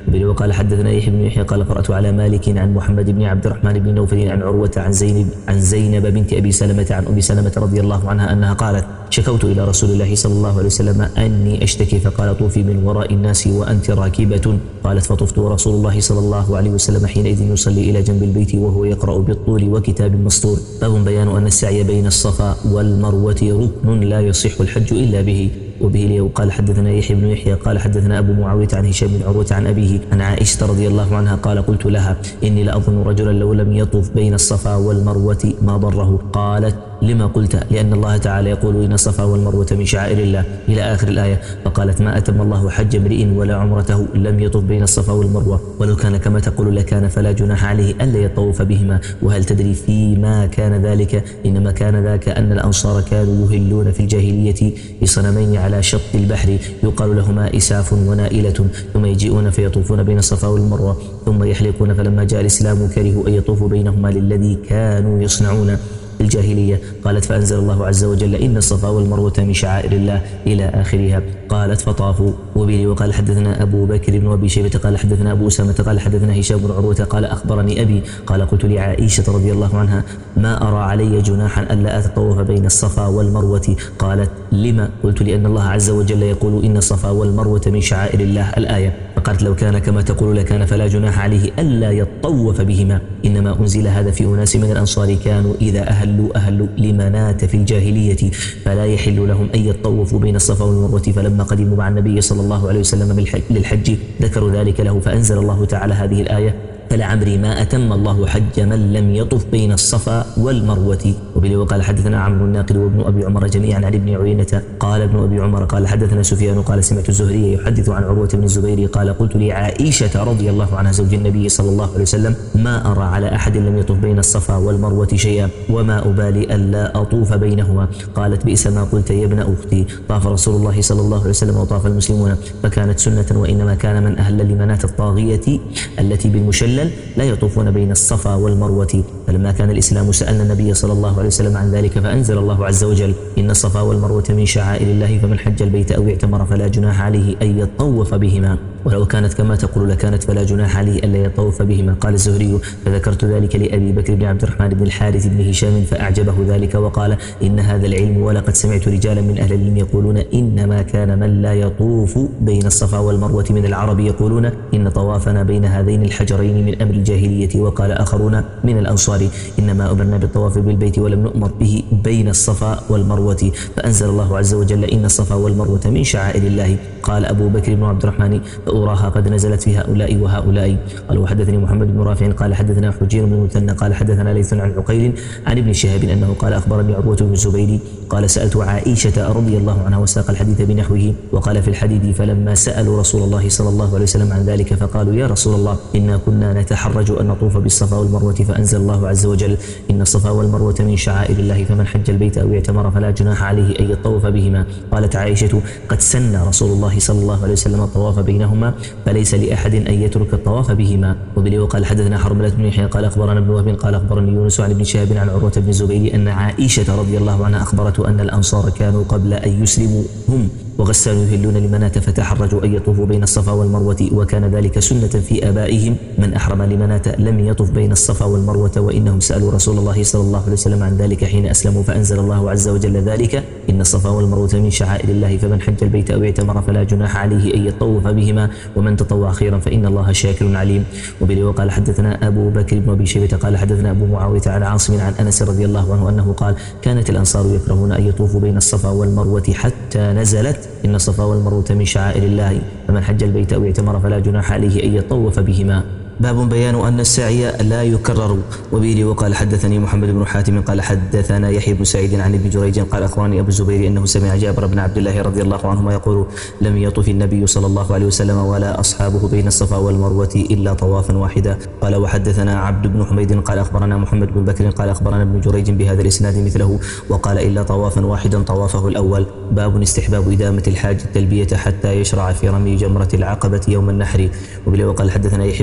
وقال حدثنا يحيى بن يحيى قال قرأت على مالك عن محمد بن عبد الرحمن بن نوفل عن عروة عن زينب عن زينب بنت أبي سلمة عن أبي سلمة رضي الله عنها أنها قالت شكوت إلى رسول الله صلى الله عليه وسلم أني أشتكي فقال طوفي من وراء الناس وأنت راكبة. قالت فطفت ورسول الله صلى الله عليه وسلم حينئذ يصلي إلى جنب البيت وهو يقرأ بالطول وكتاب مسطور. باب بيان أن السعي بين الصفا والمروة ركن لا يصح الحج إلا به. وبه قال حدثنا يحيى بن يحيى قال حدثنا أبو معاوية عن هشام بن عروة عن أبيه عن عائشة رضي الله عنها قال قلت لها إني لأظن رجلا لو لم يطف بين الصفا والمروة ما ضره. قالت لما قلت؟ لأن الله تعالى يقول إن الصفا والمروة من شعائر الله إلى آخر الآية. فقالت ما أتم الله حج امرئ ولا عمرته لم يطف بين الصفا والمروة، ولو كان كما تقول لكان فلا جناح عليه ألا يطوف بهما. وهل تدري فيما كان ذلك؟ إنما كان ذاك أن الأنصار كانوا يهلون في الجاهلية بصنمين على شط البحر يقال لهما إساف ونائلة، ثم يجيئون فيطوفون بين الصفا والمروة ثم يحلقون، فلما جاء الإسلام كرهوا أن يطوفوا بينهما للذي كانوا يصنعون الجاهلية. قالت فأنزل الله عز وجل إن الصفا والمروة من شعائر الله إلى آخرها. قالت فطافوا. وبه وقال حدثنا أبو بكر بن أبي شيبة قال حدثنا أبو أسامة قال حدثنا هشام بن عروة قال أخبرني أبي قال قلت لعائشة رضي الله عنها ما أرى علي جناحا ألا أتطوف بين الصفا والمروة. قالت لما؟ قلت لأن الله عز وجل يقول إن الصفا والمروة من شعائر الله الآية. فقالت لو كان كما تقول لكان فلا جناح عليه ألا يطوف بهما، إنما أنزل هذا في أناس من الأنصار كانوا إذا أهلوا أهلوا لمنات في الجاهلية فلا يحل لهم أن يطوفوا بين الصفا والمروة. فلما قدموا مع النبي صلى الله عليه وسلم للحج ذكروا ذلك له، فأنزل الله تعالى هذه الآية فلعمري ما أتم الله حج من لم يطف بين الصفا والمروة. وبه وقال حدثنا عمرو الناقد وابن أبي عمر جميعا عن ابن عيينة قال ابن أبي عمر قال حدثنا سفيان قال سمعت الزهري يحدث عن عروة بن الزبير قال قلت لعائشة رضي الله عنها زوج النبي صلى الله عليه وسلم ما أرى على أحد لم يطف بين الصفا والمروة شيئا وما أبالي ألا أطوف بينهما. قالت بئس ما قلت يا ابن أختي، طاف رسول الله صلى الله عليه وسلم وطاف المسلمون فكانت سنة، وإنما كان من أهل لمنات الطاغية التي بالمشل لا يطوفون بين الصفا والمروة. فلما كان الإسلام سألنا النبي صلى الله عليه وسلم عن ذلك فأنزل الله عز وجل إن الصفا والمروة من شعائر الله فمن حج البيت أو اعتمر فلا جناح عليه أن يطوف بهما، ولو كانت كما تقول لكانت فلا جناح عليه ألا يطوف بهما. قال الزهري فذكرت ذلك لأبي بكر بن عبد الرحمن بن الحارث بن هشام فأعجبه ذلك وقال إن هذا العلم، ولقد سمعت رجالا من أهل العلم يقولون إنما كان من لا يطوف بين الصفا والمروة من العرب يقولون إن طوافنا بين هذين الحجرين من أمر الجاهلية. وقال آخرون من الأنصار إنما أمرنا بالطواف بالبيت ولم نؤمر به بين الصفا والمروة. فأنزل الله عز وجل إن الصفا والمروة من شعائر الله. قال أبو بكر بن عبد الرحمن فأراها قد نزلت في هؤلاء وهؤلاء. قال وحدثني محمد بن رافع قال حدثنا حجير بن المثنى قال حدثنا ليث عن عقيل عن ابن شهاب أنه قال أخبرني عروة بن الزبير قال سألت عائشة رضي الله عنها وساق الحديث بنحوه. وقال في الحديث فلما سألوا رسول الله صلى الله عليه وسلم عن ذلك فقالوا يا رسول الله إنا كنا نتحرج أن نطوف بالصفا والمروة، فأنزل الله عز وجل إن الصفا والمروة من شعائر الله فمن حج البيت أو اعتمر فلا جناح عليه أن يطوف بهما. قالت عائشة قد سن رسول الله صلى الله عليه وسلم الطواف بينهما فليس لأحد أن يترك الطواف بهما. وبه وقال حدثنا حرملة بن يحيى قال أخبرنا ابن وهب قال أخبرني يونس عن ابن شهاب عن عروة بن الزبير أن عائشة رضي الله عنها أخبرته أن الأنصار كانوا قبل أن يسلموا هم وغسانوا يهلون لمناة فتحرجوا أن يطوفوا بين الصفا والمروة، وكان ذلك سنة في آبائهم. من أحرم لمناة لم يطف بين الصفا والمروة، وإنهم سألوا رسول الله صلى الله عليه وسلم عن ذلك حين أسلموا فأنزل الله عز وجل ذلك إن الصفا والمروة من شعائر الله فمن حج البيت أو اعتمر فلا جناح عليه أن يطوف بهما ومن تطوع خيرا فإن الله شاكر عليم. وبه وقال حدثنا أبو بكر بن أبي شيبة قال حدثنا أبو معاوية عن عاصم عن أنس رضي الله عنه أنه قال كانت الأنصار يكرهون أن يطوفوا بين الصفا والمروة حتى نزلت إن الصفا والمروة من شعائر الله فمن حج البيت أو اعتمر فلا جناح عليه أن يطوف بهما. باب بيان أن السعي لا يكرر. وبه وقال حدثني محمد بن حاتم قال حدثنا يحيى بن سعيد عن ابن جريج قال أخبرني أبو الزبير أنه سمع جابر بن عبد الله رضي الله عنهما يقول لم يطف النبي صلى الله عليه وسلم ولا أصحابه بين الصفا والمروة إلا طوافا واحدا. قال وحدثنا عبد بن حميد قال أخبرنا محمد بن بكر قال أخبرنا ابن جريج بهذا الإسناد مثله وقال إلا طوافا واحدا طوافه الأول. باب استحباب إدامة الحاج التلبية حتى يشرع في رمي جمرة العقبة يوم النحر. وبه وقال حدثنا يحيى بن أيوب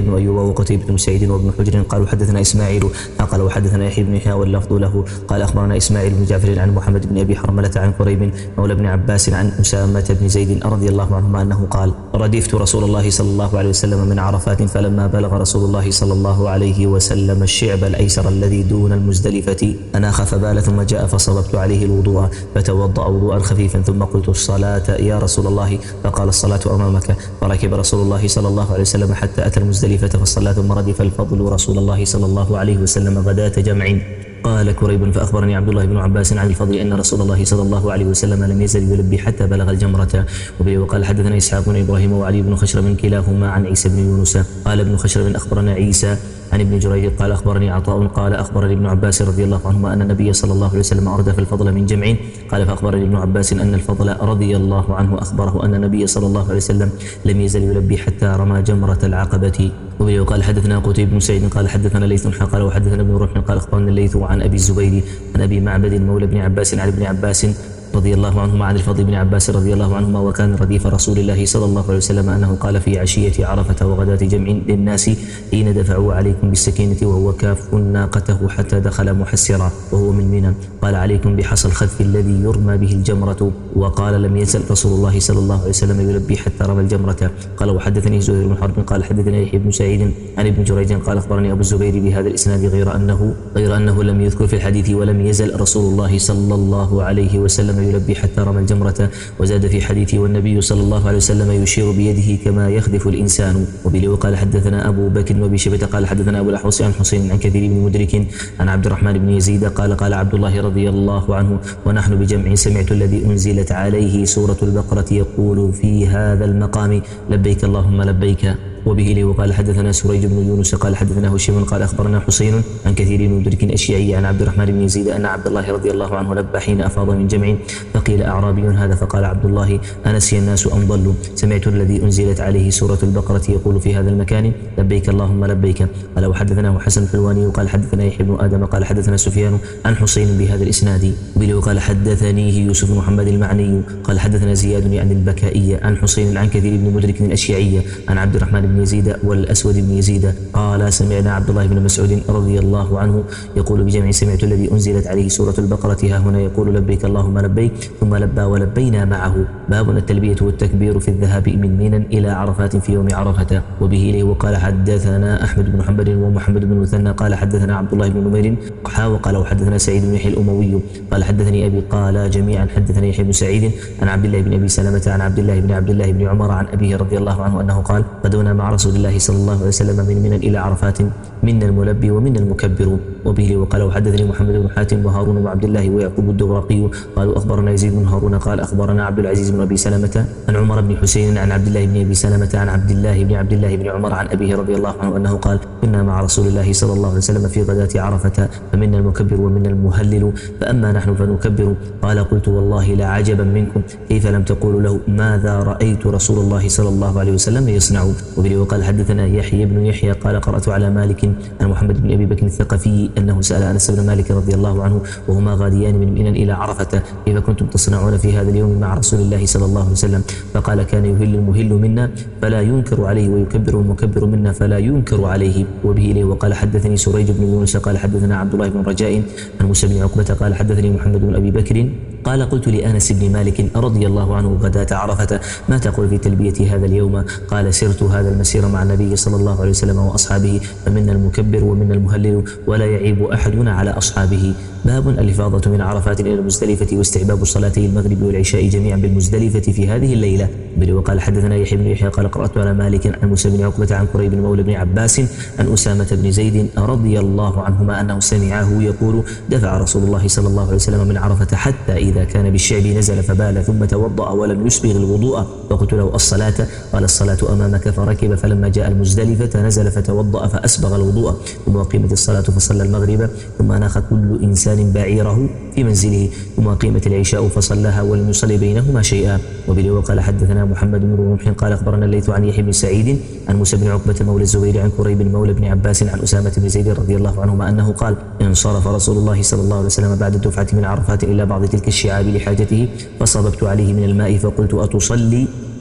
وقتيبة بن سعيد وابن حجر قالوا حدثنا إسماعيل قال وحدثنا يحيى بن يحيى واللفظ له قال أخبرنا إسماعيل بن جعفر عن محمد بن أبي حرملة عن قريب مولى بن عباس عن أسامة بن زيد رضي الله عنهما أنه قال ردفت رسول الله صلى الله عليه وسلم من عرفات فلما بلغ رسول الله صلى الله عليه وسلم الشعب الأيسر الذي دون المزدلفة أناخ فبال ثم جاء فصببت عليه الوضوء فتوضأ وضوءا خفيفا ثم قلت الصلاة يا رسول الله فقال الصلاة أمامك فركب رسول الله صلى الله عليه وسلم حتى أتى المزدلفة فصلى ثم ردف الفضل رسول الله صلى الله عليه وسلم غداة جمع. قال كريب فأخبرني عبد الله بن عباس عن الفضل أن رسول الله صلى الله عليه وسلم لم يزل يلبي حتى بلغ الجمرة. وقال حدثنا إسحاق بن إبراهيم وعلي بن خشرم كلاهما عن عيسى بن يونس قال ابن خشرم أخبرنا عيسى عن ابن جريج قال أخبرني عطاء قال أخبرني ابن عباس رضي الله عنهما أن النبي صلى الله عليه وسلم أردف الفضل من جمع. قال فأخبرني ابن عباس أن الفضل رضي الله عنه أخبره أن النبي صلى الله عليه وسلم لم يزل يلبي حتى رمى جمرة العقبة. وقال حدثنا قتيبة بن سعيد قال حدثنا ليث قال وحدثنا ابن رمح قال أخبرنا الليث عن أبي الزبير عن أبي معبد مولى بن عباس عن ابن عباس رضي الله عنهما عن الفضل بن عباس رضي الله عنهما وكان رديف رسول الله صلى الله عليه وسلم أنه قال في عشية عرفة وغداة جمع للناس حين دفعوا عليكم بالسكينة وهو كاف ناقته حتى دخل محسرا وهو من منى قال عليكم بحصى الخذف الذي يرمى به الجمرة. وقال لم يزل رسول الله صلى الله عليه وسلم يلبي حتى رمى الجمرة. قال وحدثني زهير بن حرب قال حدثنا يحيى بن سعيد عن ابن جريج قال أخبرني أبو الزبير بهذا الإسناد غير أنه غير أنه لم يذكر في الحديث ولم يزل رسول الله صلى الله عليه وسلم يلبي حتى رمى الجمرة. وزاد في حديثه والنبي صلى الله عليه وسلم يشير بيده كما يخذف الإنسان. وبه وقال حدثنا أبو بكر وأبي شيبة قال حدثنا أبو الأحوص عن حسين عن كثير بن مدرك عن عبد الرحمن بن يزيد قال قال عبد الله رضي الله عنه ونحن بجمع سمعت الذي أنزلت عليه سورة البقرة يقول في هذا المقام لبيك اللهم لبيك. وبه لي وقال حدثنا سريج بن يونس قال حدثنا هشيم قال أخبرنا حسين عن كثير بن مدرك الشيعي عن عبد الرحمن بن يزيد أن عبد الله رضي الله عنه لبى حين أفاض من جمع فقيل أعرابي هذا فقال عبد الله أنسي الناس أم ضلوا سمعت الذي أنزلت عليه سورة البقرة يقول في هذا المكان لبيك اللهم لبيك. قال وحدثناه حسن الحلواني وقال حدثنا يحيى بن آدم قال حدثنا سفيان عن حسين بهذا الإسناد. وبه وقال حدثنيه يوسف بن محمد المعني قال حدثنا زياد عن البكائية عن حسين عن كثير بن مدرك الأشيعية عن عبد الرحمن بن يزيد والأسود بن يزيد قال سمعنا عبد الله بن مسعود رضي الله عنه يقول بجمع سمعت الذي أنزلت عليه سورة البقرة ها هنا يقول لبيك اللهم لبيك ثم لبى ولبينا معه. باب التلبية والتكبير في الذهاب من منى إلى عرفات في يوم عرفة. وبه إليه وقال حدثنا أحمد بن حنبل ومحمد بن مثنى قال حدثنا عبد الله بن نمير وقال وحدثنا سعيد بن يحيى الأموي قال حدثني أبي قال جميعا حدثني يحيى بن سعيد عن عبد الله بن أبي سلمة عن عبد الله بن عبد الله بن عمر عن أبيه رضي الله عنه أنه قال غدونا مع رسول الله صلى الله عليه وسلم من منى إلى عرفات منا الملبي ومنا المكبر. وبه وقال وحدثني محمد بن حاتم وهارون وعبد الله ويعقوب الدغراقي قالوا أخبرنا يزيد بن هارون قال أخبرنا عبد العزيز بن أبي سلمة عن عمر بن حسين عن عبد الله بن أبي سلمة عن عبد الله بن عبد الله بن عمر عن أبيه رضي الله عنه أنه قال كنا مع رسول الله صلى الله عليه وسلم في غداة عرفة فمنا المكبر ومنا المهلل فأما نحن فنكبر. قال قلت والله لعجبا منكم كيف لم تقولوا له ماذا رأيت رسول الله صلى الله عليه وسلم يصنع. وبه وقال حدثنا يحيى بن يحيى قال قرأت على مالك عن محمد بن أبي بكر الثقفي أنه سأل أنس بن مالك رضي الله عنه وهما غاديان من منى إلى عرفة كيف كنتم تصنعون في هذا اليوم مع رسول الله صلى الله عليه وسلم. فقال كان يهل المهل منا فلا ينكر عليه ويكبر المكبر منا فلا ينكر عليه. وبه إليه وقال حدثني سريج بن يونس قال حدثنا عبد الله بن رجاء عن موسى بن عقبة قال حدثني محمد بن أبي بكر قال قلت لأنس بن مالك رضي الله عنه غداة عرفة ما تقول في تلبية هذا اليوم؟ قال سرت هذا المسير مع النبي صلى الله عليه وسلم وأصحابه فمنا المكبر ومنا المهلل ولا يعيب أحدنا على أصحابه. باب الإفاضة من عرفات إلى المزدلفة واستحباب صلاتي المغرب والعشاء جميعا بالمزدلفة في هذه الليلة. بل وقال حدثنا يحيى بن يحيى قال قرأت على مالك عن موسى بن عقبة عن قريب مولى بن عباس عن أسامة بن زيد رضي الله عنهما أنه سمعه يقول دفع رسول الله صلى الله عليه وسلم من عرفة حتى إذا كان بالشعب نزل فبال ثم توضأ ولم يسبغ الوضوء فقلت له الصلاة قال الصلاة أمامك فركب فلما جاء المزدلفة نزل فتوضأ فأسبغ الوضوء ثم أقيمت الصلاة فصلى المغرب ثم أناخ كل إنسان بعيره في منزله ثم أقيمت العشاء فصلاها ولم يصلي بينهما شيئا. وبه وقال حدثنا محمد بن رمح قال أخبرنا الليث عن يحيى بن سعيد عن موسى بن عقبة مولى الزبير عن كريب مولى بن عباس عن أسامة بن زيد رضي الله عنهما أنه قال انصرف رسول الله صلى الله عليه وسلم بعد الدفعة من عرفات إلى بعض تلك الشعاب لحاجته فصببت عليه من الماء فقلت أتصلي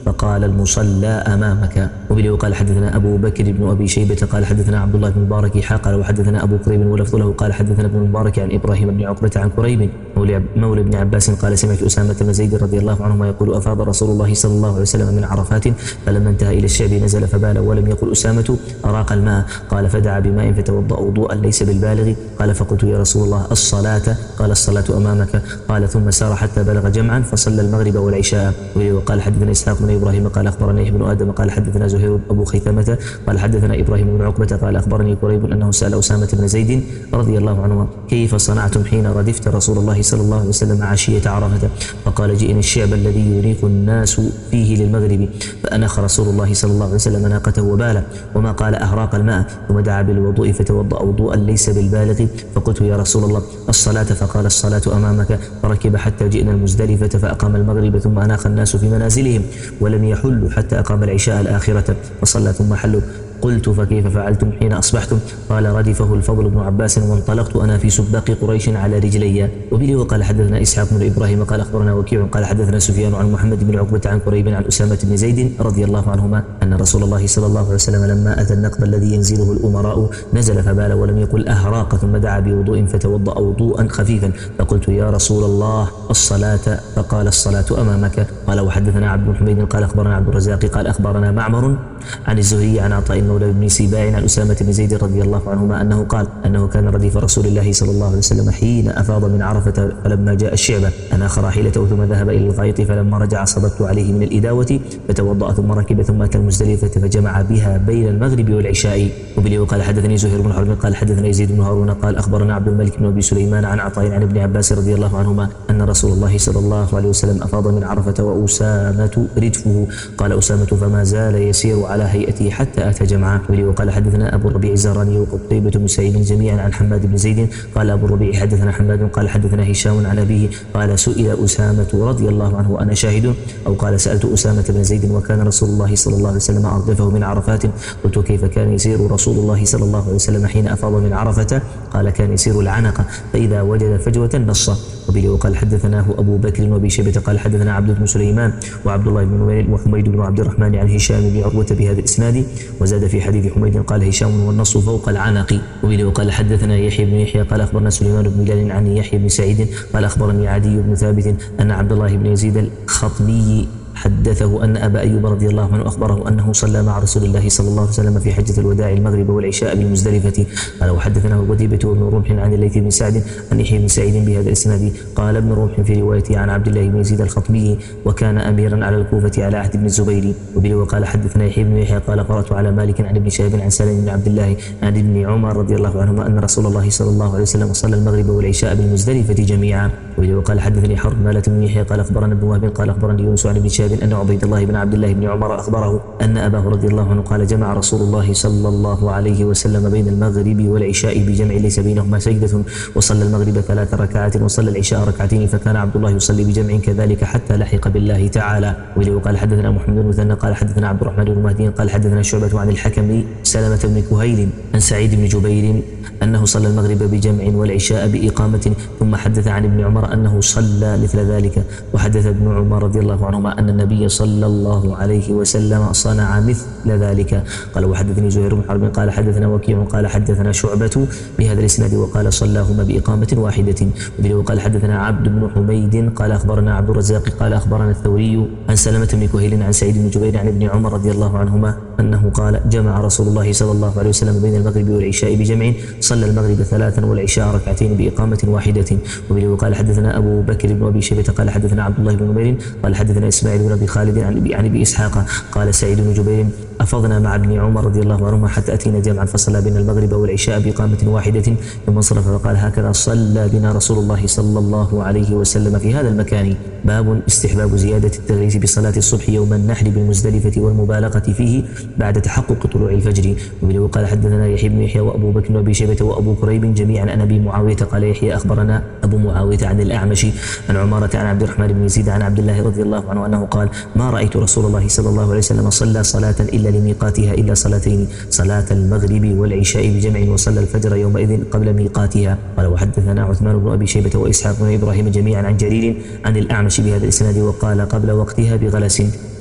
فقال المصلى أمامك. وبه وقال حدثنا أبو بكر بن أبي شيبة قال حدثنا عبد الله بن المبارك قال وحدثنا أبو كريب ولفظ له قال حدثنا ابن المبارك عن إبراهيم بن عقبة عن كريب مولى ابن عباس قال سمعت أسامة بن زيد رضي الله عنهما يقول أفاض رسول الله صلى الله عليه وسلم من عرفات فلما انتهى إلى الشعب نزل فبال ولم يقل أسامة أراق الماء قال فدعا بماء فتوضأ وضوءا ليس بالبالغ قال فقلت يا رسول الله الصلاة قال الصلاة أمامك قال ثم سار حتى بلغ جمعا فصلى المغرب والعشاء. وقال حدثنا إسحاق بن إبراهيم قال أخبرنا يحيى بن آدم قال حدثنا زهير أبو خيثمة قال حدثنا إبراهيم بن عقبة قال أخبرني كريب أنه سأل أسامة بن زيد رضي الله عنه كيف صنعتم حين ردفت رسول الله صلى الله عليه وسلم عشية عرفة فقال جئني الشعب الذي يريق الناس فيه للمغرب فأنخ رسول الله صلى الله عليه وسلم ناقته وباله وما قال أهراق الماء ثم دعا بالوضوء فتوضأ وضوءا ليس بالبالغ فقلت يا رسول الله الصلاة فقال الصلاة أمامك فركب حتى جئنا المزدلفة فأقام المغرب ثم أناخ الناس في منازلهم ولم يحلوا حتى أقام العشاء الآخرة فصلى ثم حلوا. قلت فكيف فعلتم حين أصبحتم قال ردفه الفضل بن عباس وانطلقت أنا في سباق قريش على رجلي. وبه وقال حدثنا إسحاق بن إبراهيم قال أخبرنا وكيع قال حدثنا سفيان عن محمد بن عقبة عن كريب عن أسامة بن زيد رضي الله عنهما أن رسول الله صلى الله عليه وسلم لما أتى النقب الذي ينزله الأمراء نزل فبال ولم يقل أهراق ثم دعا بوضوء فتوضأ وضوءا خفيفا فقلت يا رسول الله الصلاة فقال الصلاة أمامك. قال وحدثنا عبد بن حميد قال أخبرنا عبد الرزاق قال أخبرنا معمر عن الزهري عن عطاء مولى بن سباع عن أسامة بن زيد رضي الله عنهما أنه قال أنه كان رديف رسول الله صلى الله عليه وسلم حين أفاض من عرفة فلما جاء الشعبة أناخ راحلته ثم ذهب إلى الغائط فلما رجع صببت عليه من الإداوة فتوضأ ثم ركب ثم أتى المزدلفة فجمع بها بين المغرب والعشاء. وبه وقال حدثني زهير بن حرب قال حدثنا يزيد بن هارون قال أخبرنا عبد الملك بن أبي سليمان عن عطاء عن ابن عباس رضي الله عنهما أن رسول الله صلى الله عليه وسلم أفاض من عرفة وأسامة ردفه قال أسامة فما زال يسير على هيئته حتى أتى جمعا. وقال حدثنا أبو الربيع الزهراني وقتيبة بن سعيد جميعا عن حماد بن زيد قال أبو الربيع حدثنا حماد قال حدثنا هشام عن أبيه قال سئل أسامة رضي الله عنه وأنا شاهد أو قال سألت أسامة بن زيد وكان رسول الله صلى الله عليه وسلم أردفه من عرفات قلت كيف كان يسير رسول الله صلى الله عليه وسلم حين أفاض من عرفة قال كان يسير العنق فإذا وجد فجوة نص. وبه وقال حدثناه أبو بكر وأبي شيبة قال حدثنا عبد بن سليمان وعبد الله بن نمير وحميد بن عبد الرحمن عن هشام بن عروة بهذا الإسناد وزاد في حديث حميد قال هشام والنص فوق العنق. وبه وقال حدثنا يحيى بن يحيى قال أخبرنا سليمان بن بلال عن يحيى بن سعيد قال أخبرني عدي بن ثابت أن عبد الله بن يزيد الخطمي حدثه أن أبا أيوب رضي الله عنه أخبره أنه صلى مع رسول الله صلى الله عليه وسلم في حجة الوداع المغرب والعشاء بالمزدلفة. قال وحدثناه قتيبة وابن رمح عن الليث بن سعد عن يحيى بن سعيد بهذا الإسناد قال ابن رمح في روايته عن عبد الله بن يزيد الخطمي وكان أميرا على الكوفة على عهد ابن الزبير. وبه وقال حدثنا يحيى بن يحيى قال قرأت على مالك عن ابن شهاب عن سالم بن عبد الله عن ابن عمر رضي الله عنهما أن رسول الله صلى الله عليه وسلم صلى المغرب والعشاء بالمزدلفة جميعا. وبه وقال حدثني حرب مالة بن يحيى قال أخبرنا ابن وهب قال أخبرني يونس عن ابن شهاب أن عبيد الله بن عبد الله بن عمر أخبره أن أباه رضي الله عنه قال جمع رسول الله صلى الله عليه وسلم بين المغرب والعشاء بجمع ليس بينهما سجدة وصلى المغرب ثلاث ركعات وصلى العشاء ركعتين فكان عبد الله يصلي بجمع كذلك حتى لحق بالله تعالى. وله قال حدثنا محمد بن مثنى قال حدثنا عبد الرحمن بن مهدي قال حدثنا شعبة عن الحكم سلمة بن كهيل عن سعيد بن جبير أنه صلى المغرب بجمع والعشاء بإقامة ثم حدث عن ابن عمر أنه صلى مثل ذلك. وحدث ابن عمر رضي الله عنهما أن النبي صلى الله عليه وسلم صنع مثل ذلك. قال وحدثني زهير بن حرب قال حدثنا وكيع قال حدثنا شعبة بهذا الإسناد وقال صلاهما بإقامة واحدة. وقال حدثنا عبد بن حميد قال أخبرنا عبد الرزاق قال أخبرنا الثوري عن سلمة بن كهيل عن سعيد بن جبير عن ابن عمر رضي الله عنهما أنه قال جمع رسول الله صلى الله عليه وسلم بين المغرب والعشاء بجمع صلى المغرب ثلاثا والعشاء ركعتين بإقامة واحدة. وقال حدثنا أبو بكر بن أبي شيبة قال حدثنا عبد الله بن نمير قال حدثنا إسماعيل بن أبي خالد عن أبي إسحاق قال سعيد بن جبير أفضنا مع ابن عمر رضي الله عنهما حتى أتينا جمعا فصلى بنا المغرب والعشاء بإقامة واحدة ثم انصرف فقال هكذا صلى بنا رسول الله صلى الله عليه وسلم في هذا المكان. باب استحباب زيادة التغليظ بصلاة الصبح يوم النحر بالمزدلفة والمبالغة فيه بعد تحقق طلوع الفجر. وقال حدثنا يحيى بن يحيى وأبو بكر وأبي شيبة وأبو كريب جميعا عن أبي معاوية قال يحيى أخبرنا أبو معاوية عن الأعمش عن عمارة عن عبد الرحمن بن يزيد عن عبد الله رضي الله عنه أنه قال ما رأيت رسول الله صلى الله عليه وسلم صلى صلاة إلا لميقاتها إلا صلاتين صلاة المغرب والعشاء بجمع وصلى الفجر يومئذ قبل ميقاتها. قال وحدثنا عثمان بن أبي شيبة وإسحاق بن إبراهيم جميعا عن جرير عن الأعمش بهذا الإسناد وقال قبل وقتها بغلس.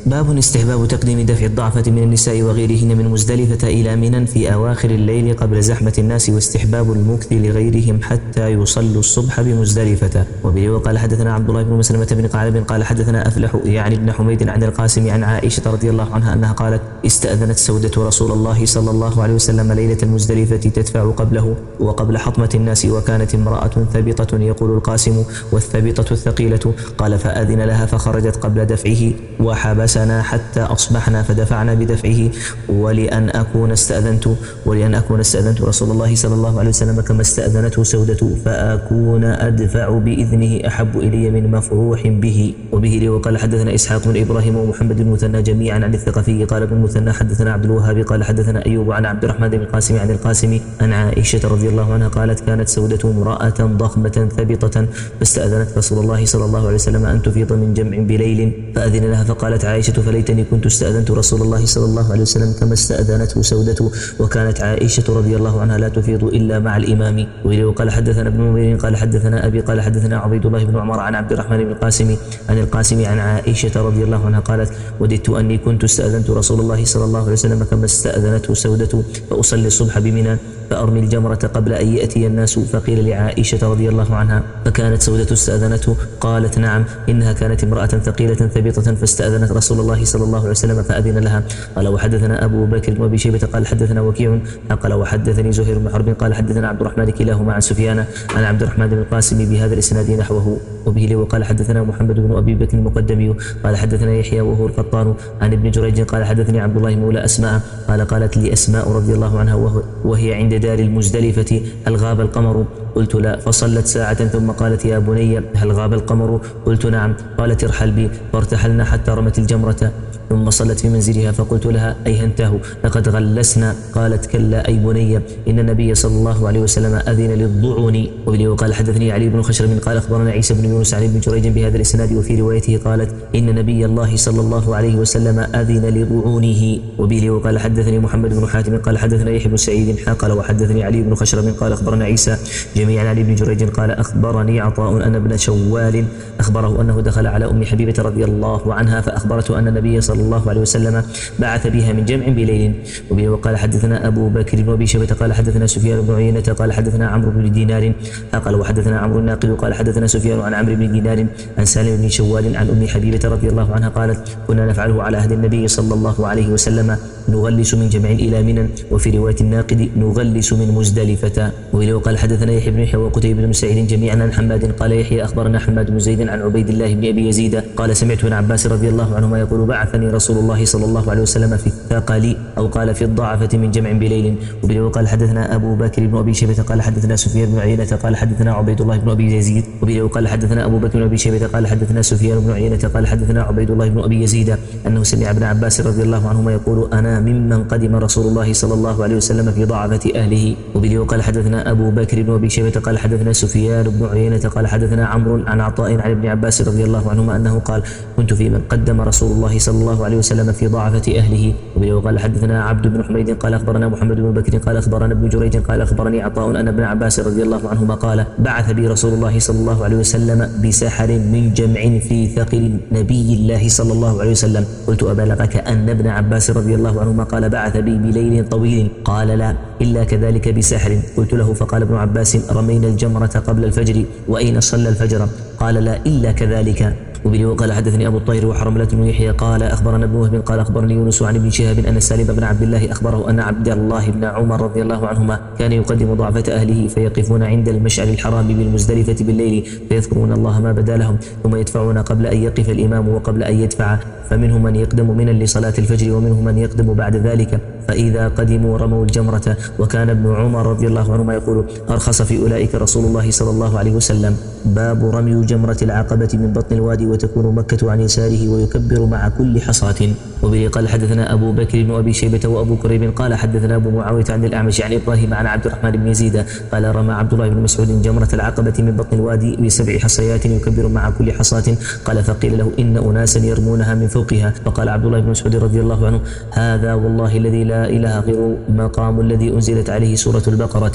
باب استحباب تقديم دفع الضعفة من النساء وغيرهن من مزدلفة إلى منى في أواخر الليل قبل زحمة الناس، واستحباب المكث لغيرهم حتى يصلوا الصبح بمزدلفة. وبه وقال حدثنا عبد الله بن مسلمة بن قعنب قال حدثنا أفلح يعني ابن حميد عن القاسم عن عائشة رضي الله عنها أنها قالت استأذنت سودة رسول الله صلى الله عليه وسلم ليلة المزدلفة تدفع قبله وقبل حطمة الناس، وكانت امرأة ثبطة يقول القاسم والثبطة الثقيلة، قال فأذن لها فخرجت قبل دفعه وحبسنا حتى أصبحنا فدفعنا بدفعه، ولأن أكون استأذنت ولأن أكون استأذنت رسول الله صلى الله عليه وسلم كما استأذنته سودة فأكون أدفع بإذنه أحب إلي من مفروح به. وبه وقال حدثنا إسحاق بن إبراهيم ومحمد بن المثنى جميعا عن الثقفي قال ابن المثنى حدثنا عبد الوهاب قال حدثنا أيوب عن عبد الرحمن بن القاسم عن القاسم عن عائشة رضي الله عنها قالت كانت سودة امرأة ضخمة ثبطة فاستأذنت رسول الله صلى الله عليه وسلم أن تفيض من جمع بليل فأذن لها، فقالت عائشة فليتني كنت استأذنت رسول الله صلى الله عليه وسلم كما استأذنته سودة، وكانت عائشة رضي الله عنها لا تفيض إلا مع الإمام. وقال حدثنا ابن نمير قال حدثنا أبي قال حدثنا عبيد الله بن عمر عن عبد الرحمن بن القاسم عن القاسم عن عائشة رضي الله عنها قالت وددت أني كنت استأذنت رسول الله صلى الله عليه وسلم كما استأذنته سودة فأصلي الصبح بمنى فأرمي الجمرة قبل أن يأتي الناس، فقيل لعائشة رضي الله عنها فكانت سودة استأذنته قالت نعم إنها كانت امرأة ثقيلة ثبطة فاستأذنت رسول الله صلى الله عليه وسلم فأذن لها. قال وحدثنا أبو بكر بن أبي شيبة قال حدثنا وكيع قال وحدثني زهير بن حرب قال حدثنا عبد الرحمن كلاهما عن سفيان عن عبد الرحمن بن القاسم بهذا الإسناد نحوه. وبه وقال حدثنا محمد بن أبي بكر المقدمي قال حدثنا يحيى وهو القطان عن ابن جريج قال حدثني عبد الله مولى أسماء قال قالت لي أسماء رضي الله عنها وهي عند دار المزدلفة هل غاب القمر؟ قلت لا، فصلت ساعة ثم قالت يا بني هل غاب القمر؟ قلت نعم، قالت ارحل بي، فارتحلنا حتى رمت الجمرة ثم صلت في منزلها، فقلت لها أيهنته لقد غلسنا؟ قالت كلا أي بني إن النبي صلى الله عليه وسلم أذن للضعن. وقال حدثني علي بن خشرم قال أخبرنا عيسى بن يونس عن ابن جريج بهذا الإسناد، وفي روايته قالت إن نبي الله صلى الله عليه وسلم أذن لضعونه. وبه وقال حدثني محمد بن حاتم قال حدثنا يحيى بن سعيد قال وحدثني علي بن خشرم قال أخبرنا عيسى جميعا عن ابن جريج قال أخبرني عطاء أن ابن شوال أخبره أنه دخل على أم حبيبة رضي الله عنها فأخبرته أن النبي صلى الله عليه وسلم بعث بها من جمع بليل. وبه وقال حدثنا أبو بكر بن أبي شيبة قال حدثنا سفيان بن عيينة قال حدثنا عمرو بن دينار قال وحدثنا عمرو الناقد قال حدثنا سفيان عن عمرو بن دينار عن سالم بن شوال عن أم حبيبة رضي الله عنها قالت كنا نفعله على عهد النبي صلى الله عليه وسلم نغلس من جمع إلى منى، وفي رواية الناقد نغلس من مزدلفة. وبه وقال حدثنا يحيى بن يحيى وقتيبة بن سعيد جميعا عن حماد قال يحيى أخبرنا حماد بن زيد عن عبيد الله بن أبي يزيد قال سمعت ابن عباس رضي الله عنهما يقول بعثني رسول الله صلى الله عليه وسلم في الثقل أو قال في الضعفة من جمع بليل. وبه وقال حدثنا أبو بكر بن أبي شيبة قال حدثنا سفيان بن عيينة قال حدثنا عبيد الله بن أبي يزيد. وبه وقال حدثنا أبو بكر بن أبي شيبة قال حدثنا سفيان بن عيينة قال حدثنا عبيد الله بن أبي يزيد أنه سمع ابن عباس رضي الله عنهما يقول أنا ممن قدم رسول الله صلى الله عليه وسلم في ضعفة أهله. وبه وقال حدثنا أبو بكر بن أبي شيبة قال حدثنا سفيان بن عيينة قال حدثنا عمرو عن عطاء عن ابن عباس رضي الله عنهما أنه قال كنت في من قدم رسول الله صلى الله عليه وسلم في ضعفة أهله. وبه وقال حدثنا عبد بن حميد قال أخبرنا محمد بن بكر قال أخبرنا ابن جريج قال أخبرني عطاء أن ابن عباس رضي الله عنهما قال بعث بي رسول الله صلى الله عليه وسلم بسحر من جمع في ثقل نبي الله صلى الله عليه وسلم. قلت أبلغك أن ابن عباس رضي الله عنهما قال بعث بي بليل طويل؟ قال لا إلا كذلك بسحر. قلت له فقال ابن عباس رمينا الجمرة قبل الفجر وأين صلى الفجر؟ قال لا إلا كذلك. وبه وقال حدثني أبو الطاهر وحرملة بن يحيى قال أخبرنا ابن وهب قال أخبرني يونس عن ابن شهاب أن سالم بن عبد الله أخبره أن عبد الله بن عمر رضي الله عنهما كان يقدم ضعفة أهله فيقفون عند المشعر الحرام بالمزدلفة بالليل فيذكرون الله ما بدا لهم ثم يدفعون قبل أن يقف الإمام وقبل أن يدفع، فمنهم من يقدم منى لصلاة الفجر ومنهم من يقدم بعد ذلك، فإذا قدموا رموا الجمرة. وكان ابن عمر رضي الله عنهما يقول أرخص في أولئك رسول الله صلى الله عليه وسلم. باب رمي جمرة العقبة من بطن الوادي وتكون مكة عن يساره ويكبر مع كل حصاة. وبه قال حدثنا أبو بكر بن أبي شيبة وأبو كريب قال حدثنا أبو معاوية عن الأعمش عن إبراهيم عن عبد الرحمن بن يزيد قال رمى عبد الله بن مسعود جمرة العقبة من بطن الوادي بسبع حصيات يكبر مع كل حصاة. قال فقيل له إن أناسا يرمونها من فوقها، فقال عبد الله بن مسعود رضي الله عنه هذا والله الذي لا إله غيره مقام الذي أنزلت عليه سورة البقرة.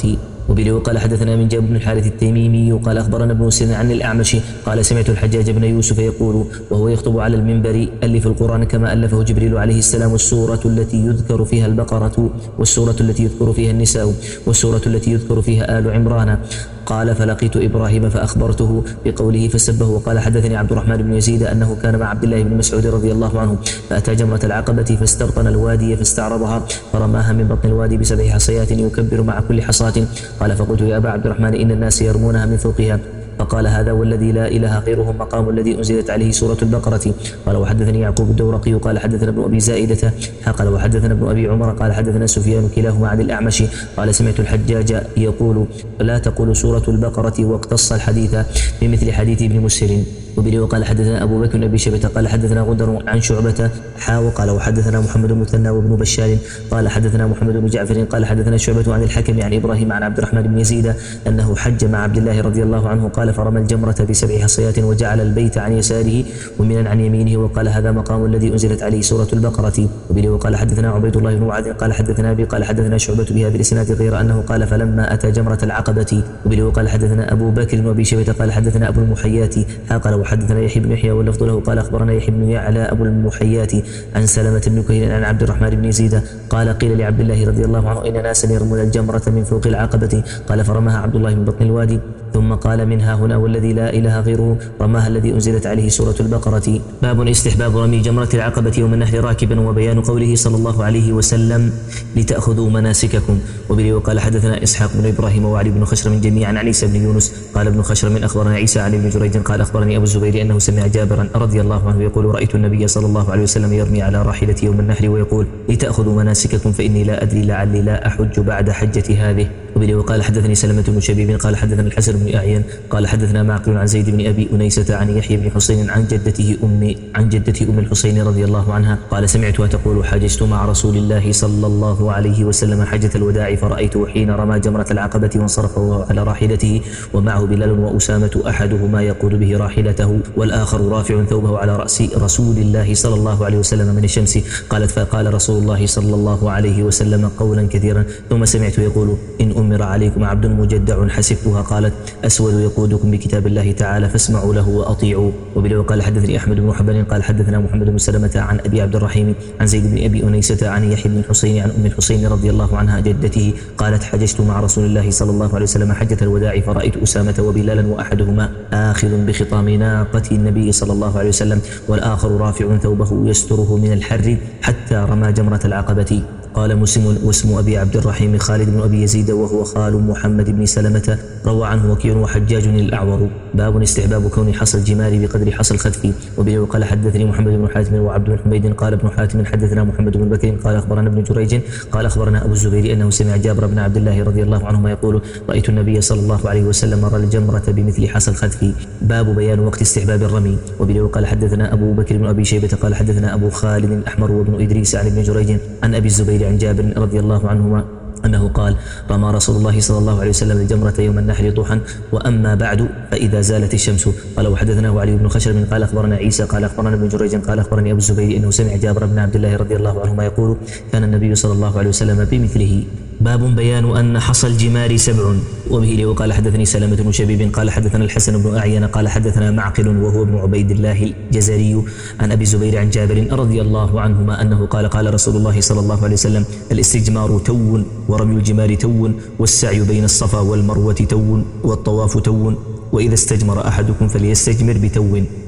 وبه وقال حدثنا من جابر بن الحارث التيميمي قال أخبرنا ابن سيرين عن الأعمش قال سمعت الحجاج بن يوسف يقول وهو يخطب على المنبر ألف القرآن كما ألفه جبريل عليه السلام السورة التي يذكر فيها البقرة والسورة التي يذكر فيها النساء والسورة التي يذكر فيها آل عمران. قال فلقيت إبراهيم فأخبرته بقوله فسبه. وقال حدثني عبد الرحمن بن يزيد أنه كان مع عبد الله بن مسعود رضي الله عنه فأتى جمرة العقبة فاستبطن الوادي فاستعرضها فرماها من بطن الوادي بسبع حصيات يكبر مع كل حصاة. قال فقلت يا أبا عبد الرحمن إن الناس يرمونها من فوقها. فقال هذا والذي لا إله غيره مقام الذي أنزلت عليه سورة البقرة. قال وحدثني يعقوب الدورقي قال حدثنا ابن أبي زائدة قال وحدثنا ابن أبي عمر قال حدثنا سفيان كلاهما عن الأعمش قال سمعت الحجاج يقول لا تقول سورة البقرة واقتص الحديث بمثل حديث ابن مسهر. وبه وقال حدثنا أبو بكر بن أبي شيبة قال حدثنا غندر عن شعبة حا وقال وحدثنا محمد بن مثنى وابن بشار قال حدثنا محمد بن جعفر قال حدثنا شعبة عن الحكم عن إبراهيم عن عبد الرحمن بن يزيد أنه حج مع عبد الله رضي الله عنه قال فرمى الجمرة بسبع حصيات وجعل البيت عن يساره ومنا عن يمينه وقال هذا مقام الذي أنزلت عليه سورة البقرة. وبه وقال حدثنا عبيد الله بن معاذ قال حدثنا أبي قال حدثنا شعبة بهذا الإسناد غير أنه قال فلما أتى جمرة العقبة. وبه وقال حدثنا أبو بكر بن أبي شيبة قال حدثنا أبو المحيات قال وحدثنا يحيى بن يحيى واللفظ له قال أخبرنا يحيى بن يعلى أبو المحيات عن سلمة بن كهيل عن عبد الرحمن بن يزيد قال قيل لعبد الله رضي الله عنه إن ناسا يرمون الجمرة من فوق العقبة قال فرماها عبد الله من بطن الوادي ثم قال منها هنا والذي لا إله غيره رماها الذي أنزلت عليه سورة البقرة. باب استحباب رمي جمرة العقبة يوم النحر راكبا وبيان قوله صلى الله عليه وسلم لتأخذوا مناسككم. وبه وقال حدثنا إسحاق بن إبراهيم وعلي بن خشرم جميعا عن عيسى بن يونس قال ابن خشرم أخبرنا عيسى عن ابن جريج قال أخبرني أبو الزبير أنه سمع جابرا رضي الله عنه يقول رأيت النبي صلى الله عليه وسلم يرمي على راحلته يوم النحر ويقول لتأخذوا مناسككم فإني لا أدري لعلي لا أحج بعد حجة هذه. وبه وقال حدثني سلمة بن شبيب قال حدثنا الحسن بن أعين قال حدثنا معقل عن زيد بن أبي أنيسة عن يحيى بن حسين عن جدته أم عن جدته أم الحسين رضي الله عنها قال سمعتها تقول حججت مع رسول الله صلى الله عليه وسلم حجة الوداع فرأيته حين رمى جمرة العقبة وانصرف وهو على راحلته ومعه بلال وأسامة أحدهما يقود به راحلته والآخر رافع ثوبه على رأس رسول الله صلى الله عليه وسلم من الشمس. قالت فقال رسول الله صلى الله عليه وسلم قولا كثيرا ثم سمعت يقول إن أمر عليكم عبد مجدع حسبتها قالت أسود يقودكم بكتاب الله تعالى فاسمعوا له وأطيعوا. وبه قال حدثني أحمد بن حنبل قال حدثنا محمد بن سلمة عن أبي عبد الرحيم عن زيد بن أبي أنيسة عن يحيى بن الحسين عن أم الحسين رضي الله عنها جدته قالت حججت مع رسول الله صلى الله عليه وسلم حجة الوداع فرأيت أسامة وبلالا وأحدهما آخذ بخطام ناقة النبي صلى الله عليه وسلم والآخر رافع ثوبه يستره من الحر حتى رمى جمرة العقبة. قال مسلم واسم أبي عبد الرحيم خالد بن أبي يزيد وهو خال محمد بن سلمة روى عنه وكيع وحجاج الأعور. باب استحباب كون حصى الجمار بقدر حصى الخذف. وبه قال حدثني محمد بن حاتم وعبد بن حميد قال ابن حاتم حدثنا محمد بن بكر قال أخبرنا ابن جريج قال أخبرنا أبو الزبير أنه سمع جابر بن عبد الله رضي الله عنهما يقول رأيت النبي صلى الله عليه وسلم رمى الجمرة بمثل حصى الخذف. باب بيان وقت استحباب الرمي. وبه قال حدثنا أبو بكر بن أبي شيبة قال حدثنا أبو خالد الأحمر وابن إدريس عن ابن جريج عن أبي الزبير عن جابر رضي الله عنهما أنه قال رمى رسول الله صلى الله عليه وسلم الجمرة يوم النحر ضحى وأما بعد فإذا زالت الشمس. قال وحدثناه علي بن خشرم قال أخبرنا عيسى قال أخبرنا ابن جريج قال أخبرني أبو الزبير أنه سمع جابر بن عبد الله رضي الله عنهما يقول كان النبي صلى الله عليه وسلم بمثله. باب بيان أن حصى الجمار سبع. وبه له قال حدثني سلمة بن شبيب قال حدثنا الحسن بن أعين قال حدثنا معقل وهو ابن عبيد الله الجزري عن أبي الزبير عن جابر رضي الله عنهما أنه قال قال رسول الله صلى الله عليه وسلم الاستجمار تو ورمي الجمار تو والسعي بين الصفا والمروة تو والطواف تو وإذا استجمر أحدكم فليستجمر بتو.